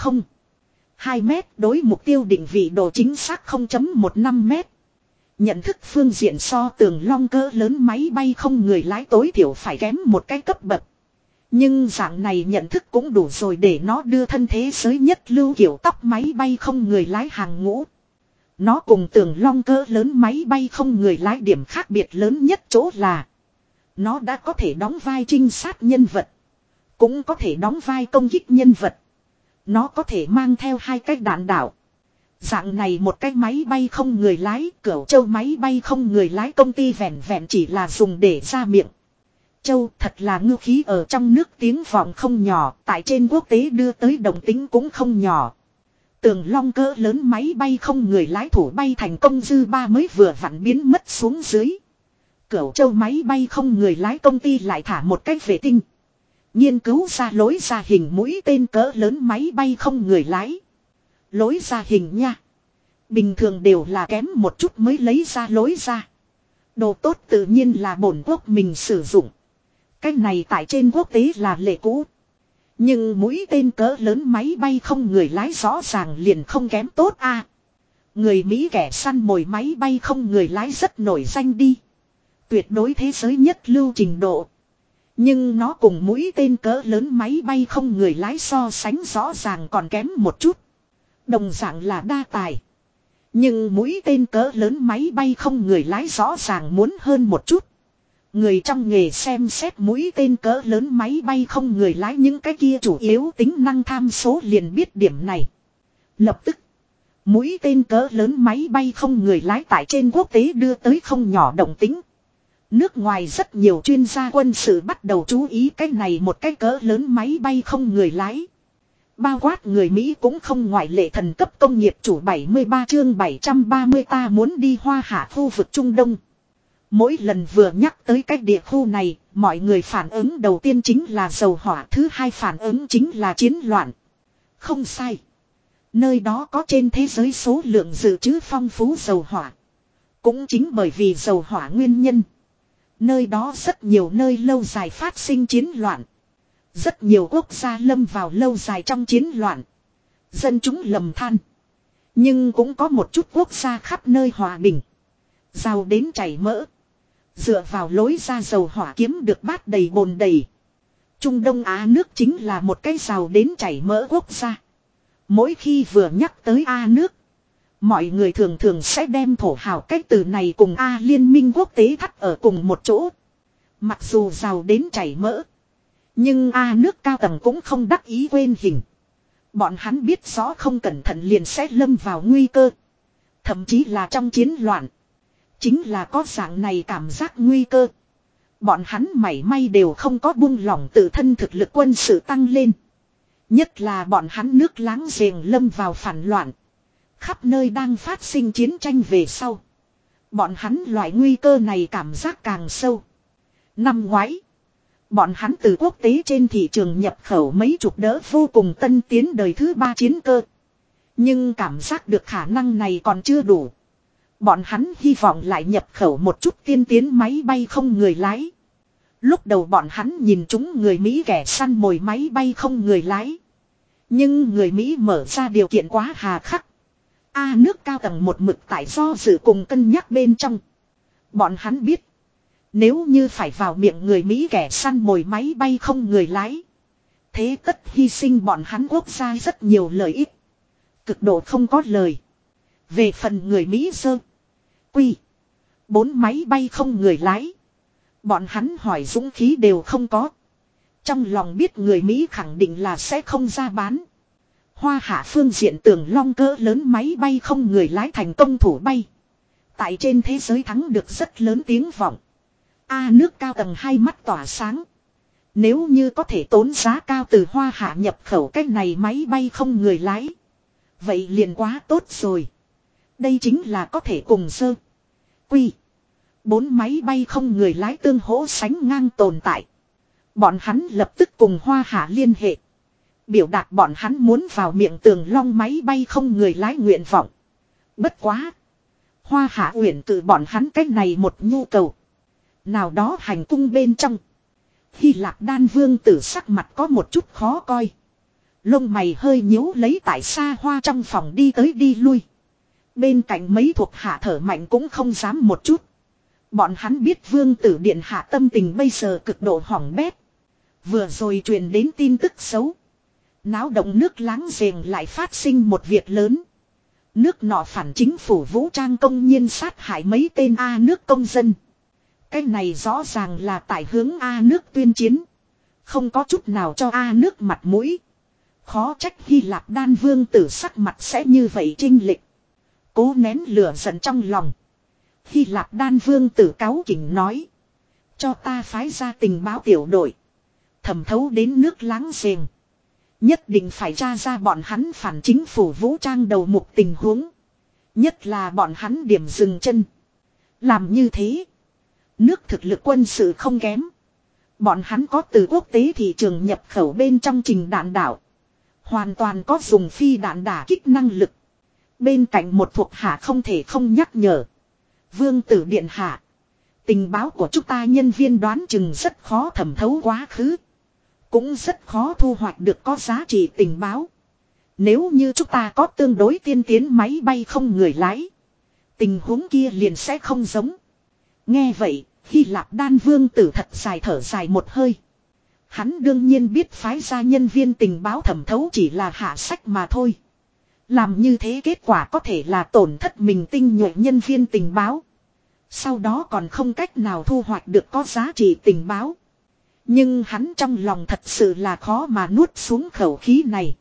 2 mét, đối mục tiêu định vị độ chính xác 0.15 mét. Nhận thức phương diện so tường long cỡ lớn máy bay không người lái tối thiểu phải kém một cái cấp bậc. Nhưng dạng này nhận thức cũng đủ rồi để nó đưa thân thế giới nhất lưu kiểu tóc máy bay không người lái hàng ngũ. Nó cùng tường long cỡ lớn máy bay không người lái điểm khác biệt lớn nhất chỗ là nó đã có thể đóng vai trinh sát nhân vật, cũng có thể đóng vai công kích nhân vật. Nó có thể mang theo 2 cái đạn đạo. Dạng này một cái máy bay không người lái, Cửu Châu máy bay không người lái công ty vẹn vẹn chỉ là dùng để ra miệng. Châu thật là ngư khí ở trong nước tiếng vọng không nhỏ, tại trên quốc tế đưa tới đồng tính cũng không nhỏ. Tường long cỡ lớn máy bay không người lái thủ bay thành công dư ba mới vừa vặn biến mất xuống dưới. Cửu Châu máy bay không người lái công ty lại thả một cái vệ tinh. Nghiên cứu ra lối ra hình mũi tên cỡ lớn máy bay không người lái. Lối ra hình nha. Bình thường đều là kém một chút mới lấy ra lối ra. Đồ tốt tự nhiên là bổn quốc mình sử dụng. Cái này tại trên quốc tế là lệ cũ. Nhưng mũi tên cỡ lớn máy bay không người lái rõ ràng liền không kém tốt a. Người Mỹ kẻ săn mồi máy bay không người lái rất nổi danh đi. Tuyệt đối thế giới nhất lưu trình độ. Nhưng nó cùng mũi tên cỡ lớn máy bay không người lái so sánh rõ ràng còn kém một chút. Đồng dạng là đa tài. Nhưng mũi tên cỡ lớn máy bay không người lái rõ ràng muốn hơn một chút. Người trong nghề xem xét mũi tên cỡ lớn máy bay không người lái những cái kia chủ yếu tính năng tham số liền biết điểm này. Lập tức, mũi tên cỡ lớn máy bay không người lái tại trên quốc tế đưa tới không nhỏ động tính. Nước ngoài rất nhiều chuyên gia quân sự bắt đầu chú ý cái này một cái cỡ lớn máy bay không người lái. Bao quát người Mỹ cũng không ngoại lệ, thần cấp công nghiệp chủ 73 chương 730 ta muốn đi Hoa Hạ khu vực Trung Đông. Mỗi lần vừa nhắc tới cái địa khu này, mọi người phản ứng đầu tiên chính là dầu hỏa, thứ hai phản ứng chính là chiến loạn. Không sai. Nơi đó có trên thế giới số lượng dự trữ phong phú dầu hỏa. Cũng chính bởi vì dầu hỏa nguyên nhân. Nơi đó rất nhiều nơi lâu dài phát sinh chiến loạn. Rất nhiều quốc gia lâm vào lâu dài trong chiến loạn. Dân chúng lầm than. Nhưng cũng có một chút quốc gia khắp nơi hòa bình. Giàu đến chảy mỡ. Dựa vào lối ra dầu hỏa kiếm được bát đầy bồn đầy. Trung Đông Á nước chính là một cái giàu đến chảy mỡ quốc gia. Mỗi khi vừa nhắc tới A nước, mọi người thường thường sẽ đem thổ hào cái từ này cùng A liên minh quốc tế thắt ở cùng một chỗ. Mặc dù giàu đến chảy mỡ, nhưng A nước cao tầng cũng không đắc ý quên hình. Bọn hắn biết rõ không cẩn thận liền sẽ lâm vào nguy cơ. Thậm chí là trong chiến loạn. Chính là có dạng này cảm giác nguy cơ. Bọn hắn mảy may đều không có buông lỏng tự thân thực lực quân sự tăng lên. Nhất là bọn hắn nước láng giềng lâm vào phản loạn. Khắp nơi đang phát sinh chiến tranh về sau. Bọn hắn loại nguy cơ này cảm giác càng sâu. Năm ngoái, bọn hắn từ quốc tế trên thị trường nhập khẩu mấy chục đỡ vô cùng tân tiến đời thứ 3 chiến cơ. Nhưng cảm giác được khả năng này còn chưa đủ. Bọn hắn hy vọng lại nhập khẩu một chút tiên tiến máy bay không người lái. Lúc đầu bọn hắn nhìn chúng người Mỹ kẻ săn mồi máy bay không người lái. Nhưng người Mỹ mở ra điều kiện quá hà khắc. A nước cao tầng một mực tại do dự cùng cân nhắc bên trong. Bọn hắn biết, nếu như phải vào miệng người Mỹ kẻ săn mồi máy bay không người lái, thế tất hy sinh bọn hắn quốc gia rất nhiều lợi ích. Cực độ không có lời. Về phần người Mỹ dơ, Quy. 4 máy bay không người lái. Bọn hắn hỏi dũng khí đều không có. Trong lòng biết người Mỹ khẳng định là sẽ không ra bán. Hoa Hạ phương diện Tường Long cỡ lớn máy bay không người lái thành công thủ bay. Tại trên thế giới thắng được rất lớn tiếng vọng. Nước cao tầng hai mắt tỏa sáng. Nếu như có thể tốn giá cao từ Hoa Hạ nhập khẩu cái này máy bay không người lái. Vậy liền quá tốt rồi. Đây chính là có thể cùng sơ. Quy. 4 máy bay không người lái tương hỗ sánh ngang tồn tại. Bọn hắn lập tức cùng Hoa Hạ liên hệ. Biểu đạt bọn hắn muốn vào miệng Tường Long máy bay không người lái nguyện vọng. Bất quá. Hoa Hạ uyển cự bọn hắn cách này một nhu cầu. Nào đó hành cung bên trong. Hy Lạp Đan vương tử sắc mặt có một chút khó coi. Lông mày hơi nhíu lấy tại xa hoa trong phòng đi tới đi lui. Bên cạnh mấy thuộc hạ thở mạnh cũng không dám một chút. Bọn hắn biết vương tử điện hạ tâm tình bây giờ cực độ hỏng bét. Vừa rồi truyền đến tin tức xấu. Náo động nước láng giềng lại phát sinh một việc lớn. Nước nọ phản chính phủ vũ trang công nhiên sát hại mấy tên nước công dân. Cái này rõ ràng là tại hướng nước tuyên chiến. Không có chút nào cho nước mặt mũi. Khó trách Hy Lạp Đan vương tử sắc mặt sẽ như vậy trinh lịch. Cố nén lửa giận trong lòng. Hy Lạp Đan vương tử cáu kỉnh nói. Cho ta phái ra tình báo tiểu đội. Thẩm thấu đến nước láng giềng. Nhất định phải tra ra bọn hắn phản chính phủ vũ trang đầu mục tình huống. Nhất là bọn hắn điểm dừng chân. Làm như thế. Nước thực lực quân sự không kém. Bọn hắn có từ quốc tế thị trường nhập khẩu bên trong trình đạn đạo. Hoàn toàn có dùng phi đạn đả kích năng lực. Bên cạnh một thuộc hạ không thể không nhắc nhở. Vương tử điện hạ. Tình báo của chúng ta nhân viên đoán chừng rất khó thẩm thấu quá khứ. Cũng rất khó thu hoạch được có giá trị tình báo. Nếu như chúng ta có tương đối tiên tiến máy bay không người lái. Tình huống kia liền sẽ không giống. Nghe vậy, Hy Lạp Đan vương tử thật dài thở dài một hơi. Hắn đương nhiên biết phái ra nhân viên tình báo thẩm thấu chỉ là hạ sách mà thôi. Làm như thế kết quả có thể là tổn thất mình tinh nhuệ nhân viên tình báo. Sau đó còn không cách nào thu hoạch được có giá trị tình báo. Nhưng hắn trong lòng thật sự là khó mà nuốt xuống khẩu khí này.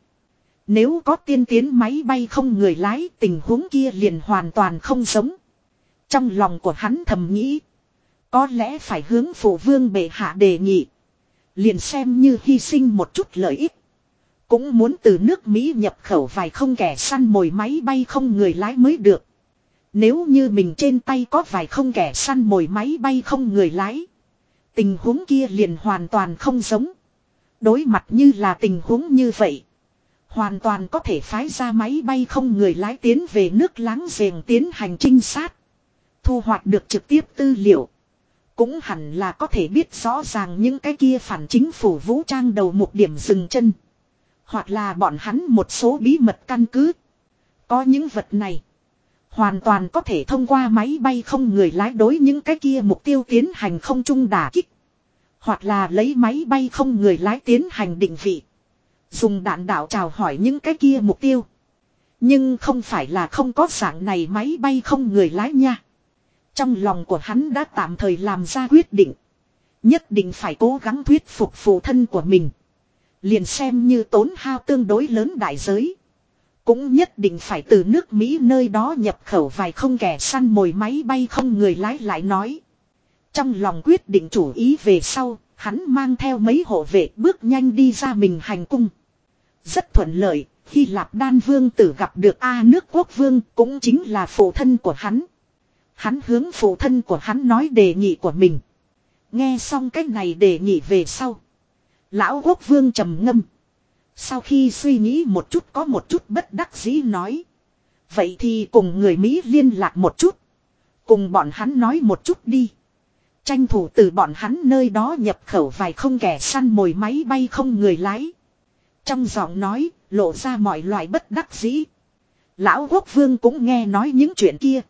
Nếu có tiên tiến máy bay không người lái tình huống kia liền hoàn toàn không giống. Trong lòng của hắn thầm nghĩ. Có lẽ phải hướng phụ vương bệ hạ đề nghị. Liền xem như hy sinh một chút lợi ích. Cũng muốn từ nước Mỹ nhập khẩu vài không kẻ săn mồi máy bay không người lái mới được. Nếu như mình trên tay có vài không kẻ săn mồi máy bay không người lái. Tình huống kia liền hoàn toàn không giống. Đối mặt như là tình huống như vậy. Hoàn toàn có thể phái ra máy bay không người lái tiến về nước láng giềng tiến hành trinh sát. Thu hoạch được trực tiếp tư liệu. Cũng hẳn là có thể biết rõ ràng những cái kia phản chính phủ vũ trang đầu một điểm dừng chân. Hoặc là bọn hắn một số bí mật căn cứ. Có những vật này. Hoàn toàn có thể thông qua máy bay không người lái đối những cái kia mục tiêu tiến hành không trung đả kích. Hoặc là lấy máy bay không người lái tiến hành định vị. Dùng đạn đạo chào hỏi những cái kia mục tiêu. Nhưng không phải là không có dạng này máy bay không người lái nha. Trong lòng của hắn đã tạm thời làm ra quyết định. Nhất định phải cố gắng thuyết phục phụ thân của mình. Liền xem như tốn hao tương đối lớn đại giới. Cũng nhất định phải từ nước Mỹ nơi đó nhập khẩu vài không kẻ săn mồi máy bay không người lái lại nói. Trong lòng quyết định chủ ý về sau, hắn mang theo mấy hộ vệ bước nhanh đi ra mình hành cung. Rất thuận lợi, Hy Lạp Đan vương tử gặp được nước quốc vương cũng chính là phụ thân của hắn. Hắn hướng phụ thân của hắn nói đề nghị của mình. Nghe xong cách này đề nghị về sau. Lão quốc vương trầm ngâm. Sau khi suy nghĩ một chút có một chút bất đắc dĩ nói. Vậy thì cùng người Mỹ liên lạc một chút. Cùng bọn hắn nói một chút đi. Tranh thủ từ bọn hắn nơi đó nhập khẩu vài không kẻ săn mồi máy bay không người lái. Trong giọng nói lộ ra mọi loại bất đắc dĩ. Lão quốc vương cũng nghe nói những chuyện kia.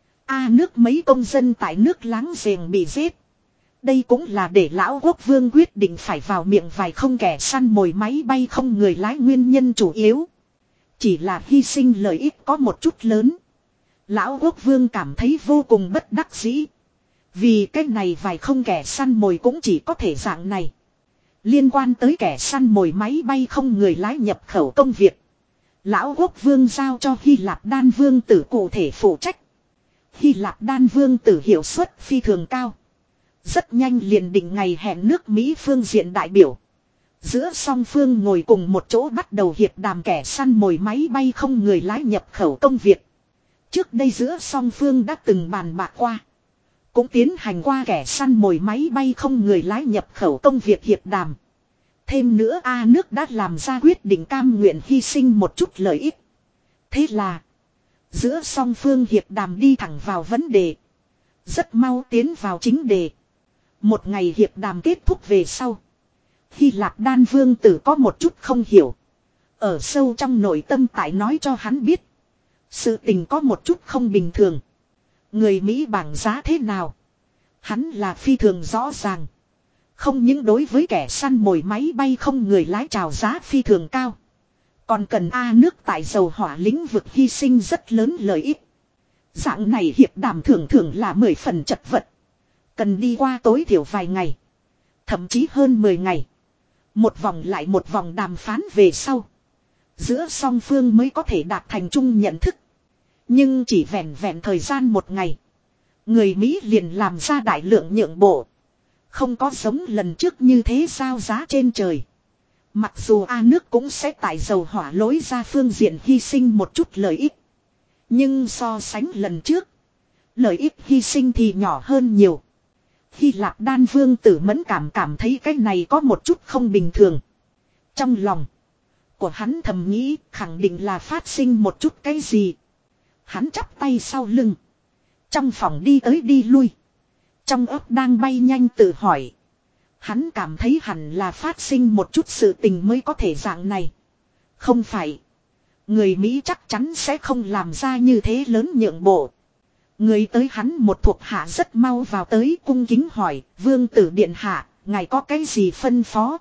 Nước mấy công dân tại nước láng giềng bị giết. Đây cũng là để lão quốc vương quyết định phải vào miệng vài không kẻ săn mồi máy bay không người lái nguyên nhân chủ yếu. Chỉ là hy sinh lợi ích có một chút lớn. Lão quốc vương cảm thấy vô cùng bất đắc dĩ. Vì cái này vài không kẻ săn mồi cũng chỉ có thể dạng này. Liên quan tới kẻ săn mồi máy bay không người lái nhập khẩu công việc. Lão quốc vương giao cho Hy Lạp đan vương tử cụ thể phụ trách. Hy Lạp đan vương tử hiệu suất phi thường cao. Rất nhanh liền định ngày hẹn nước Mỹ phương diện đại biểu. Giữa song phương ngồi cùng một chỗ bắt đầu hiệp đàm kẻ săn mồi máy bay không người lái nhập khẩu công việc. Trước đây giữa song phương đã từng bàn bạc qua. Cũng tiến hành qua kẻ săn mồi máy bay không người lái nhập khẩu công việc hiệp đàm. Thêm nữa A nước đã làm ra quyết định cam nguyện hy sinh một chút lợi ích. Thế là giữa song phương hiệp đàm đi thẳng vào vấn đề. Rất mau tiến vào chính đề. Một ngày hiệp đàm kết thúc về sau. Hy Lạp đan vương tử có một chút không hiểu. Ở sâu trong nội tâm tại nói cho hắn biết. Sự tình có một chút không bình thường. Người Mỹ bảng giá thế nào? Hắn là phi thường rõ ràng. Không những đối với kẻ săn mồi máy bay không người lái chào giá phi thường cao. Còn cần A nước tại dầu hỏa lĩnh vực hy sinh rất lớn lợi ích. Dạng này hiệp đàm thường thường là 10 phần chật vật. Cần đi qua tối thiểu vài ngày. Thậm chí hơn 10 ngày. Một vòng lại một vòng đàm phán về sau. Giữa song phương mới có thể đạt thành chung nhận thức. Nhưng chỉ vẹn vẹn thời gian một ngày. Người Mỹ liền làm ra đại lượng nhượng bộ. Không có giống lần trước như thế sao giá trên trời. Mặc dù A nước cũng sẽ tại dầu hỏa lối ra phương diện hy sinh một chút lợi ích. Nhưng so sánh lần trước. Lợi ích hy sinh thì nhỏ hơn nhiều. Hy Lạp đan vương tử mẫn cảm thấy cái này có một chút không bình thường. Trong lòng của hắn thầm nghĩ khẳng định là phát sinh một chút cái gì. Hắn chắp tay sau lưng. Trong phòng đi tới đi lui. Trong ấp đang bay nhanh tự hỏi. Hắn cảm thấy hẳn là phát sinh một chút sự tình mới có thể dạng này. Không phải. Người Mỹ chắc chắn sẽ không làm ra như thế lớn nhượng bộ. Người tới hắn một thuộc hạ rất mau vào tới cung kính hỏi. Vương tử điện hạ, ngài có cái gì phân phó?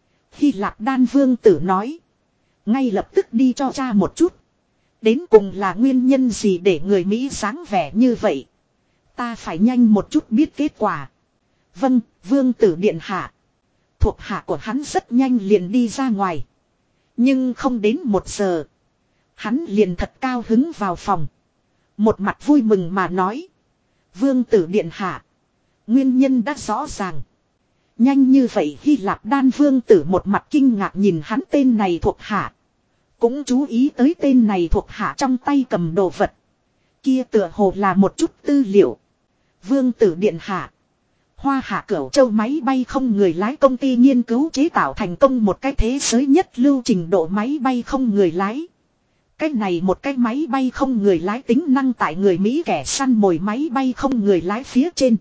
Hy Lạp đan vương tử nói. Ngay lập tức đi cho cha một chút. Đến cùng là nguyên nhân gì để người Mỹ dáng vẻ như vậy? Ta phải nhanh một chút biết kết quả. Vâng, vương tử điện hạ. Thuộc hạ của hắn rất nhanh liền đi ra ngoài. Nhưng không đến 1 giờ. Hắn liền thật cao hứng vào phòng. Một mặt vui mừng mà nói. Vương tử điện hạ. Nguyên nhân đã rõ ràng. Nhanh như vậy Hy Lạp đan vương tử một mặt kinh ngạc nhìn hắn tên này thuộc hạ. Cũng chú ý tới tên này thuộc hạ trong tay cầm đồ vật. Kia tựa hồ là một chút tư liệu. Vương tử điện hạ. Hoa Hạ Cửu Châu máy bay không người lái công ty nghiên cứu chế tạo thành công một cái thế giới nhất lưu trình độ máy bay không người lái. Cái này một cái máy bay không người lái tính năng tại người Mỹ kẻ săn mồi máy bay không người lái phía trên.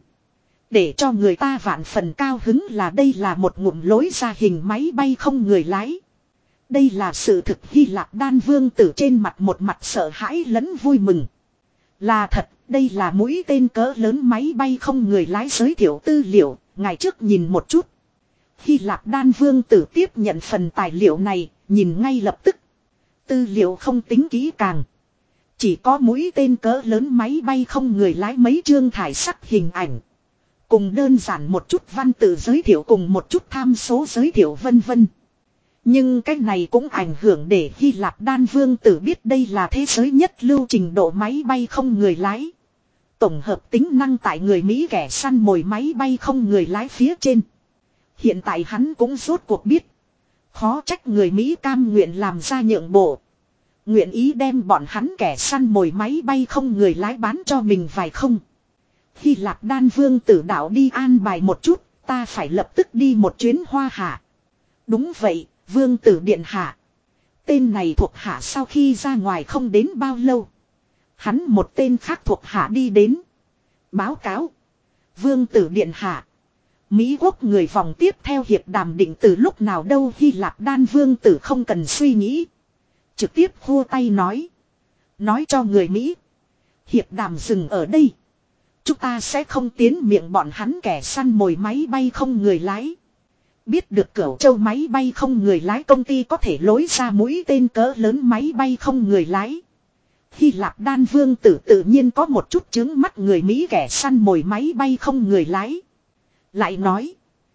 Để cho người ta vạn phần cao hứng là đây là một ngụm lối ra hình máy bay không người lái. Đây là sự thực. Hy Lạp đan vương tử trên mặt một mặt sợ hãi lẫn vui mừng. Là thật, đây là mũi tên cỡ lớn máy bay không người lái giới thiệu tư liệu, ngày trước nhìn một chút. Hy Lạp đan vương tử tiếp nhận phần tài liệu này, nhìn ngay lập tức. Tư liệu không tính kỹ càng. Chỉ có mũi tên cỡ lớn máy bay không người lái mấy chương thải sắc hình ảnh. Cùng đơn giản một chút văn tự giới thiệu cùng một chút tham số giới thiệu vân vân. Nhưng cái này cũng ảnh hưởng để Hy Lạp đan vương tử biết đây là thế giới nhất lưu trình độ máy bay không người lái. Tổng hợp tính năng tại người Mỹ kẻ săn mồi máy bay không người lái phía trên. Hiện tại hắn cũng rốt cuộc biết. Khó trách người Mỹ cam nguyện làm ra nhượng bộ. Nguyện ý đem bọn hắn kẻ săn mồi máy bay không người lái bán cho mình vài không. Hy Lạp đan vương tử đạo đi an bài một chút, ta phải lập tức đi một chuyến Hoa Hạ. Đúng vậy, vương tử điện hạ. Tên này thuộc hạ sau khi ra ngoài không đến bao lâu. Hắn một tên khác thuộc hạ đi đến. Báo cáo. Vương tử điện hạ. Mỹ quốc người vòng tiếp theo hiệp đàm định từ lúc nào đâu. Hy Lạp đan vương tử không cần suy nghĩ. Trực tiếp khua tay nói. Nói cho người Mỹ. Hiệp đàm dừng ở đây. Chúng ta sẽ không tiến miệng bọn hắn kẻ săn mồi máy bay không người lái. Biết được Cửu Châu máy bay không người lái công ty có thể lối ra mũi tên cỡ lớn máy bay không người lái. Hy Lạp đan vương tử tự nhiên có một chút chướng mắt người Mỹ kẻ săn mồi máy bay không người lái. Lại nói,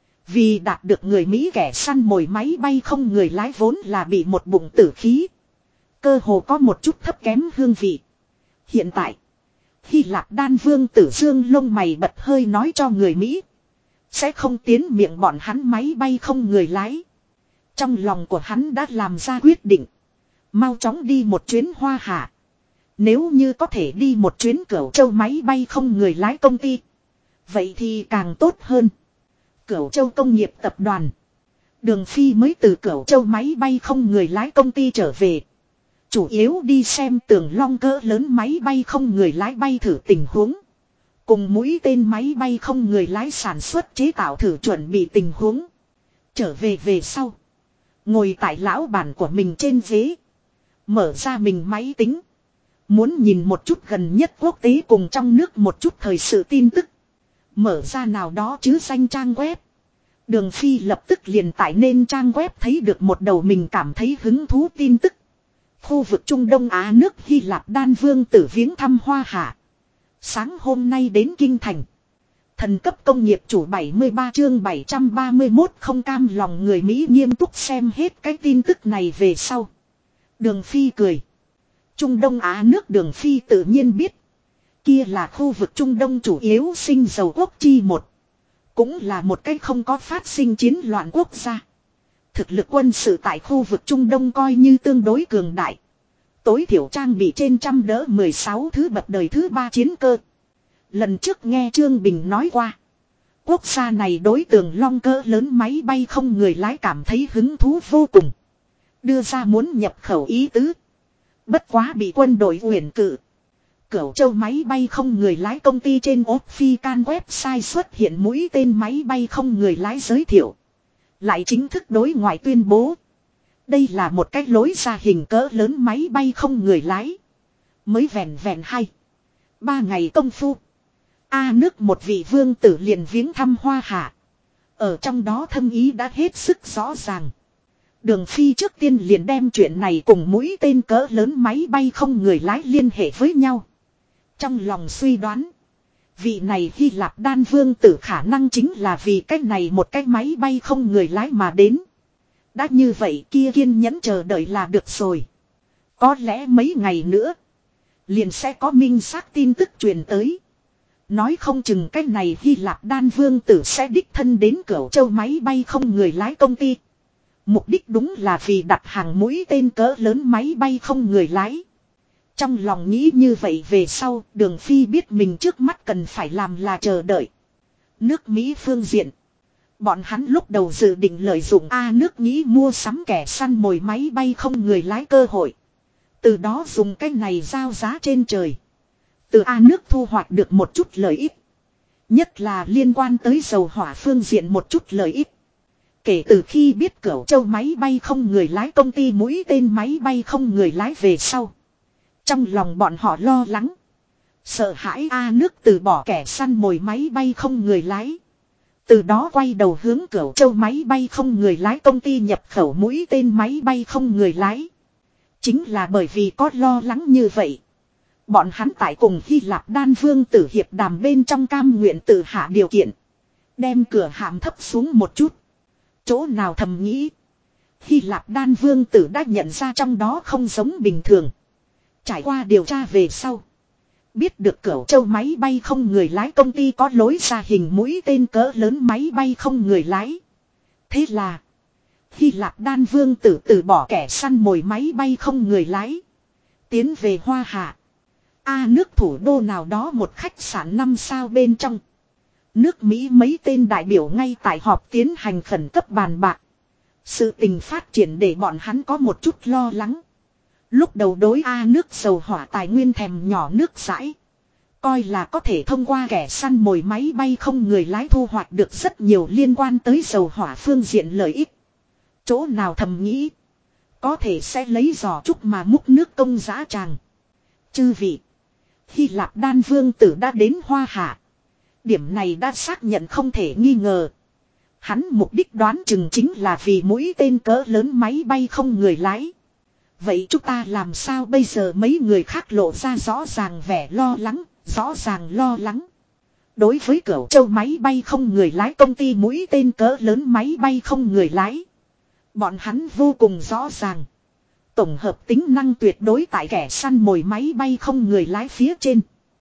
vì đạt được người Mỹ kẻ săn mồi máy bay không người lái vốn là bị một bụng tử khí. Cơ hồ có một chút thấp kém hương vị. Hiện tại, Hy Lạp đan vương tử dương lông mày bật hơi nói cho người Mỹ. Sẽ không tiến miệng bọn hắn máy bay không người lái. Trong lòng của hắn đã làm ra quyết định. Mau chóng đi một chuyến Hoa Hạ. Nếu như có thể đi một chuyến Cửu Châu máy bay không người lái công ty. Vậy thì càng tốt hơn. Cửu Châu công nghiệp tập đoàn. Đường Phi mới từ Cửu Châu máy bay không người lái công ty trở về. Chủ yếu đi xem Tường Long cỡ lớn máy bay không người lái bay thử tình huống. Cùng mũi tên máy bay không người lái sản xuất chế tạo thử chuẩn bị tình huống. Trở về sau. Ngồi tại lão bản của mình trên ghế. Mở ra mình máy tính. Muốn nhìn một chút gần nhất quốc tế cùng trong nước một chút thời sự tin tức. Mở ra nào đó chứ danh trang web. Đường Phi lập tức liền tải nên trang web thấy được một đầu mình cảm thấy hứng thú tin tức. Khu vực Trung Đông Á nước Hy Lạp đan vương tử viếng thăm Hoa Hạ. Sáng hôm nay đến Kinh Thành. Thần cấp công nghiệp chủ 73 chương 731 không cam lòng người Mỹ nghiêm túc xem hết cái tin tức này về sau. Đường Phi cười. Trung Đông Á nước Đường Phi tự nhiên biết. Kia là khu vực Trung Đông chủ yếu sinh dầu quốc chi một. Cũng là một cái không có phát sinh chiến loạn quốc gia. Thực lực quân sự tại khu vực Trung Đông coi như tương đối cường đại. Tối thiểu trang bị trên trăm đỡ 16 thứ bậc đời thứ 3 chiến cơ. Lần trước nghe Trương Bình nói qua. Quốc gia này đối Tường Long cỡ lớn máy bay không người lái cảm thấy hứng thú vô cùng. Đưa ra muốn nhập khẩu ý tứ. Bất quá bị quân đội uyển cự. Cửu Châu máy bay không người lái công ty trên official website xuất hiện mũi tên máy bay không người lái giới thiệu. Lại chính thức đối ngoại tuyên bố. Đây là một cách lối ra hình cỡ lớn máy bay không người lái. Mới vẹn 3 ngày công phu. Nước một vị vương tử liền viếng thăm Hoa Hạ. Ở trong đó thâm ý đã hết sức rõ ràng. Đường Phi trước tiên liền đem chuyện này cùng mũi tên cỡ lớn máy bay không người lái liên hệ với nhau. Trong lòng suy đoán. Vị này Hy Lạp đan vương tử khả năng chính là vì cách này một cái máy bay không người lái mà đến. Đã như vậy kia kiên nhẫn chờ đợi là được rồi. Có lẽ mấy ngày nữa. Liền sẽ có minh xác tin tức truyền tới. Nói không chừng cách này Hy Lạp đan vương tử sẽ đích thân đến Cửu Châu máy bay không người lái công ty. Mục đích đúng là vì đặt hàng mũi tên cỡ lớn máy bay không người lái. Trong lòng nghĩ như vậy về sau, Đường Phi biết mình trước mắt cần phải làm là chờ đợi. Nước Mỹ phương diện. Bọn hắn lúc đầu dự định lợi dụng nước nghĩ mua sắm kẻ săn mồi máy bay không người lái cơ hội. Từ đó dùng cái này giao giá trên trời. Từ nước thu hoạch được một chút lợi ích. Nhất là liên quan tới dầu hỏa phương diện một chút lợi ích. Kể từ khi biết Cửu Châu máy bay không người lái công ty mũi tên máy bay không người lái về sau. Trong lòng bọn họ lo lắng. Sợ hãi nước từ bỏ kẻ săn mồi máy bay không người lái. Từ đó quay đầu hướng Cửu Châu máy bay không người lái công ty nhập khẩu mũi tên máy bay không người lái. Chính là bởi vì có lo lắng như vậy. Bọn hắn tại cùng Hy Lạp đan vương tử hiệp đàm bên trong cam nguyện tự hạ điều kiện. Đem cửa hàm thấp xuống một chút. Chỗ nào thầm nghĩ. Hy Lạp đan vương tử đã nhận ra trong đó không giống bình thường. Trải qua điều tra về sau. Biết được Cửu Châu máy bay không người lái công ty có lối ra hình mũi tên cỡ lớn máy bay không người lái. Thế là. Hy Lạp đan vương tử từ bỏ kẻ săn mồi máy bay không người lái. Tiến về Hoa Hạ. Nước thủ đô nào đó một khách sạn 5 sao bên trong. Nước Mỹ mấy tên đại biểu ngay tại họp tiến hành khẩn cấp bàn bạc. Sự tình phát triển để bọn hắn có một chút lo lắng. Lúc đầu đối nước dầu hỏa tài nguyên thèm nhỏ nước dãi. Coi là có thể thông qua kẻ săn mồi máy bay không người lái thu hoạch được rất nhiều liên quan tới dầu hỏa phương diện lợi ích. Chỗ nào thầm nghĩ. Có thể sẽ lấy giò trúc mà múc nước công giá tràng. Chư vị. Hy Lạp đan vương tử đã đến Hoa Hạ. Điểm này đã xác nhận không thể nghi ngờ. Hắn mục đích đoán chừng chính là vì mũi tên cỡ lớn máy bay không người lái. Vậy chúng ta làm sao bây giờ, mấy người khác lộ ra rõ ràng vẻ lo lắng, rõ ràng lo lắng. Đối với Cửu Châu máy bay không người lái, công ty mũi tên cỡ lớn máy bay không người lái, bọn hắn vô cùng rõ ràng. Tổng hợp tính năng tuyệt đối tại kẻ săn mồi máy bay không người lái phía trên.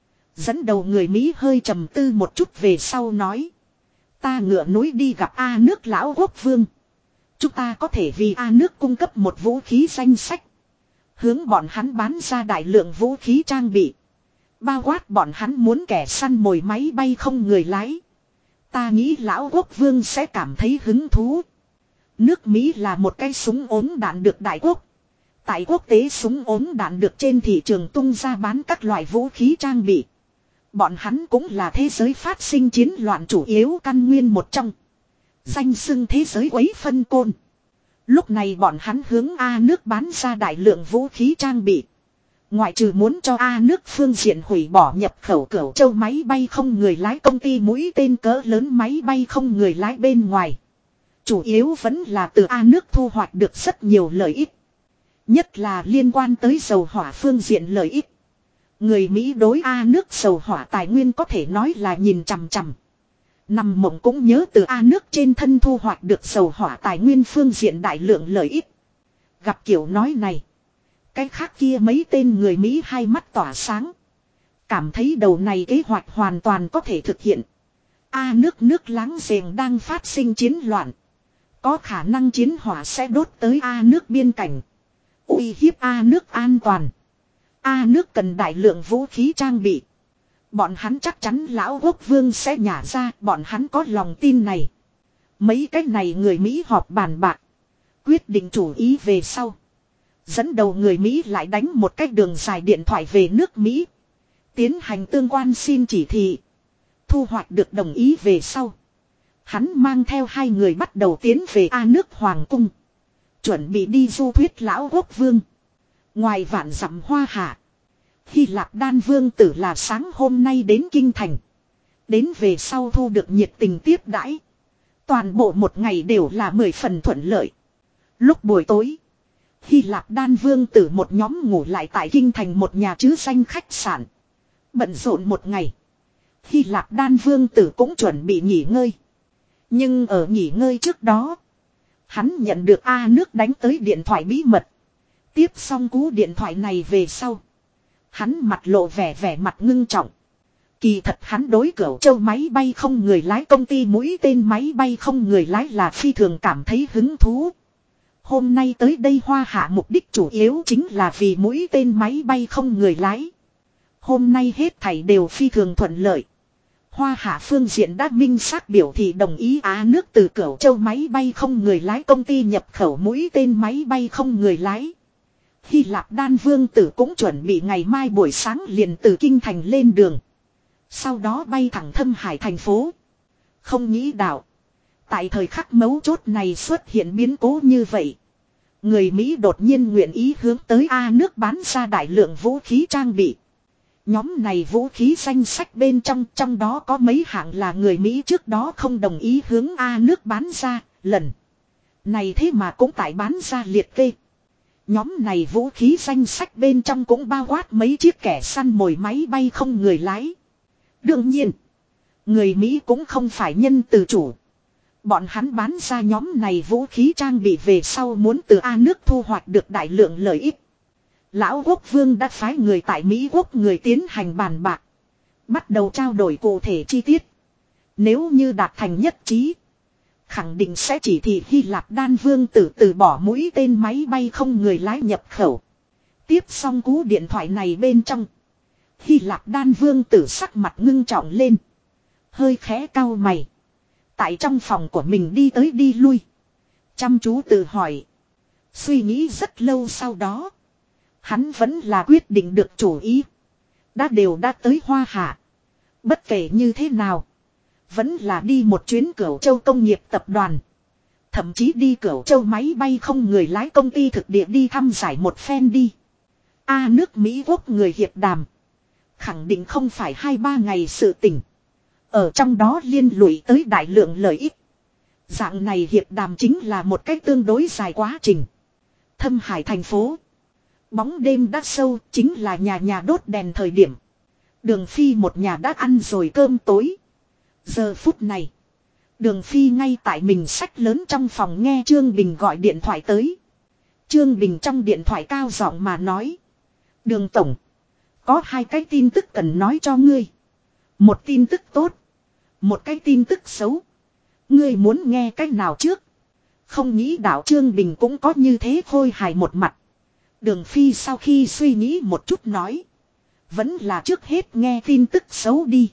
Dẫn đầu người Mỹ hơi trầm tư một chút về sau nói. Ta ngựa núi đi gặp A nước lão quốc vương. Chúng ta có thể vì A nước cung cấp một vũ khí danh sách. Hướng bọn hắn bán ra đại lượng vũ khí trang bị. Bao quát bọn hắn muốn kẻ săn mồi máy bay không người lái. Ta nghĩ lão quốc vương sẽ cảm thấy hứng thú. Nước Mỹ là một cái súng ốm đạn được đại quốc. Tại quốc tế súng ốm đạn được trên thị trường tung ra bán các loại vũ khí trang bị. Bọn hắn cũng là thế giới phát sinh chiến loạn chủ yếu căn nguyên một trong. Danh xưng thế giới quấy phân côn. Lúc này bọn hắn hướng A nước bán ra đại lượng vũ khí trang bị. Ngoại trừ muốn cho A nước phương diện hủy bỏ nhập khẩu Cửu Châu máy bay không người lái, công ty mũi tên cỡ lớn máy bay không người lái bên ngoài. Chủ yếu vẫn là từ A nước thu hoạch được rất nhiều lợi ích. Nhất là liên quan tới dầu hỏa phương diện lợi ích. Người Mỹ đối A nước dầu hỏa tài nguyên có thể nói là nhìn chằm chằm. Nằm mộng cũng nhớ từ A nước trên thân thu hoạch được dầu hỏa tài nguyên phương diện đại lượng lợi ích. Gặp kiểu nói này, cái khác kia mấy tên người Mỹ hai mắt tỏa sáng. Cảm thấy đầu này kế hoạch hoàn toàn có thể thực hiện. A nước láng giềng đang phát sinh chiến loạn. Có khả năng chiến hỏa sẽ đốt tới A nước biên cảnh. Uy hiếp A nước an toàn. A nước cần đại lượng vũ khí trang bị. Bọn hắn chắc chắn lão quốc vương sẽ nhả ra, bọn hắn có lòng tin này. Mấy cái này người Mỹ họp bàn bạc. Quyết định chủ ý về sau. Dẫn đầu người Mỹ lại đánh một cách đường dài điện thoại về nước Mỹ. Tiến hành tương quan xin chỉ thị. Thu hoạch được đồng ý về sau. Hắn mang theo hai người bắt đầu tiến về A nước Hoàng cung. Chuẩn bị đi du thuyết lão quốc vương. Ngoài vạn dặm Hoa Hạ, Hy Lạp Đan vương tử là sáng hôm nay đến kinh thành. Đến về sau thu được nhiệt tình tiếp đãi. Toàn bộ một ngày đều là 10 phần thuận lợi. Lúc buổi tối, Hy Lạp Đan vương tử một nhóm ngủ lại tại kinh thành một nhà chứ danh khách sạn. Bận rộn một ngày, Hy Lạp Đan vương tử cũng chuẩn bị nghỉ ngơi. Nhưng ở nghỉ ngơi trước đó, hắn nhận được A nước đánh tới điện thoại bí mật. Tiếp xong cú điện thoại này về sau, hắn mặt lộ vẻ mặt ngưng trọng. Kỳ thật hắn đối Cửu Châu máy bay không người lái, công ty mũi tên máy bay không người lái là phi thường cảm thấy hứng thú. Hôm nay tới đây Hoa Hạ mục đích chủ yếu chính là vì mũi tên máy bay không người lái. Hôm nay hết thảy đều phi thường thuận lợi. Hoa Hạ phương diện đã minh xác biểu thị đồng ý Á nước từ Cửu Châu máy bay không người lái công ty nhập khẩu mũi tên máy bay không người lái. Hy Lạp Đan vương tử cũng chuẩn bị ngày mai buổi sáng liền từ kinh thành lên đường. Sau đó bay thẳng Thâm Hải thành phố. Không nghĩ đạo, tại thời khắc mấu chốt này xuất hiện biến cố như vậy. Người Mỹ đột nhiên nguyện ý hướng tới A nước bán ra đại lượng vũ khí trang bị. Nhóm này vũ khí danh sách bên trong đó có mấy hạng là người Mỹ trước đó không đồng ý hướng A nước bán ra, lần này thế mà cũng tại bán ra liệt kê. Nhóm này vũ khí danh sách bên trong cũng bao quát mấy chiếc kẻ săn mồi máy bay không người lái. Đương nhiên, người Mỹ cũng không phải nhân từ chủ. Bọn hắn bán ra nhóm này vũ khí trang bị về sau muốn từ A nước thu hoạch được đại lượng lợi ích. Lão quốc vương đã phái người tại Mỹ quốc người tiến hành bàn bạc. Bắt đầu trao đổi cụ thể chi tiết. Nếu như đạt thành nhất trí, khẳng định sẽ chỉ thị Hy Lạp Đan vương tử từ bỏ mũi tên máy bay không người lái nhập khẩu. Tiếp xong cú điện thoại này bên trong, Hy Lạp Đan vương tử sắc mặt ngưng trọng lên. Hơi khẽ cau mày. Tại trong phòng của mình đi tới đi lui. Chăm chú tự hỏi. Suy nghĩ rất lâu sau đó, hắn vẫn là quyết định được chủ ý. Đã tới Hoa Hạ. Bất kể như thế nào, vẫn là đi một chuyến Cửu Châu công nghiệp tập đoàn. Thậm chí đi Cửu Châu máy bay không người lái công ty thực địa đi thăm giải một phen đi. A nước Mỹ quốc người hiệp đàm. Khẳng định không phải 2-3 ngày sự tình. Ở trong đó liên lụy tới đại lượng lợi ích. Dạng này hiệp đàm chính là một cách tương đối dài quá trình. Thâm Hải thành phố. Bóng đêm đã sâu, chính là nhà nhà đốt đèn thời điểm. Đường Phi một nhà đã ăn rồi cơm tối. Giờ phút này, Đường Phi ngay tại mình sách lớn trong phòng nghe Trương Bình gọi điện thoại tới. Trương Bình trong điện thoại cao giọng mà nói. Đường Tổng, có hai cái tin tức cần nói cho ngươi. Một tin tức tốt, một cái tin tức xấu. Ngươi muốn nghe cái nào trước? Không nghĩ đạo Trương Bình cũng có như thế khôi hài một mặt. Đường Phi sau khi suy nghĩ một chút nói. Vẫn là trước hết nghe tin tức xấu đi.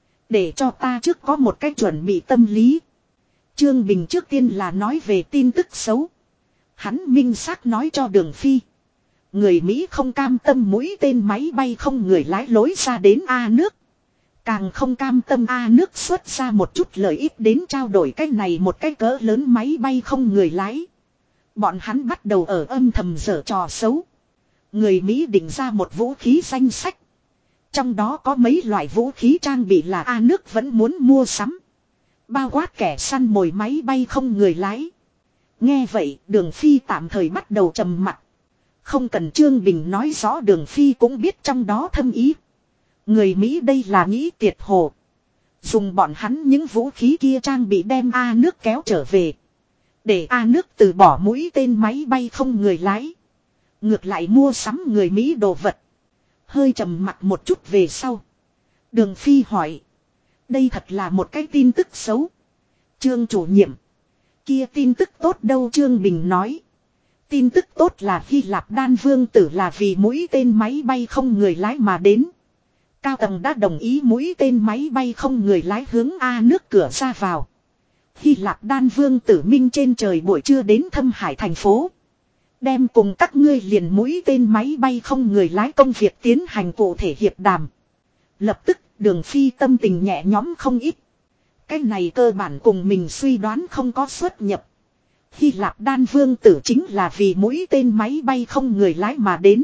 Để cho ta trước có một cái chuẩn bị tâm lý. Trương Bình trước tiên là nói về tin tức xấu. Hắn minh xác nói cho Đường Phi. Người Mỹ không cam tâm mũi tên máy bay không người lái lối ra đến A nước. Càng không cam tâm A nước xuất ra một chút lợi ích đến trao đổi cái này một cái cỡ lớn máy bay không người lái. Bọn hắn bắt đầu ở âm thầm giở trò xấu. Người Mỹ định ra một vũ khí danh sách. Trong đó có mấy loại vũ khí trang bị là A nước vẫn muốn mua sắm. Bao quát kẻ săn mồi máy bay không người lái. Nghe vậy Đường Phi tạm thời bắt đầu trầm mặc. Không cần Trương Bình nói rõ Đường Phi cũng biết trong đó thâm ý. Người Mỹ đây là nghĩ tiệt hồ. Dùng bọn hắn những vũ khí kia trang bị đem A nước kéo trở về. Để A nước từ bỏ mũi tên máy bay không người lái. Ngược lại mua sắm người Mỹ đồ vật. Hơi trầm mặc một chút về sau. Đường Phi hỏi. Đây thật là một cái tin tức xấu. Trương chủ nhiệm. Kia tin tức tốt đâu Trương Bình nói. Tin tức tốt là Hy Lạp Đan Vương Tử là vì mũi tên máy bay không người lái mà đến. Cao tầng đã đồng ý mũi tên máy bay không người lái hướng A nước cửa ra vào. Hy Lạp Đan Vương Tử Minh trên trời buổi trưa đến Thâm Hải thành phố. Đem cùng các ngươi liền mũi tên máy bay không người lái công việc tiến hành cụ thể hiệp đàm. Lập tức Đường Phi tâm tình nhẹ nhõm không ít. Cái này cơ bản cùng mình suy đoán không có xuất nhập. Hy Lạp Đan Vương Tử chính là vì mũi tên máy bay không người lái mà đến.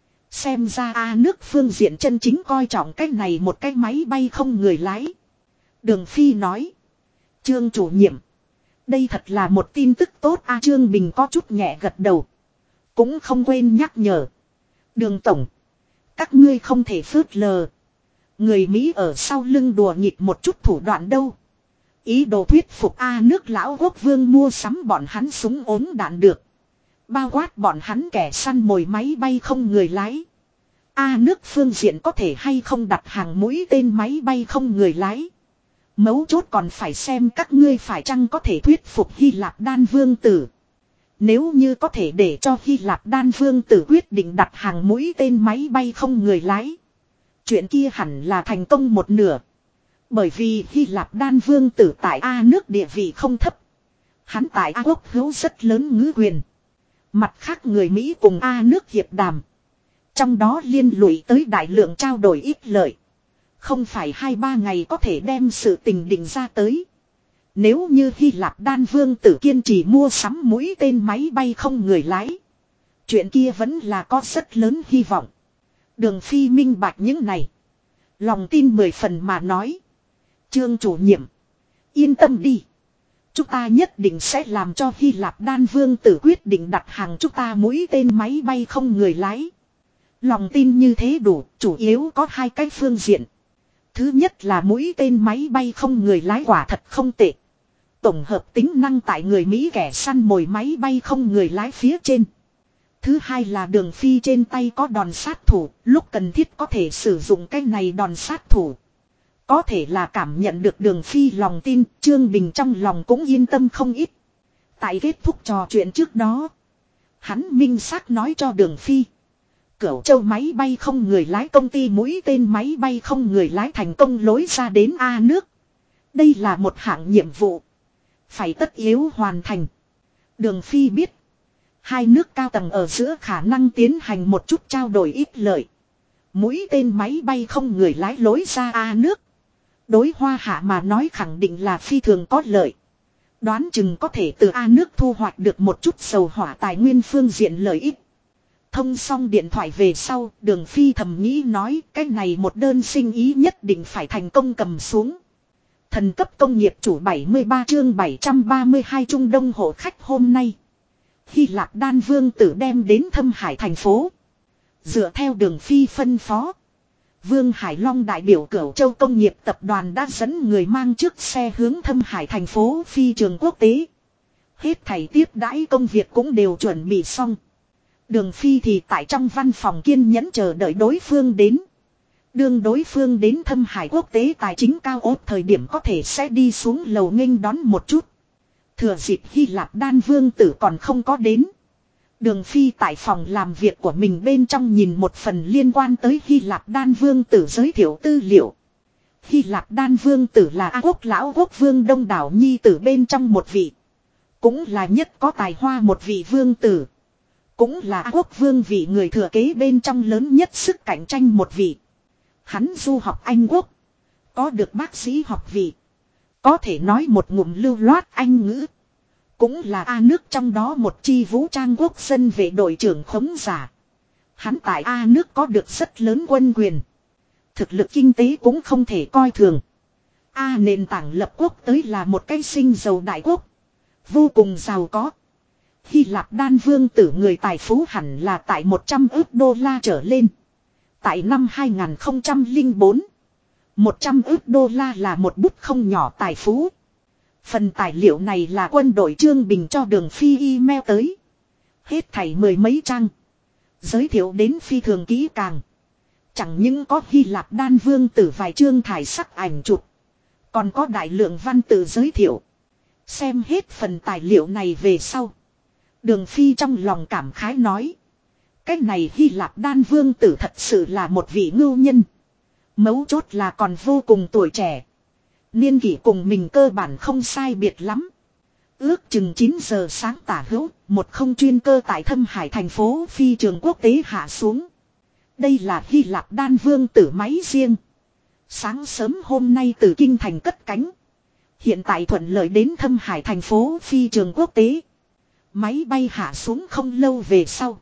Xem ra A nước phương diện chân chính coi trọng cái này một cái máy bay không người lái. Đường Phi nói. Trương chủ nhiệm. Đây thật là một tin tức tốt A Trương Bình có chút nhẹ gật đầu. Cũng không quên nhắc nhở. Đường Tổng. Các ngươi không thể phớt lờ. Người Mỹ ở sau lưng đùa nghịch một chút thủ đoạn đâu. Ý đồ thuyết phục A nước lão quốc vương mua sắm bọn hắn súng ốm đạn được. Bao quát bọn hắn kẻ săn mồi máy bay không người lái. A nước phương diện có thể hay không đặt hàng mũi tên máy bay không người lái. Mấu chốt còn phải xem các ngươi phải chăng có thể thuyết phục Hy Lạp Đan Vương Tử. Nếu như có thể để cho Hy Lạp Đan Vương Tử quyết định đặt hàng mũi tên máy bay không người lái. Chuyện kia hẳn là thành công một nửa. Bởi vì Hy Lạp Đan Vương Tử tại A nước địa vị không thấp. Hắn tại A quốc hữu rất lớn ngữ quyền. Mặt khác người Mỹ cùng A nước hiệp đàm. Trong đó liên lụy tới đại lượng trao đổi ít lợi. Không phải 2-3 ngày có thể đem sự tình định ra tới. Nếu như Hy Lạp Đan Vương Tử kiên trì mua sắm mũi tên máy bay không người lái. Chuyện kia vẫn là có rất lớn hy vọng. Đường Phi minh bạch những này. Lòng tin 10 phần mà nói. Trương chủ nhiệm. Yên tâm đi. Chúng ta nhất định sẽ làm cho Hy Lạp Đan Vương Tử quyết định đặt hàng chúng ta mũi tên máy bay không người lái. Lòng tin như thế đủ, chủ yếu có hai cái phương diện. Thứ nhất là mũi tên máy bay không người lái quả thật không tệ. Tổng hợp tính năng tại người Mỹ kẻ săn mồi máy bay không người lái phía trên. Thứ hai là Đường Phi trên tay có đòn sát thủ, lúc cần thiết có thể sử dụng cái này đòn sát thủ. Có thể là cảm nhận được Đường Phi lòng tin, Trương Bình trong lòng cũng yên tâm không ít. Tại kết thúc trò chuyện trước đó, hắn minh xác nói cho Đường Phi. Cửu Châu máy bay không người lái công ty mũi tên máy bay không người lái thành công lối ra đến A nước. Đây là một hạng nhiệm vụ. Phải tất yếu hoàn thành. Đường Phi biết. Hai nước cao tầng ở giữa khả năng tiến hành một chút trao đổi ít lợi. Mũi tên máy bay không người lái lối ra A nước. Đối Hoa Hạ mà nói khẳng định là phi thường có lợi. Đoán chừng có thể từ A nước thu hoạch được một chút dầu hỏa tài nguyên phương diện lợi ích. Thông xong điện thoại về sau, Đường Phi thầm nghĩ nói cái này một đơn sinh ý nhất định phải thành công cầm xuống. Thần cấp công nghiệp chủ 73 chương 732 Trung Đông hộ khách hôm nay. Hy Lạp Đan Vương Tử đem đến Thâm Hải thành phố. Dựa theo Đường Phi phân phó. Vương Hải Long đại biểu Cửu Châu Công nghiệp tập đoàn đã dẫn người mang chiếc xe hướng Thâm Hải thành phố phi trường quốc tế. Hết thảy tiếp đãi công việc cũng đều chuẩn bị xong. Đường Phi thì tại trong văn phòng kiên nhẫn chờ đợi đối phương đến. Đương đối phương đến Thâm Hải quốc tế tài chính cao ốt thời điểm có thể sẽ đi xuống lầu nghênh đón một chút. Thừa dịp Hy Lạp Đan Vương tử còn không có đến. Đường Phi tại phòng làm việc của mình bên trong nhìn một phần liên quan tới Hy Lạp Đan Vương tử giới thiệu tư liệu. Hy Lạp Đan Vương tử là A Quốc lão quốc vương đông đảo nhi tử bên trong một vị. Cũng là nhất có tài hoa một vị vương tử. Cũng là A Quốc vương vị người thừa kế bên trong lớn nhất sức cạnh tranh một vị. Hắn du học Anh Quốc. Có được bác sĩ học vị. Có thể nói một ngụm lưu loát Anh ngữ. Cũng là A nước trong đó một chi vũ trang quốc dân vệ đội trưởng khống giả. Hắn tại A nước có được rất lớn quân quyền. Thực lực kinh tế cũng không thể coi thường. A nền tảng lập quốc tới là một cái sinh giàu đại quốc. Vô cùng giàu có. Hy Lạp Đan Vương tử người tài phú hẳn là tại 100 ức đô la trở lên. Tại năm 2004, 100 ức đô la là một bút không nhỏ tài phú. Phần tài liệu này là quân đội Trương Bình cho Đường Phi email tới. Hết thảy mười mấy trang. Giới thiệu đến phi thường kỹ càng. Chẳng những có Hy Lạp Đan Vương tử vài chương thải sắc ảnh chụp. Còn có đại lượng văn tự giới thiệu. Xem hết phần tài liệu này về sau. Đường Phi trong lòng cảm khái nói. Cái này Hy Lạp Đan Vương tử thật sự là một vị ngưu nhân. Mấu chốt là còn vô cùng tuổi trẻ. Niên kỷ cùng mình cơ bản không sai biệt lắm. Ước chừng 9 giờ sáng tả hữu, một không chuyên cơ tại Thâm Hải thành phố phi trường quốc tế hạ xuống. Đây là Hy Lạp Đan Vương tử máy riêng. Sáng sớm hôm nay từ Kinh thành cất cánh. Hiện tại thuận lợi đến Thâm Hải thành phố phi trường quốc tế. Máy bay hạ xuống không lâu về sau.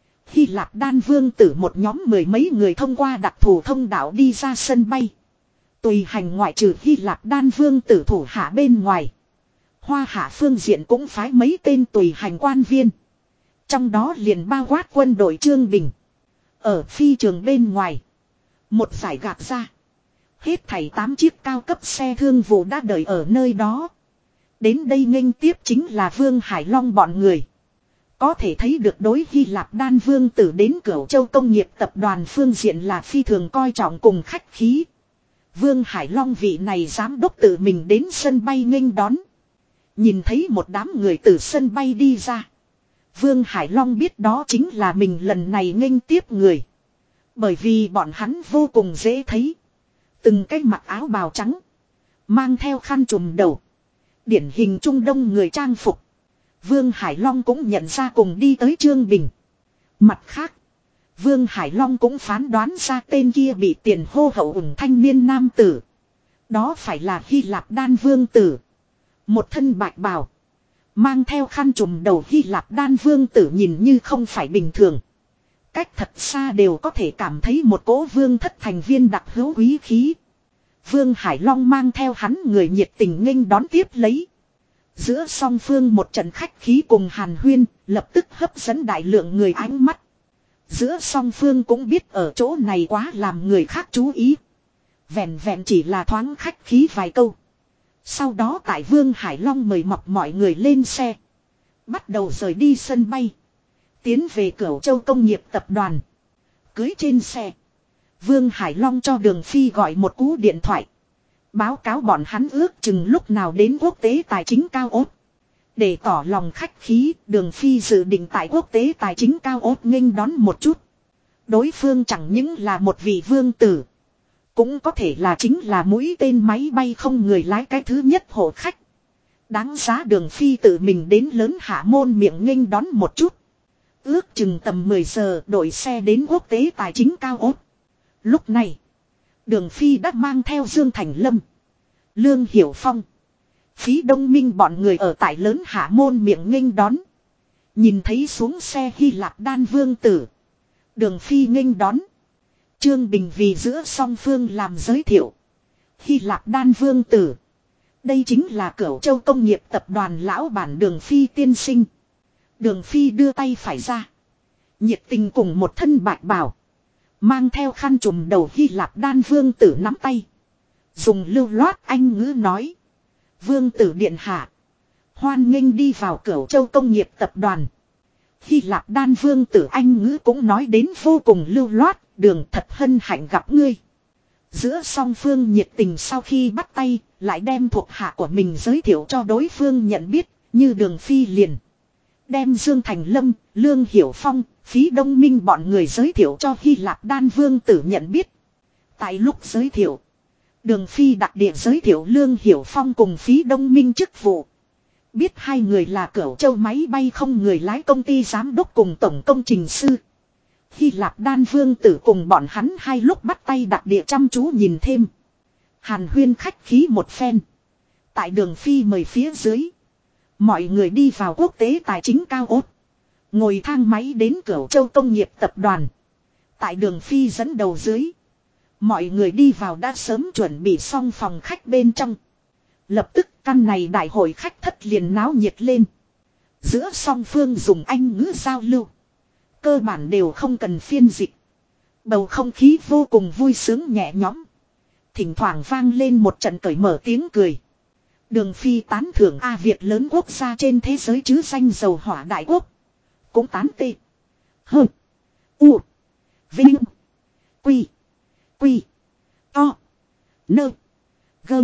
Hy Lạp Đan Vương tử một nhóm mười mấy người thông qua đặc thù thông đạo đi ra sân bay. Tùy hành ngoại trừ Hy Lạp Đan Vương tử thủ hạ bên ngoài. Hoa hạ phương diện cũng phái mấy tên tùy hành quan viên. Trong đó liền bao quát quân đội Trương Bình. Ở phi trường bên ngoài. Một giải gạt ra. Hết thảy 8 chiếc cao cấp xe thương vụ đã đợi ở nơi đó. Đến đây nghênh tiếp chính là Vương Hải Long bọn người. Có thể thấy được đối Hy Lạp Đan Vương tử đến Cửu Châu Công nghiệp tập đoàn phương diện là phi thường coi trọng cùng khách khí. Vương Hải Long vị này giám đốc tự mình đến sân bay nghênh đón. Nhìn thấy một đám người từ sân bay đi ra. Vương Hải Long biết đó chính là mình lần này nghênh tiếp người. Bởi vì bọn hắn vô cùng dễ thấy. Từng cái mặc áo bào trắng. Mang theo khăn trùm đầu. Điển hình Trung Đông người trang phục. Vương Hải Long cũng nhận ra cùng đi tới Trương Bình. Mặt khác. Vương Hải Long cũng phán đoán ra tên kia bị tiền hô hậu ủng thanh niên nam tử. Đó phải là Hy Lạp Đan Vương tử. Một thân bạch bào. Mang theo khăn trùm đầu Hy Lạp Đan Vương tử nhìn như không phải bình thường. Cách thật xa đều có thể cảm thấy một cỗ vương thất thành viên đặc hữu quý khí. Vương Hải Long mang theo hắn người nhiệt tình nghênh đón tiếp lấy. Giữa song phương một trận khách khí cùng hàn huyên, lập tức hấp dẫn đại lượng người ánh mắt. Giữa song phương cũng biết ở chỗ này quá làm người khác chú ý. Vẹn vẹn chỉ là thoáng khách khí vài câu. Sau đó tại Vương Hải Long mời mọc mọi người lên xe. Bắt đầu rời đi sân bay. Tiến về Cửu Châu Công nghiệp tập đoàn. Cưới trên xe. Vương Hải Long cho Đường Phi gọi một cú điện thoại. Báo cáo bọn hắn ước chừng lúc nào đến quốc tế tài chính cao ốt. Để tỏ lòng khách khí, Đường Phi dự định tại quốc tế tài chính cao ốt nghênh đón một chút. Đối phương chẳng những là một vị vương tử. Cũng có thể là chính là mũi tên máy bay không người lái cái thứ nhất hộ khách. Đáng giá Đường Phi tự mình đến lớn hạ môn miệng nghênh đón một chút. Ước chừng tầm 10 giờ đội xe đến quốc tế tài chính cao ốt. Lúc này, Đường Phi đã mang theo Dương Thành Lâm, Lương Hiểu Phong, Phí Đông Minh bọn người ở tại lớn hạ môn miệng nghênh đón. Nhìn thấy xuống xe Hy Lạp Đan Vương tử. Đường Phi nghênh đón. Trương Bình vì giữa song phương làm giới thiệu. Hy Lạp Đan Vương tử. Đây chính là Cửu Châu Công nghiệp tập đoàn lão bản Đường Phi tiên sinh. Đường Phi đưa tay phải ra. Nhiệt tình cùng một thân bạch bào. Mang theo khăn trùm đầu Hy Lạp đan vương tử nắm tay. Dùng lưu loát anh ngữ nói. Vương tử điện hạ. Hoan nghênh đi vào Cửu Châu công nghiệp tập đoàn. Hy Lạp đan vương tử anh ngữ cũng nói đến vô cùng lưu loát. Đường thật hân hạnh gặp ngươi. Giữa song phương nhiệt tình sau khi bắt tay. Lại đem thuộc hạ của mình giới thiệu cho đối phương nhận biết. Như Đường Phi liền. Đem Dương Thành Lâm, Lương Hiểu Phong, Phí Đông Minh bọn người giới thiệu cho Hy Lạp đan vương tử nhận biết. Tại lúc giới thiệu. Đường Phi đặc địa giới thiệu Lương Hiểu Phong cùng Phí Đông Minh chức vụ. Biết hai người là Cửu Châu máy bay không người lái công ty giám đốc cùng tổng công trình sư. Hy Lạp đan vương tử cùng bọn hắn hai lúc bắt tay đặc địa chăm chú nhìn thêm. Hàn huyên khách khí một phen. Tại Đường Phi mời phía dưới. Mọi người đi vào quốc tế tài chính cao ốt. Ngồi thang máy đến Cửu Châu công nghiệp tập đoàn. Tại Đường Phi dẫn đầu dưới. Mọi người đi vào đã sớm chuẩn bị xong phòng khách bên trong. Lập tức căn này đại hội khách thất liền náo nhiệt lên. Giữa song phương dùng Anh ngữ giao lưu. Cơ bản đều không cần phiên dịch. Bầu không khí vô cùng vui sướng nhẹ nhõm. Thỉnh thoảng vang lên một trận cởi mở tiếng cười. Đường Phi tán thưởng việc lớn quốc gia trên thế giới chứ danh dầu hỏa đại quốc. Cũng tán tê. Hơ. U. Vinh. Quy. Quy. To. Nơ. Gơ.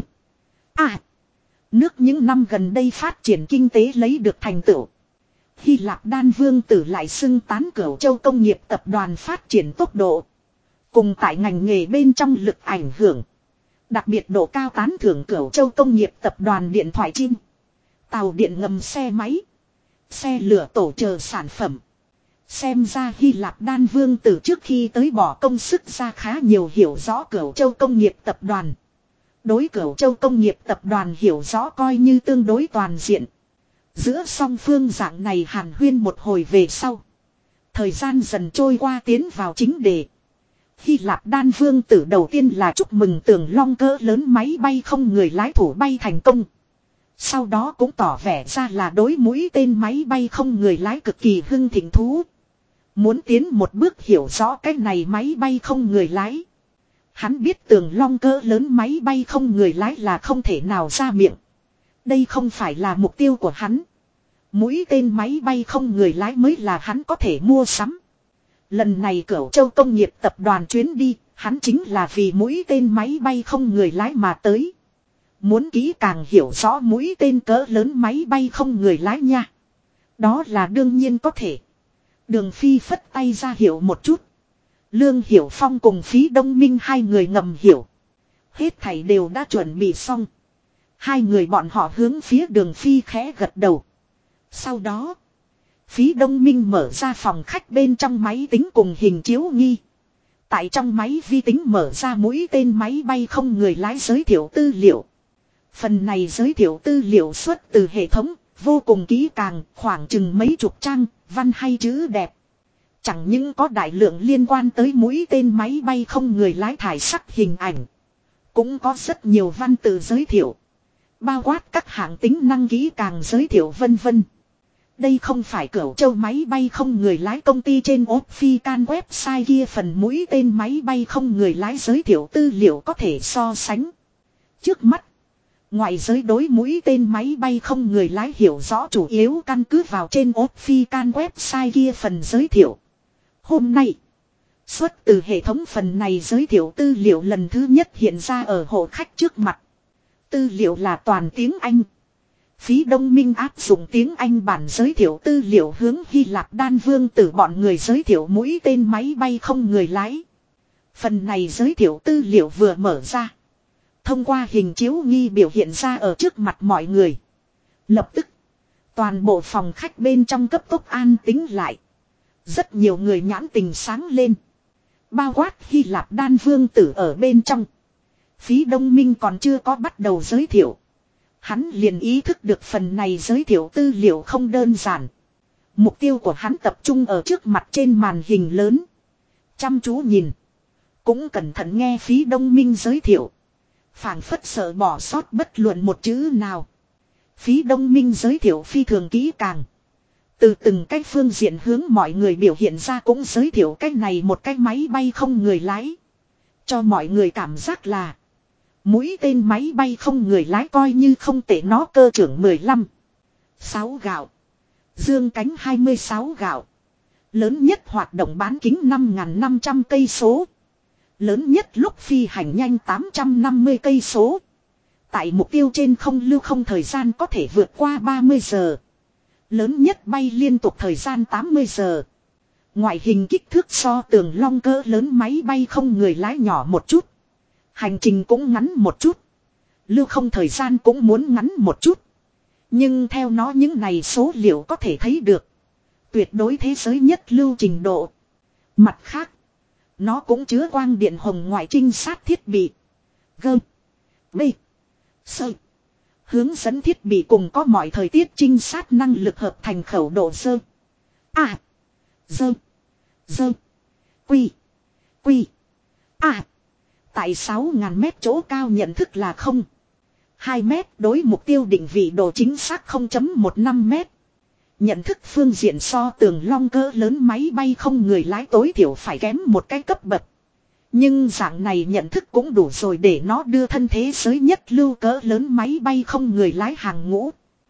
Nước những năm gần đây phát triển kinh tế lấy được thành tựu. Hy Lạp đan vương tử lại xưng tán Cửu Châu công nghiệp tập đoàn phát triển tốc độ. Cùng tại ngành nghề bên trong lực ảnh hưởng. Đặc biệt độ cao tán thưởng Cửu Châu công nghiệp tập đoàn điện thoại chim. Tàu điện ngầm xe máy. Xe lửa tổ chờ sản phẩm. Xem ra Hy Lạp đan vương tử trước khi tới bỏ công sức ra khá nhiều hiểu rõ Cửu Châu công nghiệp tập đoàn. Đối Cửu Châu công nghiệp tập đoàn hiểu rõ coi như tương đối toàn diện. Giữa song phương dạng này hàn huyên một hồi về sau. Thời gian dần trôi qua tiến vào chính đề. Hy Lạp đan vương tử đầu tiên là chúc mừng Tường Long cỡ lớn máy bay không người lái thủ bay thành công. Sau đó cũng tỏ vẻ ra là đối mũi tên máy bay không người lái cực kỳ hưng thịnh thú. Muốn tiến một bước hiểu rõ cái này máy bay không người lái. Hắn biết Tường Long cỡ lớn máy bay không người lái là không thể nào ra miệng. Đây không phải là mục tiêu của hắn. Mũi tên máy bay không người lái mới là hắn có thể mua sắm. Lần này Cửu Châu công nghiệp tập đoàn chuyến đi, hắn chính là vì mũi tên máy bay không người lái mà tới. Muốn kỹ càng hiểu rõ mũi tên cỡ lớn máy bay không người lái nha. Đó là đương nhiên có thể. Đường Phi phất tay ra hiểu một chút. Lương Hiểu Phong cùng Phí Đông Minh hai người ngầm hiểu. Hết thảy đều đã chuẩn bị xong. Hai người bọn họ hướng phía Đường Phi khẽ gật đầu. Sau đó, Phí Đông Minh mở ra phòng khách bên trong máy tính cùng hình chiếu nghi. Tại trong máy vi tính mở ra mũi tên máy bay không người lái giới thiệu tư liệu. Phần này giới thiệu tư liệu xuất từ hệ thống, vô cùng kỹ càng, khoảng chừng mấy chục trang, văn hay chữ đẹp. Chẳng những có đại lượng liên quan tới mũi tên máy bay không người lái thải sắc hình ảnh. Cũng có rất nhiều văn tự giới thiệu. Bao quát các hạng tính năng kỹ càng giới thiệu vân vân. Đây không phải Cửu Châu máy bay không người lái công ty trên official website kia phần mũi tên máy bay không người lái giới thiệu tư liệu có thể so sánh. Trước mắt, ngoại giới đối mũi tên máy bay không người lái hiểu rõ chủ yếu căn cứ vào trên official website kia phần giới thiệu. Hôm nay, xuất từ hệ thống phần này giới thiệu tư liệu lần thứ nhất hiện ra ở hộ khách trước mặt. Tư liệu là toàn tiếng Anh. Phí Đông Minh áp dụng tiếng Anh bản giới thiệu tư liệu hướng Hy Lạp đan vương tử bọn người giới thiệu mũi tên máy bay không người lái. Phần này giới thiệu tư liệu vừa mở ra. Thông qua hình chiếu nghi biểu hiện ra ở trước mặt mọi người. Lập tức, toàn bộ phòng khách bên trong cấp tốc an tĩnh lại. Rất nhiều người nhãn tình sáng lên. Bao quát Hy Lạp đan vương tử ở bên trong. Phí Đông Minh còn chưa có bắt đầu giới thiệu. Hắn liền ý thức được phần này giới thiệu tư liệu không đơn giản. Mục tiêu của hắn tập trung ở trước mặt trên màn hình lớn. Chăm chú nhìn. Cũng cẩn thận nghe Phí Đông Minh giới thiệu. Phảng phất sợ bỏ sót bất luận một chữ nào. Phí Đông Minh giới thiệu phi thường kỹ càng. Từ từng cái phương diện hướng mọi người biểu hiện ra cũng giới thiệu cái này một cái máy bay không người lái. Cho mọi người cảm giác là mũi tên máy bay không người lái coi như không tệ, nó cơ trưởng 15. 6 gạo. Dương cánh 26 gạo. Lớn nhất hoạt động bán kính 5.500 cây số. Lớn nhất lúc phi hành nhanh 850 cây số. Tại mục tiêu trên không lưu không thời gian có thể vượt qua 30 giờ. Lớn nhất bay liên tục thời gian 80 giờ. Ngoại hình kích thước so tường long cỡ lớn máy bay không người lái nhỏ một chút. Hành trình cũng ngắn một chút. Lưu không thời gian cũng muốn ngắn một chút. Nhưng theo nó những này số liệu có thể thấy được. Tuyệt đối thế giới nhất lưu trình độ. Mặt khác, nó cũng chứa quang điện hồng ngoại trinh sát thiết bị. Gơm. B. Sơ. Hướng dẫn thiết bị cùng có mọi thời tiết trinh sát năng lực hợp thành khẩu độ sơ. A. Dơ. Dơ. Quy. Quy. A. Tại 6.000 mét chỗ cao nhận thức là 0. 2 mét, đối mục tiêu định vị độ chính xác 0.15 mét. Nhận thức phương diện so tường long cỡ lớn máy bay không người lái tối thiểu phải kém một cái cấp bậc. Nhưng dạng này nhận thức cũng đủ rồi để nó đưa thân thế giới nhất lưu cỡ lớn máy bay không người lái hàng ngũ.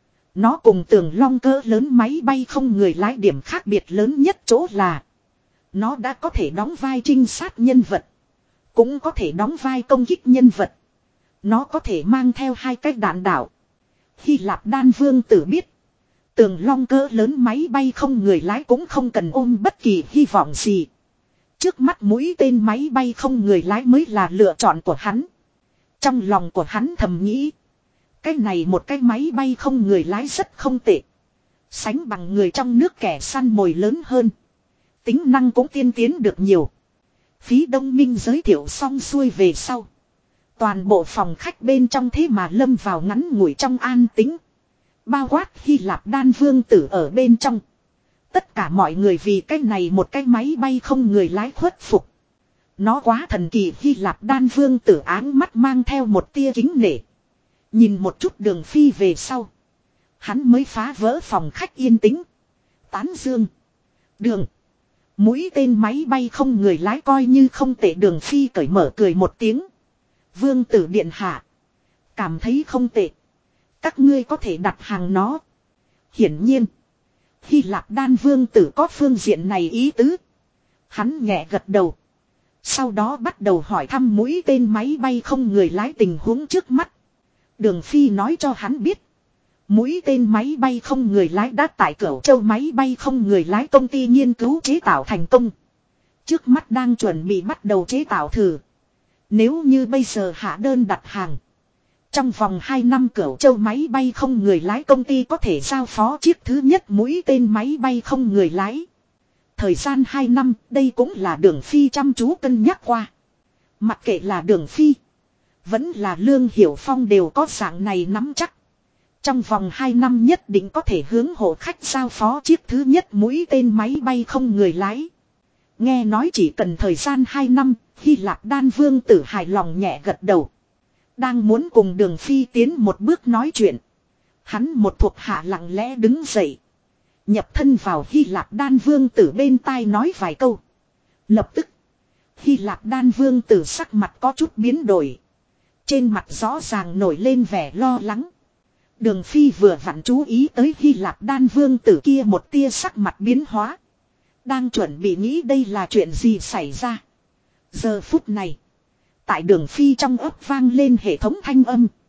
Nó cùng tường long cỡ lớn máy bay không người lái điểm khác biệt lớn nhất chỗ là nó đã có thể đóng vai trinh sát nhân vật, cũng có thể đóng vai công kích nhân vật. Nó có thể mang theo 2 cái đạn đạo. Hy Lạp Đan Vương Tử biết tường long cỡ lớn máy bay không người lái cũng không cần ôm bất kỳ hy vọng gì. Trước mắt mũi tên máy bay không người lái mới là lựa chọn của hắn. Trong lòng của hắn thầm nghĩ, cái này một cái máy bay không người lái rất không tệ. Sánh bằng người trong nước kẻ săn mồi lớn hơn. Tính năng cũng tiên tiến được nhiều. Phí Đông Minh giới thiệu xong xuôi về sau. Toàn bộ phòng khách bên trong thế mà lâm vào ngắn ngủi trong an tĩnh. Bao quát Hy Lạp Đan Vương Tử ở bên trong. Tất cả mọi người vì cái này một cái máy bay không người lái khuất phục. Nó quá thần kỳ. Hy Lạp Đan Vương Tử áng mắt mang theo một tia kính nể. Nhìn một chút Đường Phi về sau, hắn mới phá vỡ phòng khách yên tĩnh. Tán dương. Đường. Mũi tên máy bay không người lái coi như không tệ. Đường Phi cởi mở cười một tiếng. Vương Tử điện hạ, cảm thấy không tệ. Các ngươi có thể đặt hàng nó. Hiển nhiên, Hy Lạp Đan Vương Tử có phương diện này ý tứ. Hắn nhẹ gật đầu. Sau đó bắt đầu hỏi thăm mũi tên máy bay không người lái tình huống trước mắt. Đường Phi nói cho hắn biết, mũi tên máy bay không người lái đã tại Cửu Châu máy bay không người lái công ty nghiên cứu chế tạo thành công. Trước mắt đang chuẩn bị bắt đầu chế tạo thử. Nếu như bây giờ hạ đơn đặt hàng, trong vòng 2 năm Cửu Châu máy bay không người lái công ty có thể giao phó chiếc thứ nhất mũi tên máy bay không người lái. Thời gian 2 năm, đây cũng là Đường Phi chăm chú cân nhắc qua. Mặc kệ là Đường Phi, vẫn là Lương Hiểu Phong đều có dạng này nắm chắc. Trong vòng 2 năm nhất định có thể hướng hộ khách giao phó chiếc thứ nhất mũi tên máy bay không người lái. Nghe nói chỉ cần thời gian 2 năm, Hy Lạp Đan Vương Tử hài lòng nhẹ gật đầu. Đang muốn cùng Đường Phi tiến một bước nói chuyện. Hắn một thuộc hạ lặng lẽ đứng dậy. Nhập thân vào Hy Lạp Đan Vương Tử bên tai nói vài câu. Lập tức, Hy Lạp Đan Vương Tử sắc mặt có chút biến đổi. Trên mặt rõ ràng nổi lên vẻ lo lắng. Đường Phi vừa vặn chú ý tới Hy Lạp Đan Vương Tử kia một tia sắc mặt biến hóa. Đang chuẩn bị nghĩ đây là chuyện gì xảy ra. Giờ phút này, tại Đường Phi trong ấp vang lên hệ thống thanh âm.